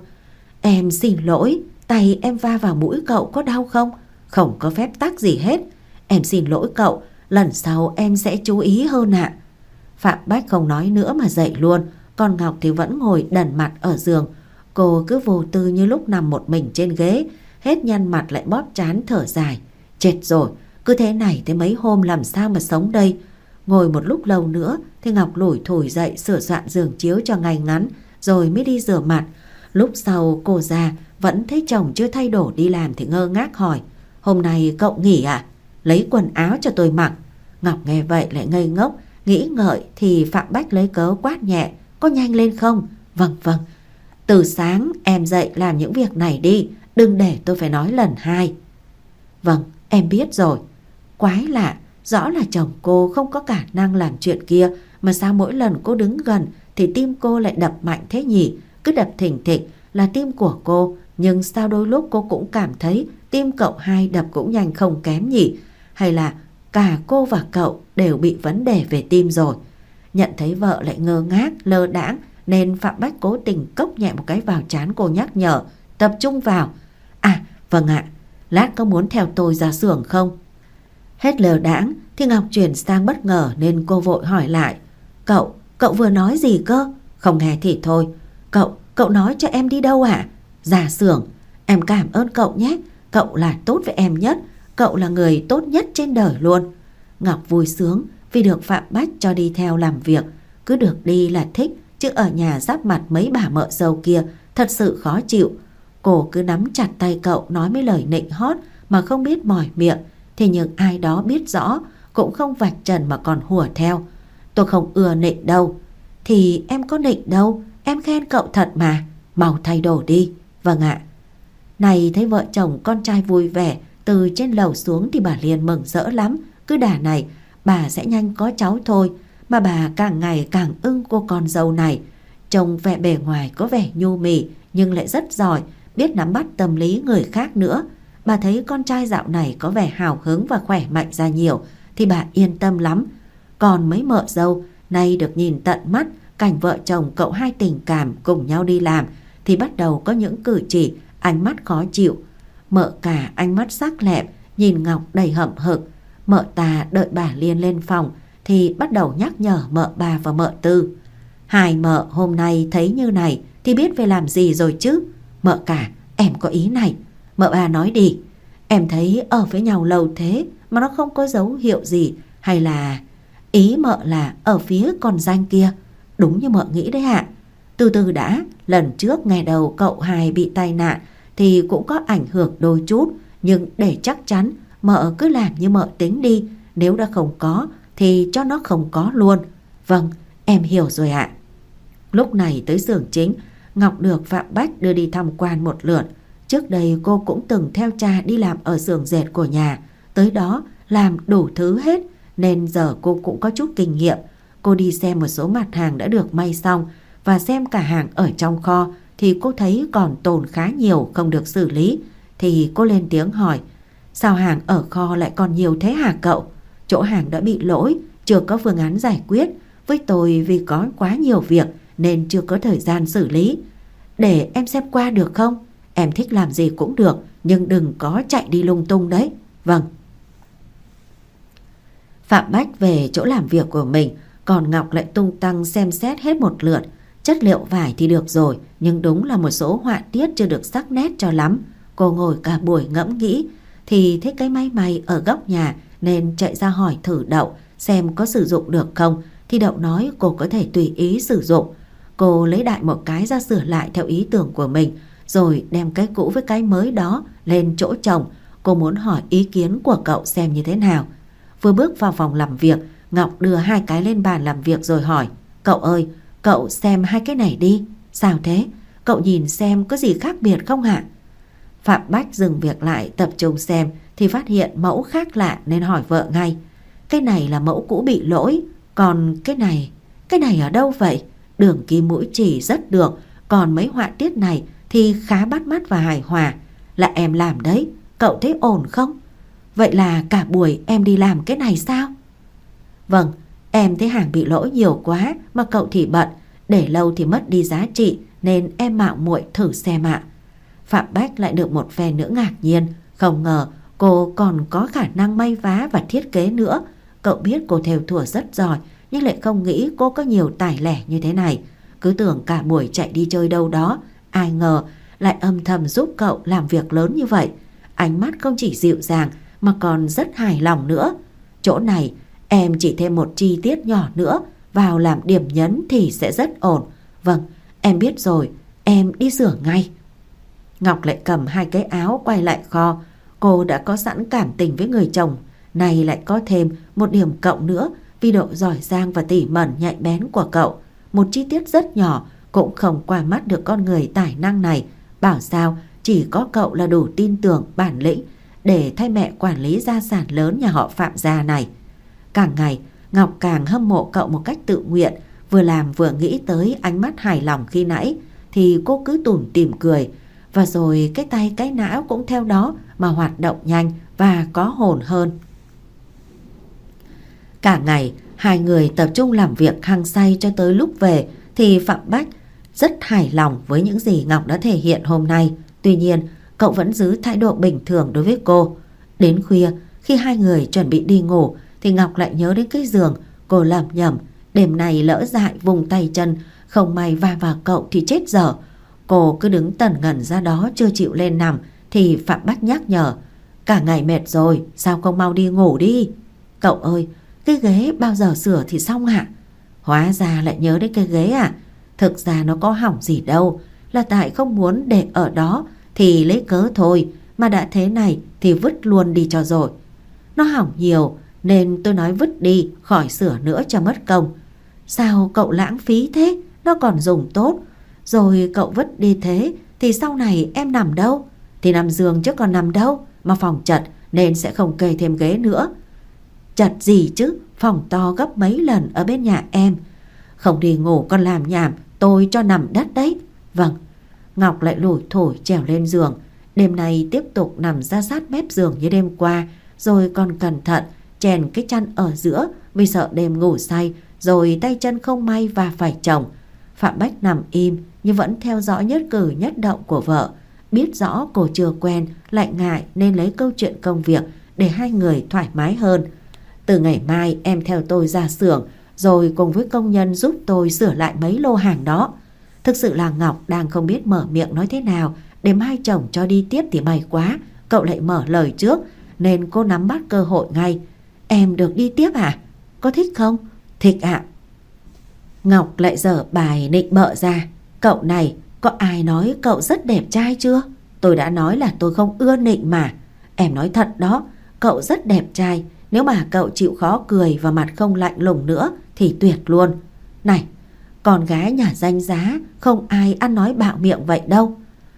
Em xin lỗi, tay em va vào mũi cậu có đau không? Không có phép tắc gì hết. Em xin lỗi cậu, lần sau em sẽ chú ý hơn ạ. Phạm Bách không nói nữa mà dậy luôn, còn Ngọc thì vẫn ngồi đần mặt ở giường. Cô cứ vô tư như lúc nằm một mình trên ghế, hết nhăn mặt lại bóp trán thở dài. Chết rồi, cứ thế này tới mấy hôm làm sao mà sống đây. Ngồi một lúc lâu nữa thì Ngọc lủi thủi dậy sửa soạn giường chiếu cho ngay ngắn, rồi mới đi rửa mặt. Lúc sau cô ra vẫn thấy chồng chưa thay đồ đi làm thì ngơ ngác hỏi. Hôm nay cậu nghỉ à? Lấy quần áo cho tôi mặc. Ngọc nghe vậy lại ngây ngốc, nghĩ ngợi thì Phạm Bách lấy cớ quát nhẹ. Có nhanh lên không? Vâng vâng. Từ sáng em dậy làm những việc này đi, đừng để tôi phải nói lần hai. Vâng, em biết rồi. Quái lạ, rõ là chồng cô không có khả năng làm chuyện kia, mà sao mỗi lần cô đứng gần thì tim cô lại đập mạnh thế nhỉ? Cứ đập thình thịch là tim của cô, nhưng sao đôi lúc cô cũng cảm thấy tim cậu hai đập cũng nhanh không kém nhỉ? Hay là cả cô và cậu đều bị vấn đề về tim rồi? Nhận thấy vợ lại ngơ ngác, lơ đãng nên Phạm Bách cố tình cốc nhẹ một cái vào trán cô nhắc nhở. Tập trung vào. À vâng ạ, lát có muốn theo tôi ra xưởng không? Hết lơ đãng thì Ngọc chuyển sang bất ngờ nên cô vội hỏi lại. Cậu, cậu vừa nói gì cơ? Không nghe thì thôi. Cậu, cậu nói cho em đi đâu ạ? Ra xưởng. Em cảm ơn cậu nhé. Cậu là tốt với em nhất. Cậu là người tốt nhất trên đời luôn. Ngọc vui sướng vì được Phạm Bách cho đi theo làm việc. Cứ được đi là thích, chứ ở nhà giáp mặt mấy bà mợ dâu kia thật sự khó chịu. Cô cứ nắm chặt tay cậu nói mấy lời nịnh hót mà không biết mỏi miệng. Thì những ai đó biết rõ cũng không vạch trần mà còn hùa theo. Tôi không ưa nịnh đâu. Thì em có nịnh đâu, em khen cậu thật mà. Mau thay đồ đi. Vâng ạ. Này thấy vợ chồng con trai vui vẻ từ trên lầu xuống thì bà Liên mừng rỡ lắm. Cứ đà này bà sẽ nhanh có cháu thôi. Mà bà càng ngày càng ưng cô con dâu này. Trông vẻ bề ngoài có vẻ nhu mì nhưng lại rất giỏi, biết nắm bắt tâm lý người khác nữa. Bà thấy con trai dạo này có vẻ hào hứng và khỏe mạnh ra nhiều thì bà yên tâm lắm. Còn mấy mợ dâu nay được nhìn tận mắt cảnh vợ chồng cậu hai tình cảm cùng nhau đi làm thì bắt đầu có những cử chỉ, ánh mắt khó chịu. Mợ cả ánh mắt sắc lẹm nhìn Ngọc đầy hậm hực. Mợ ta đợi bà Liên lên phòng thì bắt đầu nhắc nhở mợ ba và mợ tư. Hai mợ hôm nay thấy như này thì biết phải làm gì rồi chứ. Mợ cả, em có ý này. Mợ ba nói đi. Em thấy ở với nhau lâu thế mà nó không có dấu hiệu gì, hay là... Ý mợ là ở phía con danh kia. Đúng như mợ nghĩ đấy ạ. Từ từ đã, lần trước nghe đầu cậu hai bị tai nạn thì cũng có ảnh hưởng đôi chút, nhưng để chắc chắn mợ cứ làm như mợ tính đi. Nếu đã không có thì cho nó không có luôn. Vâng, em hiểu rồi ạ. Lúc này tới xưởng chính, Ngọc được Phạm Bách đưa đi tham quan một lượt. Trước đây cô cũng từng theo cha đi làm ở xưởng dệt của nhà, tới đó làm đủ thứ hết, nên giờ cô cũng có chút kinh nghiệm. Cô đi xem một số mặt hàng đã được may xong và xem cả hàng ở trong kho thì cô thấy còn tồn khá nhiều không được xử lý. Thì cô lên tiếng hỏi: sao hàng ở kho lại còn nhiều thế hả cậu? Chỗ hàng đã bị lỗi, chưa có phương án giải quyết. Với tôi vì có quá nhiều việc nên chưa có thời gian xử lý. Để em xem qua được không? Em thích làm gì cũng được, nhưng đừng có chạy đi lung tung đấy. Vâng. Phạm Bách về chỗ làm việc của mình, còn Ngọc lại tung tăng xem xét hết một lượt. Chất liệu vải thì được rồi, nhưng đúng là một số họa tiết chưa được sắc nét cho lắm. Cô ngồi cả buổi ngẫm nghĩ thì thấy cái máy may ở góc nhà nên chạy ra hỏi thử Đậu xem có sử dụng được không. Thì Đậu nói cô có thể tùy ý sử dụng. Cô lấy đại một cái ra sửa lại theo ý tưởng của mình, rồi đem cái cũ với cái mới đó lên chỗ chồng. Cô muốn hỏi ý kiến của cậu xem như thế nào. Vừa bước vào phòng làm việc, Ngọc đưa hai cái lên bàn làm việc rồi hỏi: cậu ơi, cậu xem hai cái này đi. Sao thế? Cậu nhìn xem có gì khác biệt không hả? Phạm Bách dừng việc lại tập trung xem thì phát hiện mẫu khác lạ nên hỏi vợ ngay: cái này là mẫu cũ bị lỗi, còn cái này, cái này ở đâu vậy? Đường kim mũi chỉ rất được, còn mấy họa tiết này thì khá bắt mắt và hài hòa. Là em làm đấy, cậu thấy ổn không? Vậy là cả buổi em đi làm cái này sao? Vâng, em thấy hàng bị lỗi nhiều quá mà cậu thì bận, để lâu thì mất đi giá trị nên em mạo muội thử xem ạ. Phạm Bách lại được một phen nữa ngạc nhiên, không ngờ cô còn có khả năng may vá và thiết kế nữa. Cậu biết cô thêu thùa rất giỏi, nhưng lại không nghĩ cô có nhiều tài lẻ như thế này. Cứ tưởng cả buổi chạy đi chơi đâu đó, ai ngờ lại âm thầm giúp cậu làm việc lớn như vậy. Ánh mắt không chỉ dịu dàng mà còn rất hài lòng nữa. Chỗ này em chỉ thêm một chi tiết nhỏ nữa vào làm điểm nhấn thì sẽ rất ổn. Vâng, em biết rồi, em đi sửa ngay. Ngọc lại cầm hai cái áo quay lại kho. Cô đã có sẵn cảm tình với người chồng, này lại có thêm một điểm cộng nữa vì độ giỏi giang và tỉ mẩn nhạy bén của cậu. Một chi tiết rất nhỏ cũng không qua mắt được con người tài năng này. Bảo sao chỉ có cậu là đủ tin tưởng bản lĩnh để thay mẹ quản lý gia sản lớn nhà họ Phạm gia này. Càng ngày Ngọc càng hâm mộ cậu một cách tự nguyện. Vừa làm vừa nghĩ tới ánh mắt hài lòng khi nãy thì cô cứ tủm tỉm cười. Và rồi cái tay cái não cũng theo đó mà hoạt động nhanh và có hồn hơn. Cả ngày hai người tập trung làm việc hăng say cho tới lúc về thì Phạm Bách rất hài lòng với những gì Ngọc đã thể hiện hôm nay. Tuy nhiên cậu vẫn giữ thái độ bình thường đối với cô. Đến khuya khi hai người chuẩn bị đi ngủ thì Ngọc lại nhớ đến cái giường. Cô lẩm nhẩm: đêm nay lỡ dại vùng tay chân, không may va vào cậu thì chết dở. Cô cứ đứng tần ngần ra đó chưa chịu lên nằm thì Phạm Bách nhắc nhở: cả ngày mệt rồi, sao không mau đi ngủ đi? Cậu ơi, cái ghế bao giờ sửa thì xong hả? Hóa ra lại nhớ đến cái ghế à? Thực ra nó có hỏng gì đâu, là tại không muốn để ở đó thì lấy cớ thôi, mà đã thế này thì vứt luôn đi cho rồi. Nó hỏng nhiều nên tôi nói vứt đi khỏi sửa nữa cho mất công. Sao cậu lãng phí thế? Nó còn dùng tốt. Rồi cậu vứt đi thế thì sau này em nằm đâu? Thì nằm giường chứ còn nằm đâu. Mà phòng chật nên sẽ không kê thêm ghế nữa. Chật gì chứ, phòng to gấp mấy lần ở bên nhà em. Không đi ngủ còn làm nhảm, tôi cho nằm đất đấy. Vâng. Ngọc lại lủi thổi trèo lên giường. Đêm nay tiếp tục nằm ra sát mép giường như đêm qua. Rồi còn cẩn thận chèn cái chăn ở giữa vì sợ đêm ngủ say rồi tay chân không may va phải chồng. Phạm Bách nằm im nhưng vẫn theo dõi nhất cử nhất động của vợ. Biết rõ cô chưa quen, lại ngại nên lấy câu chuyện công việc để hai người thoải mái hơn. Từ ngày mai em theo tôi ra xưởng, rồi cùng với công nhân giúp tôi sửa lại mấy lô hàng đó. Thực sự là Ngọc đang không biết mở miệng nói thế nào để mai chồng cho đi tiếp thì may quá, cậu lại mở lời trước, nên cô nắm bắt cơ hội ngay. Em được đi tiếp à? Có thích không? Thích ạ. Ngọc lại dở bài nịnh bợ ra. Cậu này, có ai nói cậu rất đẹp trai chưa? Tôi đã nói là tôi không ưa nịnh mà. Em nói thật đó, cậu rất đẹp trai. Nếu mà cậu chịu khó cười và mặt không lạnh lùng nữa thì tuyệt luôn. Này, con gái nhà danh giá, không ai ăn nói bạo miệng vậy đâu.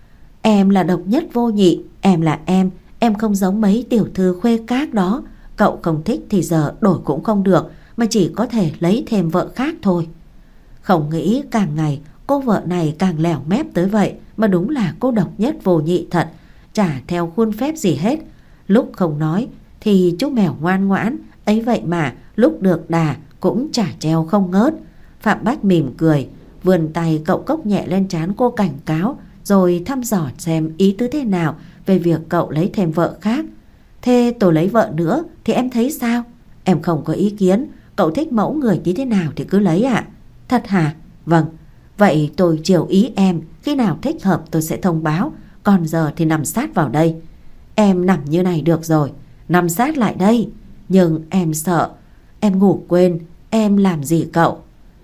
Em là độc nhất vô nhị, em là em, em không giống mấy tiểu thư khuê các đó. Cậu không thích thì giờ đổi cũng không được, mà chỉ có thể lấy thêm vợ khác thôi. Không nghĩ càng ngày cô vợ này càng lẻo mép tới vậy, mà đúng là cô độc nhất vô nhị thật, chả theo khuôn phép gì hết. Lúc không nói thì chú mèo ngoan ngoãn, ấy vậy mà lúc được đà cũng chả treo không ngớt. Phạm Bách mỉm cười, vươn tay cậu cốc nhẹ lên trán cô cảnh cáo, rồi thăm dò xem ý tứ thế nào về việc cậu lấy thêm vợ khác. Thế tôi lấy vợ nữa thì em thấy sao? Em không có ý kiến, cậu thích mẫu người như thế nào thì cứ lấy ạ. Thật hả? Vâng, vậy tôi chiều ý em, khi nào thích hợp tôi sẽ thông báo, còn giờ thì nằm sát vào đây. Em nằm như này được rồi, nằm sát lại đây. Nhưng em sợ, em ngủ quên, em làm gì cậu?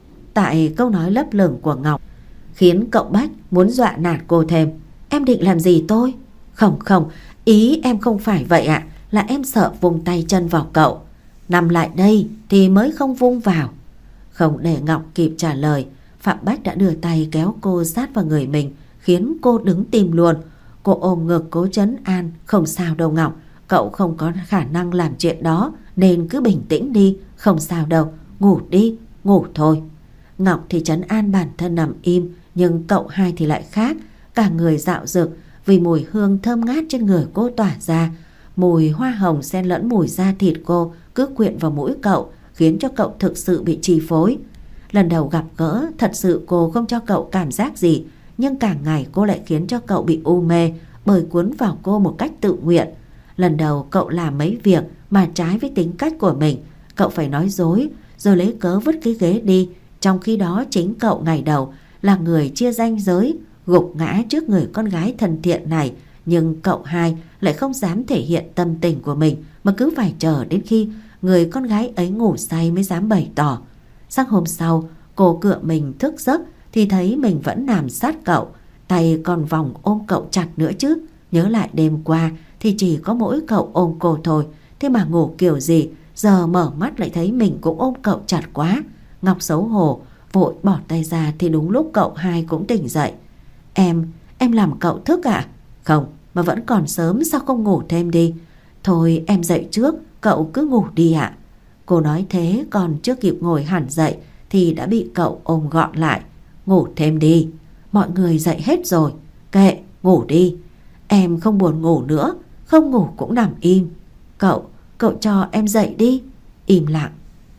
Tại câu nói lấp lửng của Ngọc khiến cậu Bách muốn dọa nạt cô thêm. Em định làm gì tôi? Không không, ý em không phải vậy ạ, là em sợ vung tay chân vào cậu. Nằm lại đây thì mới không vung vào. Không để Ngọc kịp trả lời, Phạm Bách đã đưa tay kéo cô sát vào người mình, khiến cô đứng tim luôn. Cô ôm ngực cố trấn an. Không sao đâu Ngọc, cậu không có khả năng làm chuyện đó, nên cứ bình tĩnh đi, không sao đâu, ngủ đi, ngủ thôi. Ngọc thì trấn an bản thân nằm im, nhưng cậu hai thì lại khác. Cả người dạo dực vì mùi hương thơm ngát trên người cô tỏa ra. Mùi hoa hồng xen lẫn mùi da thịt cô cứ quyện vào mũi cậu, khiến cho cậu thực sự bị chi phối. Lần đầu gặp gỡ, thật sự cô không cho cậu cảm giác gì, nhưng càng ngày cô lại khiến cho cậu bị u mê, bởi cuốn vào cô một cách tự nguyện. Lần đầu cậu làm mấy việc mà trái với tính cách của mình, cậu phải nói dối, rồi lấy cớ vứt cái ghế đi. Trong khi đó chính cậu ngày đầu là người chia ranh giới, gục ngã trước người con gái thân thiện này. Nhưng cậu hai lại không dám thể hiện tâm tình của mình, mà cứ phải chờ đến khi người con gái ấy ngủ say mới dám bày tỏ. Sáng hôm sau, cô cựa mình thức giấc thì thấy mình vẫn nằm sát cậu, tay còn vòng ôm cậu chặt nữa chứ. Nhớ lại đêm qua thì chỉ có mỗi cậu ôm cô thôi, thế mà ngủ kiểu gì, giờ mở mắt lại thấy mình cũng ôm cậu chặt quá. Ngọc xấu hổ vội bỏ tay ra thì đúng lúc cậu hai cũng tỉnh dậy. Em, em làm cậu thức à? Không, mà vẫn còn sớm, sao không ngủ thêm đi? Thôi em dậy trước, cậu cứ ngủ đi ạ. Cô nói thế còn chưa kịp ngồi hẳn dậy thì đã bị cậu ôm gọn lại. Ngủ thêm đi, mọi người dậy hết rồi. Kệ, ngủ đi. Em không buồn ngủ nữa, không ngủ cũng nằm im. Cậu, cậu cho em dậy đi. Im lặng.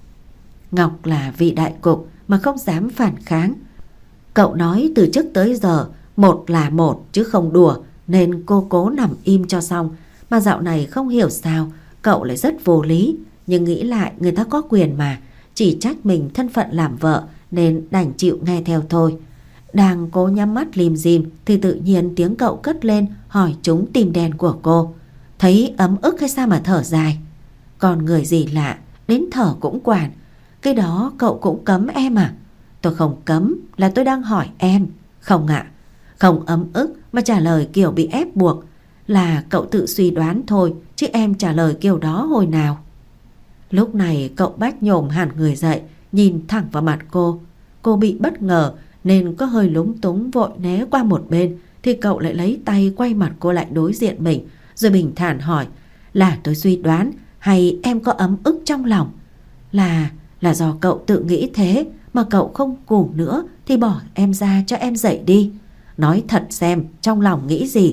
Ngọc là vị đại cục mà không dám phản kháng. Cậu nói từ trước tới giờ một là một chứ không đùa, nên cô cố nằm im cho xong. Mà dạo này không hiểu sao cậu lại rất vô lý. Nhưng nghĩ lại người ta có quyền mà, chỉ trách mình thân phận làm vợ nên đành chịu nghe theo thôi. Đang cố nhắm mắt lim dim thì tự nhiên tiếng cậu cất lên hỏi trúng tim đen của cô. Thấy ấm ức hay sao mà thở dài? Còn người gì lạ đến thở cũng quản. Cái đó cậu cũng cấm em à? Tôi không cấm, là tôi đang hỏi em. Không ạ, không ấm ức mà trả lời kiểu bị ép buộc. Là cậu tự suy đoán thôi, chứ em trả lời kiểu đó hồi nào. Lúc này cậu Bách nhổm hẳn người dậy, nhìn thẳng vào mặt cô. Cô bị bất ngờ nên có hơi lúng túng vội né qua một bên, thì cậu lại lấy tay quay mặt cô lại đối diện mình, rồi bình thản hỏi. Là tôi suy đoán hay em có ấm ức trong lòng? Là, là do cậu tự nghĩ thế, mà cậu không ngủ nữa thì bỏ em ra cho em dậy đi. Nói thật xem trong lòng nghĩ gì?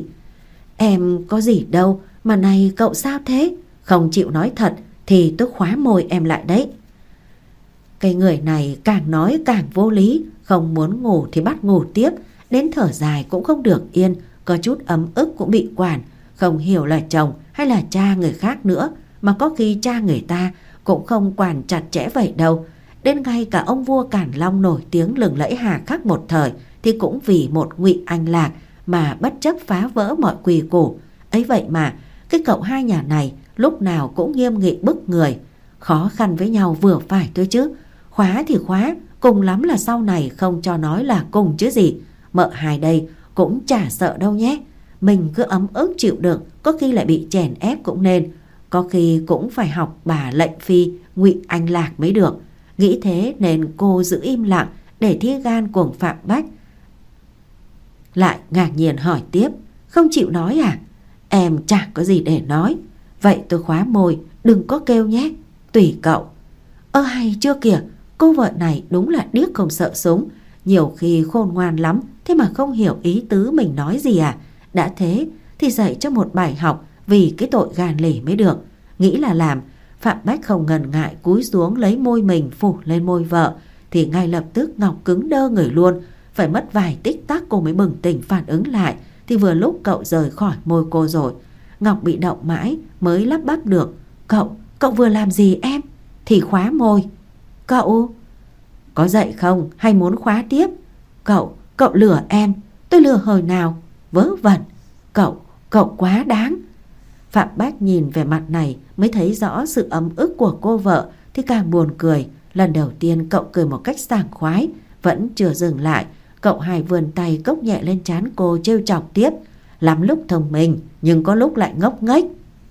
Em có gì đâu, mà này cậu sao thế? Không chịu nói thật thì tôi khóa môi em lại đấy. Cái người này càng nói càng vô lý, không muốn ngủ thì bắt ngủ tiếp, đến thở dài cũng không được yên, có chút ấm ức cũng bị quản. Không hiểu là chồng hay là cha người khác nữa, mà có khi cha người ta cũng không quản chặt chẽ vậy đâu. Đến ngay cả ông vua Càn Long nổi tiếng lừng lẫy hà khắc một thời thì cũng vì một Ngụy Anh Lạc mà bất chấp phá vỡ mọi quy củ. Ấy vậy mà cái cậu hai nhà này lúc nào cũng nghiêm nghị bức người. Khó khăn với nhau vừa phải thôi chứ. Khóa thì khóa, cùng lắm là sau này không cho nói là cùng chứ gì. Mợ hai đây cũng chả sợ đâu nhé. Mình cứ ấm ức chịu đựng, có khi lại bị chèn ép cũng nên. Có khi cũng phải học bà lệnh phi Ngụy Anh Lạc mới được. Nghĩ thế nên cô giữ im lặng để thi gan cuồng Phạm Bách lại ngạc nhiên hỏi tiếp. Không chịu nói à? Em chẳng có gì để nói. Vậy tôi khóa môi, đừng có kêu nhé. Tùy cậu. Ơ hay chưa kìa, cô vợ này đúng là điếc không sợ súng. Nhiều khi khôn ngoan lắm, thế mà không hiểu ý tứ mình nói gì à? Đã thế thì dạy cho một bài học vì cái tội gan lì mới được. Nghĩ là làm, Phạm Bách không ngần ngại cúi xuống lấy môi mình phủ lên môi vợ. Thì ngay lập tức Ngọc cứng đơ người luôn. Phải mất vài tích tắc cô mới bừng tỉnh phản ứng lại. Thì vừa lúc cậu rời khỏi môi cô rồi. Ngọc bị động mãi mới lắp bắp được. Cậu, cậu vừa làm gì em? Thì khóa môi. Cậu có dậy không hay muốn khóa tiếp? Cậu, cậu lừa em. Tôi lừa hồi nào? Vớ vẩn. Cậu, cậu quá đáng. Phạm Bách nhìn về mặt này mới thấy rõ sự ấm ức của cô vợ thì càng buồn cười. Lần đầu tiên cậu cười một cách sảng khoái. Vẫn chưa dừng lại, cậu hai vươn tay cốc nhẹ lên trán cô trêu chọc tiếp. Lắm lúc thông minh nhưng có lúc lại ngốc nghếch.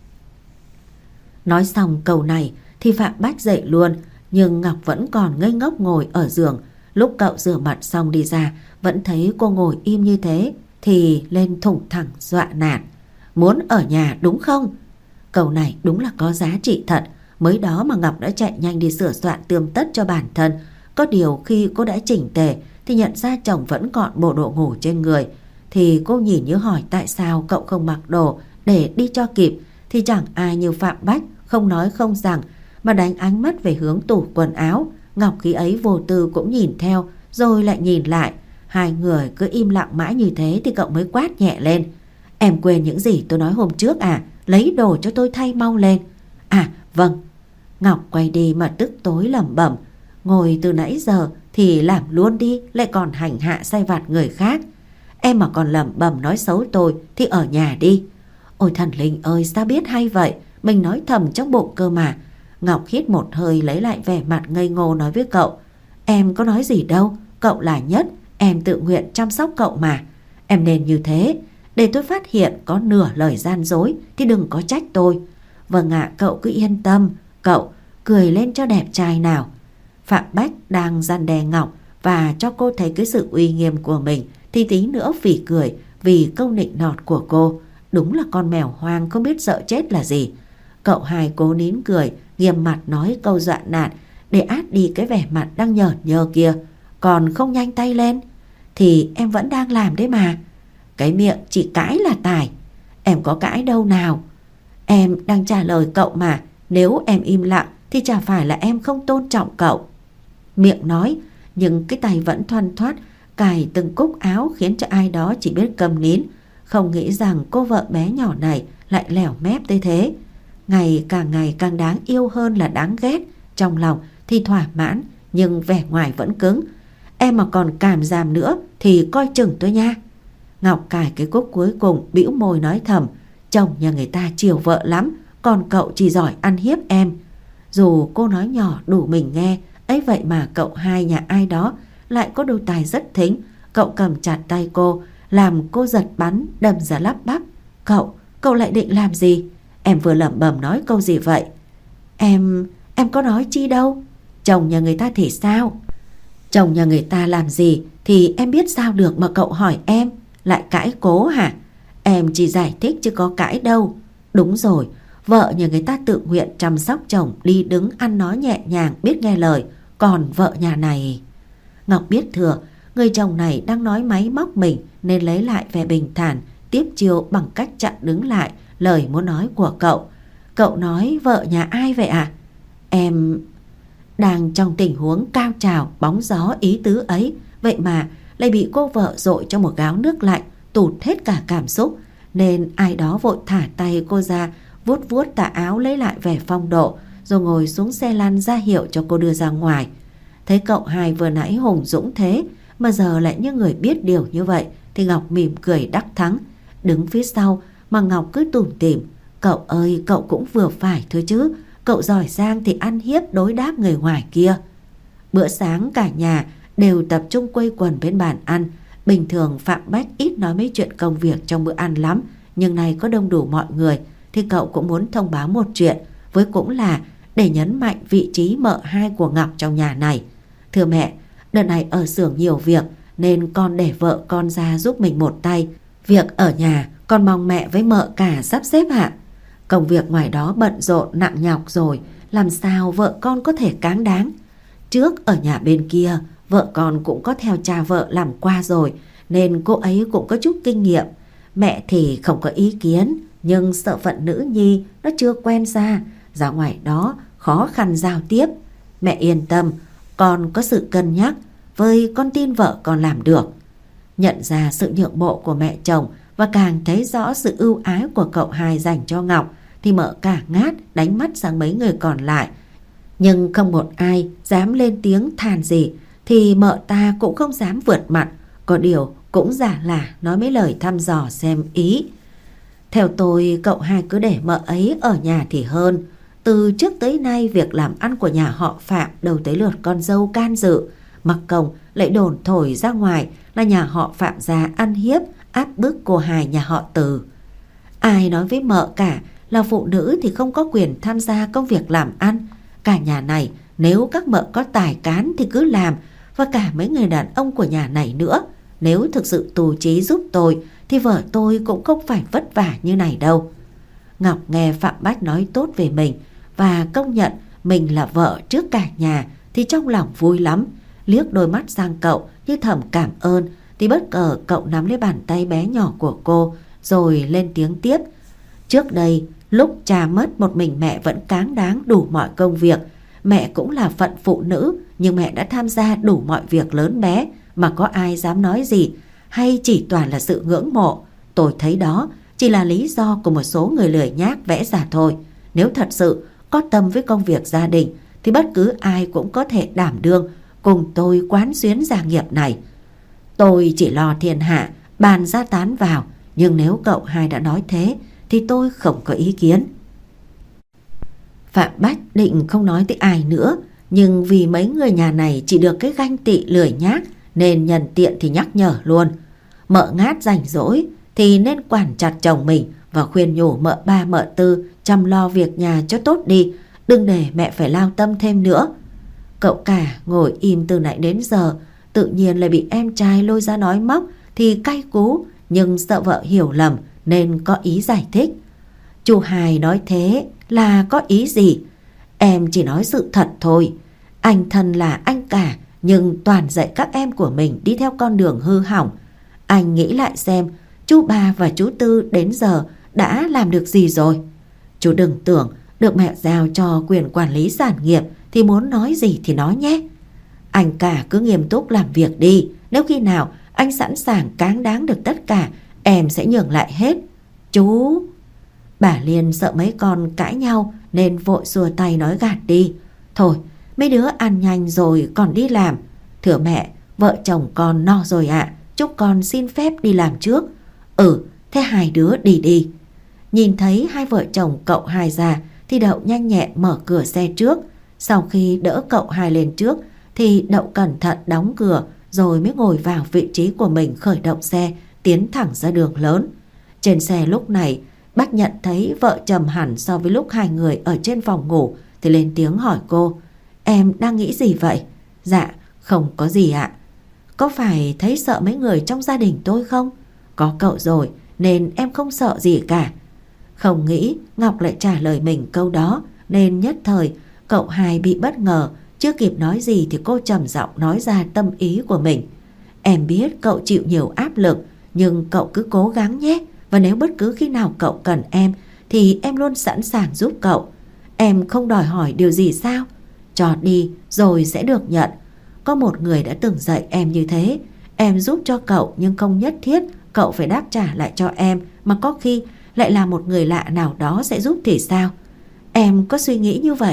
Nói xong câu này thì Phạm Bách dậy luôn. Nhưng Ngọc vẫn còn ngây ngốc ngồi ở giường. Lúc cậu rửa mặt xong đi ra vẫn thấy cô ngồi im như thế thì lên thủng thẳng dọa nạt. Muốn ở nhà đúng không? Câu này đúng là có giá trị thật. Mới đó mà Ngọc đã chạy nhanh đi sửa soạn tươm tất cho bản thân. Có điều khi cô đã chỉnh tề thì nhận ra chồng vẫn còn bộ đồ ngủ trên người. Thì cô nhìn như hỏi tại sao cậu không mặc đồ để đi cho kịp. Thì chẳng ai như Phạm Bách không nói không rằng mà đánh ánh mắt về hướng tủ quần áo. Ngọc khi ấy vô tư cũng nhìn theo rồi lại nhìn lại. Hai người cứ im lặng mãi như thế thì cậu mới quát nhẹ lên. Em quên những gì tôi nói hôm trước à? Lấy đồ cho tôi thay mau lên. À vâng. Ngọc quay đi mà tức tối lẩm bẩm. Ngồi từ nãy giờ thì làm luôn đi, lại còn hành hạ sai vặt người khác. Em mà còn lẩm bẩm nói xấu tôi thì ở nhà đi. Ôi thần linh ơi, sao biết hay vậy? Mình nói thầm trong bụng cơ mà. Ngọc hít một hơi lấy lại vẻ mặt ngây ngô nói với cậu. Em có nói gì đâu, cậu là nhất. Em tự nguyện chăm sóc cậu mà. Em nên như thế. Để tôi phát hiện có nửa lời gian dối thì đừng có trách tôi. Vâng ạ, cậu cứ yên tâm. Cậu cười lên cho đẹp trai nào. Phạm Bách đang răn đe Ngọc và cho cô thấy cái sự uy nghiêm của mình thì tí nữa phỉ cười vì câu nịnh nọt của cô. Đúng là con mèo hoang không biết sợ chết là gì. Cậu hai cố nín cười, nghiêm mặt nói câu dọa nạt để át đi cái vẻ mặt đang nhởn nhơ kia. Còn không nhanh tay lên. Thì em vẫn đang làm đấy mà. Cái miệng chỉ cãi là tài. Em có cãi đâu nào. Em đang trả lời cậu mà. Nếu em im lặng thì chả phải là em không tôn trọng cậu. Miệng nói nhưng cái tay vẫn thoăn thoắt cài từng cúc áo khiến cho ai đó chỉ biết câm nín. Không nghĩ rằng cô vợ bé nhỏ này lại lẻo mép tới thế. Ngày càng ngày càng đáng yêu hơn là đáng ghét. Trong lòng thì thỏa mãn nhưng vẻ ngoài vẫn cứng. Em mà còn càm giảm nữa thì coi chừng tôi nha. Ngọc cài cái cúc cuối cùng, bĩu môi nói thầm. Chồng nhà người ta chiều vợ lắm, còn cậu chỉ giỏi ăn hiếp em. Dù cô nói nhỏ đủ mình nghe, ấy vậy mà cậu hai nhà ai đó lại có đôi tai rất thính. Cậu cầm chặt tay cô, làm cô giật bắn, đâm ra lắp bắp. Cậu, cậu lại định làm gì? Em vừa lẩm bẩm nói câu gì vậy? Em, em có nói chi đâu. Chồng nhà người ta thì sao? Chồng nhà người ta làm gì thì em biết sao được mà cậu hỏi em. Lại cãi cố hả? Em chỉ giải thích chứ có cãi đâu. Đúng rồi, vợ nhà người ta tự nguyện chăm sóc chồng, đi đứng ăn nói nhẹ nhàng, biết nghe lời. Còn vợ nhà này... Ngọc biết thừa, người chồng này đang nói máy móc mình nên lấy lại vẻ bình thản, tiếp chiêu bằng cách chặn đứng lại lời muốn nói của cậu. Cậu nói vợ nhà ai vậy à? Em... Đang trong tình huống cao trào, bóng gió ý tứ ấy, vậy mà lại bị cô vợ dội cho một gáo nước lạnh, tụt hết cả cảm xúc. Nên ai đó vội thả tay cô ra, vuốt vuốt tà áo lấy lại vẻ phong độ, rồi ngồi xuống xe lăn ra hiệu cho cô đưa ra ngoài. Thấy cậu hai vừa nãy hùng dũng thế mà giờ lại như người biết điều như vậy thì Ngọc mỉm cười đắc thắng. Đứng phía sau mà Ngọc cứ tủm tỉm. Cậu ơi, cậu cũng vừa phải thôi chứ. Cậu giỏi giang thì ăn hiếp đối đáp người ngoài kia. Bữa sáng cả nhà đều tập trung quây quần bên bàn ăn. Bình thường Phạm Bách ít nói mấy chuyện công việc trong bữa ăn lắm, nhưng nay có đông đủ mọi người thì cậu cũng muốn thông báo một chuyện, với cũng là để nhấn mạnh vị trí mợ hai của Ngọc trong nhà này. Thưa mẹ, đợt này ở xưởng nhiều việc nên con để vợ con ra giúp mình một tay. Việc ở nhà con mong mẹ với mợ cả sắp xếp ạ. Công việc ngoài đó bận rộn nặng nhọc rồi, làm sao vợ con có thể cáng đáng. Trước ở nhà bên kia, vợ con cũng có theo cha vợ làm qua rồi, nên cô ấy cũng có chút kinh nghiệm. Mẹ thì không có ý kiến, nhưng sợ phận nữ nhi nó chưa quen ra, ra ngoài đó khó khăn giao tiếp. Mẹ yên tâm, con có sự cân nhắc, với con tin vợ con làm được. Nhận ra sự nhượng bộ của mẹ chồng và càng thấy rõ sự ưu ái của cậu hai dành cho Ngọc thì mợ cả ngát đánh mắt sang mấy người còn lại. Nhưng không một ai dám lên tiếng than gì, thì mợ ta cũng không dám vượt mặt, có điều cũng giả là nói mấy lời thăm dò xem ý. Theo tôi, cậu hai cứ để mợ ấy ở nhà thì hơn. Từ trước tới nay việc làm ăn của nhà họ Phạm đâu tới lượt con dâu can dự, mặc công lại đồn thổi ra ngoài là nhà họ Phạm gia ăn hiếp áp bức cô hai nhà họ Từ. Ai nói với mợ cả là phụ nữ thì không có quyền tham gia công việc làm ăn. Cả nhà này nếu các mợ có tài cán thì cứ làm, và cả mấy người đàn ông của nhà này nữa. Nếu thực sự tù trí giúp tôi thì vợ tôi cũng không phải vất vả như này đâu. Ngọc nghe Phạm Bách nói tốt về mình và công nhận mình là vợ trước cả nhà thì trong lòng vui lắm. Liếc đôi mắt sang cậu như thầm cảm ơn, thì bất ngờ cậu nắm lấy bàn tay bé nhỏ của cô rồi lên tiếng tiếp. Trước đây lúc cha mất một mình mẹ vẫn cáng đáng đủ mọi công việc. Mẹ cũng là phận phụ nữ, nhưng mẹ đã tham gia đủ mọi việc lớn bé mà có ai dám nói gì, hay chỉ toàn là sự ngưỡng mộ. Tôi thấy đó chỉ là lý do của một số người lười nhác vẽ ra thôi. Nếu thật sự có tâm với công việc gia đình thì bất cứ ai cũng có thể đảm đương cùng tôi quán xuyến gia nghiệp này. Tôi chỉ lo thiên hạ bàn ra tán vào, nhưng nếu cậu hai đã nói thế thì tôi không có ý kiến. Phạm Bách định không nói tới ai nữa, nhưng vì mấy người nhà này chỉ được cái ganh tị lười nhác nên nhân tiện thì nhắc nhở luôn. Mợ ngát rảnh rỗi thì nên quản chặt chồng mình và khuyên nhủ mợ ba mợ tư chăm lo việc nhà cho tốt đi, đừng để mẹ phải lao tâm thêm nữa. Cậu cả ngồi im từ nãy đến giờ, tự nhiên lại bị em trai lôi ra nói móc thì cay cú, nhưng sợ vợ hiểu lầm nên có ý giải thích. Chú Hai nói thế là có ý gì? Em chỉ nói sự thật thôi. Anh thân là anh cả, nhưng toàn dạy các em của mình đi theo con đường hư hỏng. Anh nghĩ lại xem, chú ba và chú Tư đến giờ đã làm được gì rồi? Chú đừng tưởng được mẹ giao cho quyền quản lý sản nghiệp thì muốn nói gì thì nói nhé. Anh cả cứ nghiêm túc làm việc đi. Nếu khi nào anh sẵn sàng cáng đáng được tất cả, em sẽ nhường lại hết. Chú... Bà Liên sợ mấy con cãi nhau nên vội xua tay nói gạt đi. Thôi, mấy đứa ăn nhanh rồi còn đi làm. Thưa mẹ, vợ chồng con no rồi ạ, à, chúc con xin phép đi làm trước. Ừ, thế hai đứa đi đi. Nhìn thấy hai vợ chồng cậu hai già thì Đậu nhanh nhẹn mở cửa xe trước. Sau khi đỡ cậu hai lên trước thì Đậu cẩn thận đóng cửa rồi mới ngồi vào vị trí của mình, khởi động xe tiến thẳng ra đường lớn. Trên xe lúc này Bách nhận thấy vợ trầm hẳn so với lúc hai người ở trên phòng ngủ thì lên tiếng hỏi cô. Em đang nghĩ gì vậy? Dạ không có gì ạ. Có phải thấy sợ mấy người trong gia đình tôi không? Có cậu rồi nên em không sợ gì cả. Không nghĩ Ngọc lại trả lời mình câu đó nên nhất thời cậu hai bị bất ngờ. Chưa kịp nói gì thì cô trầm giọng nói ra tâm ý của mình. Em biết cậu chịu nhiều áp lực, nhưng cậu cứ cố gắng nhé. Và nếu bất cứ khi nào cậu cần em thì em luôn sẵn sàng giúp cậu. Em không đòi hỏi điều gì sao? Cho đi rồi sẽ được nhận. Có một người đã từng dạy em như thế. Em giúp cho cậu nhưng không nhất thiết cậu phải đáp trả lại cho em, mà có khi lại là một người lạ nào đó sẽ giúp thì sao? Em có suy nghĩ như vậy?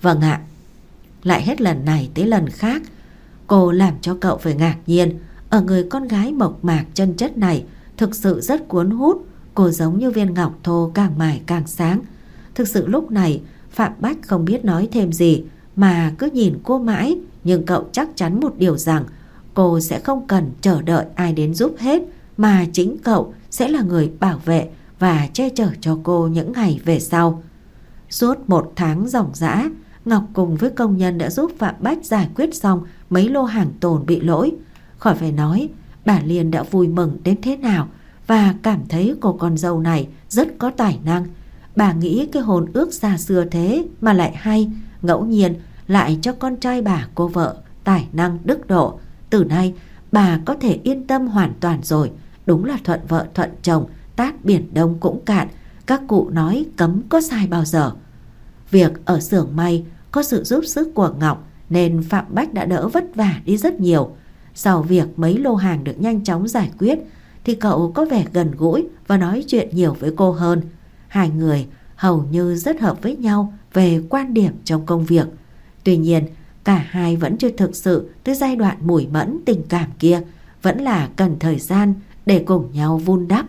Vâng ạ. Lại hết lần này tới lần khác, cô làm cho cậu phải ngạc nhiên. Ở người con gái mộc mạc chân chất này thực sự rất cuốn hút. Cô giống như viên ngọc thô, càng mài càng sáng. Thực sự lúc này Phạm Bách không biết nói thêm gì, mà cứ nhìn cô mãi. Nhưng cậu chắc chắn một điều rằng cô sẽ không cần chờ đợi ai đến giúp hết, mà chính cậu sẽ là người bảo vệ và che chở cho cô những ngày về sau. Suốt một tháng ròng rã, Ngọc cùng với công nhân đã giúp Phạm Bách giải quyết xong mấy lô hàng tồn bị lỗi. Khỏi phải nói, bà Liên đã vui mừng đến thế nào và cảm thấy cô con dâu này rất có tài năng. Bà nghĩ cái hôn ước xa xưa thế mà lại hay, ngẫu nhiên lại cho con trai bà cô vợ tài năng đức độ. Từ nay bà có thể yên tâm hoàn toàn rồi. Đúng là thuận vợ thuận chồng, tát biển Đông cũng cạn. Các cụ nói cấm có sai bao giờ. Việc ở xưởng may có sự giúp sức của Ngọc nên Phạm Bách đã đỡ vất vả đi rất nhiều. Sau việc mấy lô hàng được nhanh chóng giải quyết thì cậu có vẻ gần gũi và nói chuyện nhiều với cô hơn. Hai người hầu như rất hợp với nhau về quan điểm trong công việc. Tuy nhiên, cả hai vẫn chưa thực sự tới giai đoạn mùi mẫn tình cảm kia, vẫn là cần thời gian để cùng nhau vun đắp.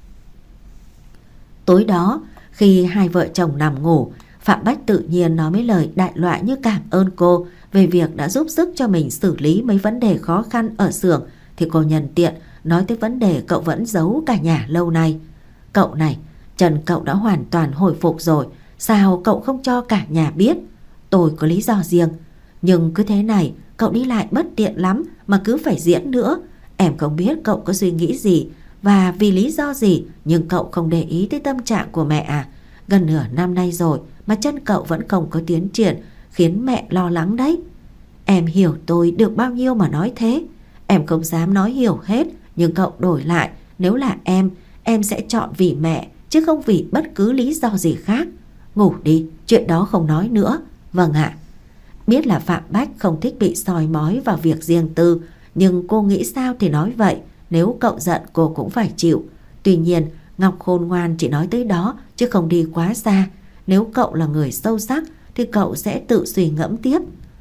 Tối đó, khi hai vợ chồng nằm ngủ, Phạm Bách tự nhiên nói mấy lời đại loại như cảm ơn cô về việc đã giúp sức cho mình xử lý mấy vấn đề khó khăn ở xưởng, thì cô nhân tiện nói tới vấn đề cậu vẫn giấu cả nhà lâu nay. Cậu này, chân cậu đã hoàn toàn hồi phục rồi, sao cậu không cho cả nhà biết? Tôi có lý do riêng, nhưng cứ thế này cậu đi lại bất tiện lắm mà cứ phải diễn nữa. Em không biết cậu có suy nghĩ gì và vì lý do gì, nhưng cậu không để ý tới tâm trạng của mẹ à? Gần nửa năm nay rồi mà chân cậu vẫn không có tiến triển, khiến mẹ lo lắng đấy. Em hiểu tôi được bao nhiêu mà nói thế? Em không dám nói hiểu hết, nhưng cậu đổi lại, nếu là em, em sẽ chọn vì mẹ chứ không vì bất cứ lý do gì khác. Ngủ đi, chuyện đó không nói nữa. Vâng ạ. Biết là Phạm Bách không thích bị soi mói vào việc riêng tư, nhưng cô nghĩ sao thì nói vậy. Nếu cậu giận cô cũng phải chịu. Tuy nhiên Ngọc khôn ngoan chỉ nói tới đó chứ không đi quá xa. Nếu cậu là người sâu sắc thì cậu sẽ tự suy ngẫm tiếp.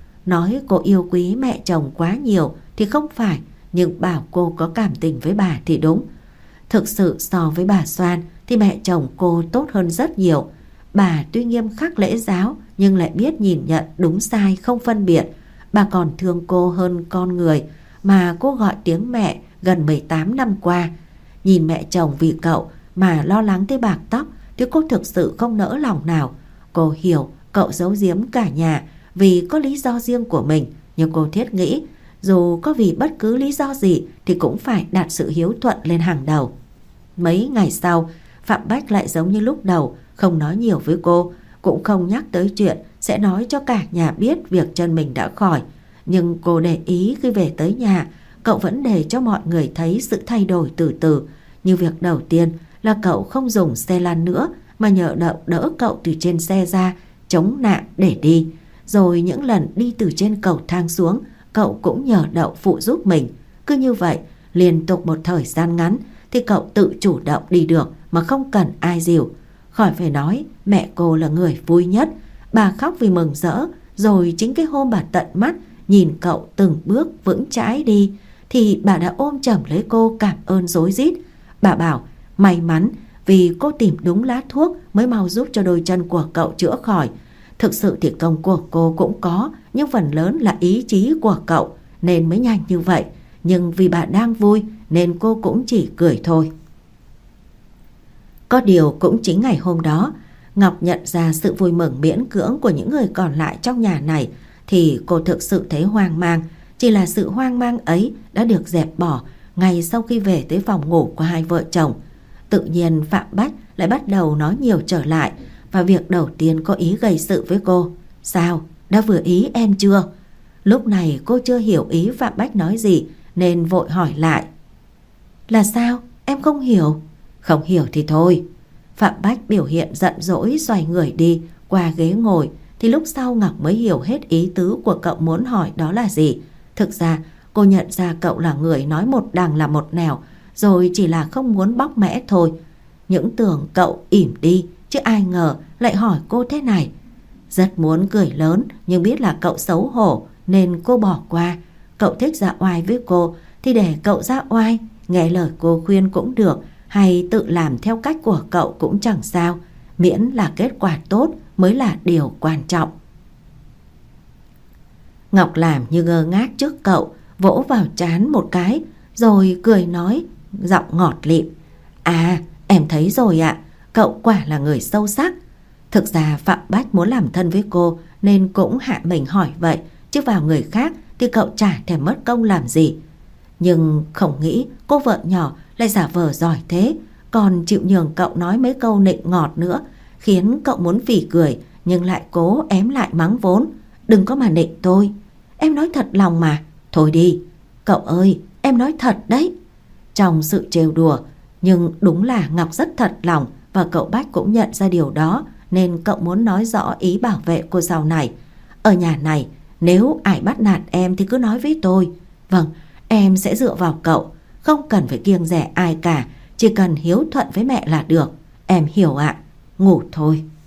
Nói cô yêu quý mẹ chồng quá nhiều thì không phải, nhưng bảo cô có cảm tình với bà thì đúng. Thực sự so với bà Soan thì mẹ chồng cô tốt hơn rất nhiều. Bà tuy nghiêm khắc lễ giáo nhưng lại biết nhìn nhận đúng sai không phân biệt. Bà còn thương cô hơn con người mà cô gọi tiếng mẹ gần mười tám năm qua. Nhìn mẹ chồng vì cậu mà lo lắng tới bạc tóc thì cô thực sự không nỡ lòng nào. Cô hiểu cậu giấu giếm cả nhà vì có lý do riêng của mình, nhưng cô thiết nghĩ dù có vì bất cứ lý do gì thì cũng phải đặt sự hiếu thuận lên hàng đầu. Mấy ngày sau, Phạm Bách lại giống như lúc đầu, không nói nhiều với cô, cũng không nhắc tới chuyện sẽ nói cho cả nhà biết việc chân mình đã khỏi. Nhưng cô để ý khi về tới nhà, cậu vẫn để cho mọi người thấy sự thay đổi từ từ. Như việc đầu tiên là cậu không dùng xe lăn nữa mà nhờ đậu đỡ cậu từ trên xe ra, chống nạn để đi. Rồi những lần đi từ trên cầu thang xuống, cậu cũng nhờ đậu phụ giúp mình. Cứ như vậy, liên tục một thời gian ngắn thì cậu tự chủ động đi được mà không cần ai dìu. Khỏi phải nói, mẹ cô là người vui nhất. Bà khóc vì mừng rỡ. Rồi chính cái hôm bà tận mắt nhìn cậu từng bước vững chãi đi thì bà đã ôm chầm lấy cô cảm ơn rối rít. Bà bảo may mắn vì cô tìm đúng lá thuốc mới mau giúp cho đôi chân của cậu chữa khỏi. Thực sự thì công của cô cũng có, nhưng phần lớn là ý chí của cậu nên mới nhanh như vậy. Nhưng vì bà đang vui nên cô cũng chỉ cười thôi. Có điều cũng chính ngày hôm đó, Ngọc nhận ra sự vui mừng miễn cưỡng của những người còn lại trong nhà này thì cô thực sự thấy hoang mang. Chỉ là sự hoang mang ấy đã được dẹp bỏ ngay sau khi về tới phòng ngủ của hai vợ chồng. Tự nhiên Phạm Bách lại bắt đầu nói nhiều trở lại, và việc đầu tiên có ý gây sự với cô. Sao? Đã vừa ý em chưa? Lúc này cô chưa hiểu ý Phạm Bách nói gì nên vội hỏi lại. Là sao? Em không hiểu. Không hiểu thì thôi. Phạm Bách biểu hiện giận dỗi xoay người đi qua ghế ngồi, thì lúc sau Ngọc mới hiểu hết ý tứ của cậu muốn hỏi đó là gì. Thực ra cô nhận ra cậu là người nói một đằng là một nẻo, rồi chỉ là không muốn bóc mẽ thôi. Những tưởng cậu ỉm đi, chứ ai ngờ lại hỏi cô thế này. Rất muốn cười lớn nhưng biết là cậu xấu hổ nên cô bỏ qua. Cậu thích ra oai với cô thì để cậu ra oai, nghe lời cô khuyên cũng được, hay tự làm theo cách của cậu cũng chẳng sao, miễn là kết quả tốt mới là điều quan trọng. Ngọc làm như ngơ ngác trước cậu, vỗ vào trán một cái rồi cười nói giọng ngọt lịm: À, em thấy rồi ạ, cậu quả là người sâu sắc. Thực ra Phạm Bách muốn làm thân với cô nên cũng hạ mình hỏi vậy, chứ vào người khác thì cậu chả thèm mất công làm gì. Nhưng không nghĩ cô vợ nhỏ lại giả vờ giỏi thế, còn chịu nhường cậu nói mấy câu nịnh ngọt nữa, khiến cậu muốn phì cười nhưng lại cố ém lại mắng vốn: Đừng có mà nịnh tôi, em nói thật lòng mà, thôi đi. Cậu ơi, em nói thật đấy. Trong sự trêu đùa, nhưng đúng là Ngọc rất thật lòng, và cậu Bách cũng nhận ra điều đó, nên cậu muốn nói rõ ý bảo vệ cô sau này. Ở nhà này, nếu ai bắt nạt em thì cứ nói với tôi. Vâng, em sẽ dựa vào cậu, không cần phải kiêng dè ai cả, chỉ cần hiếu thuận với mẹ là được. Em hiểu ạ. Ngủ thôi.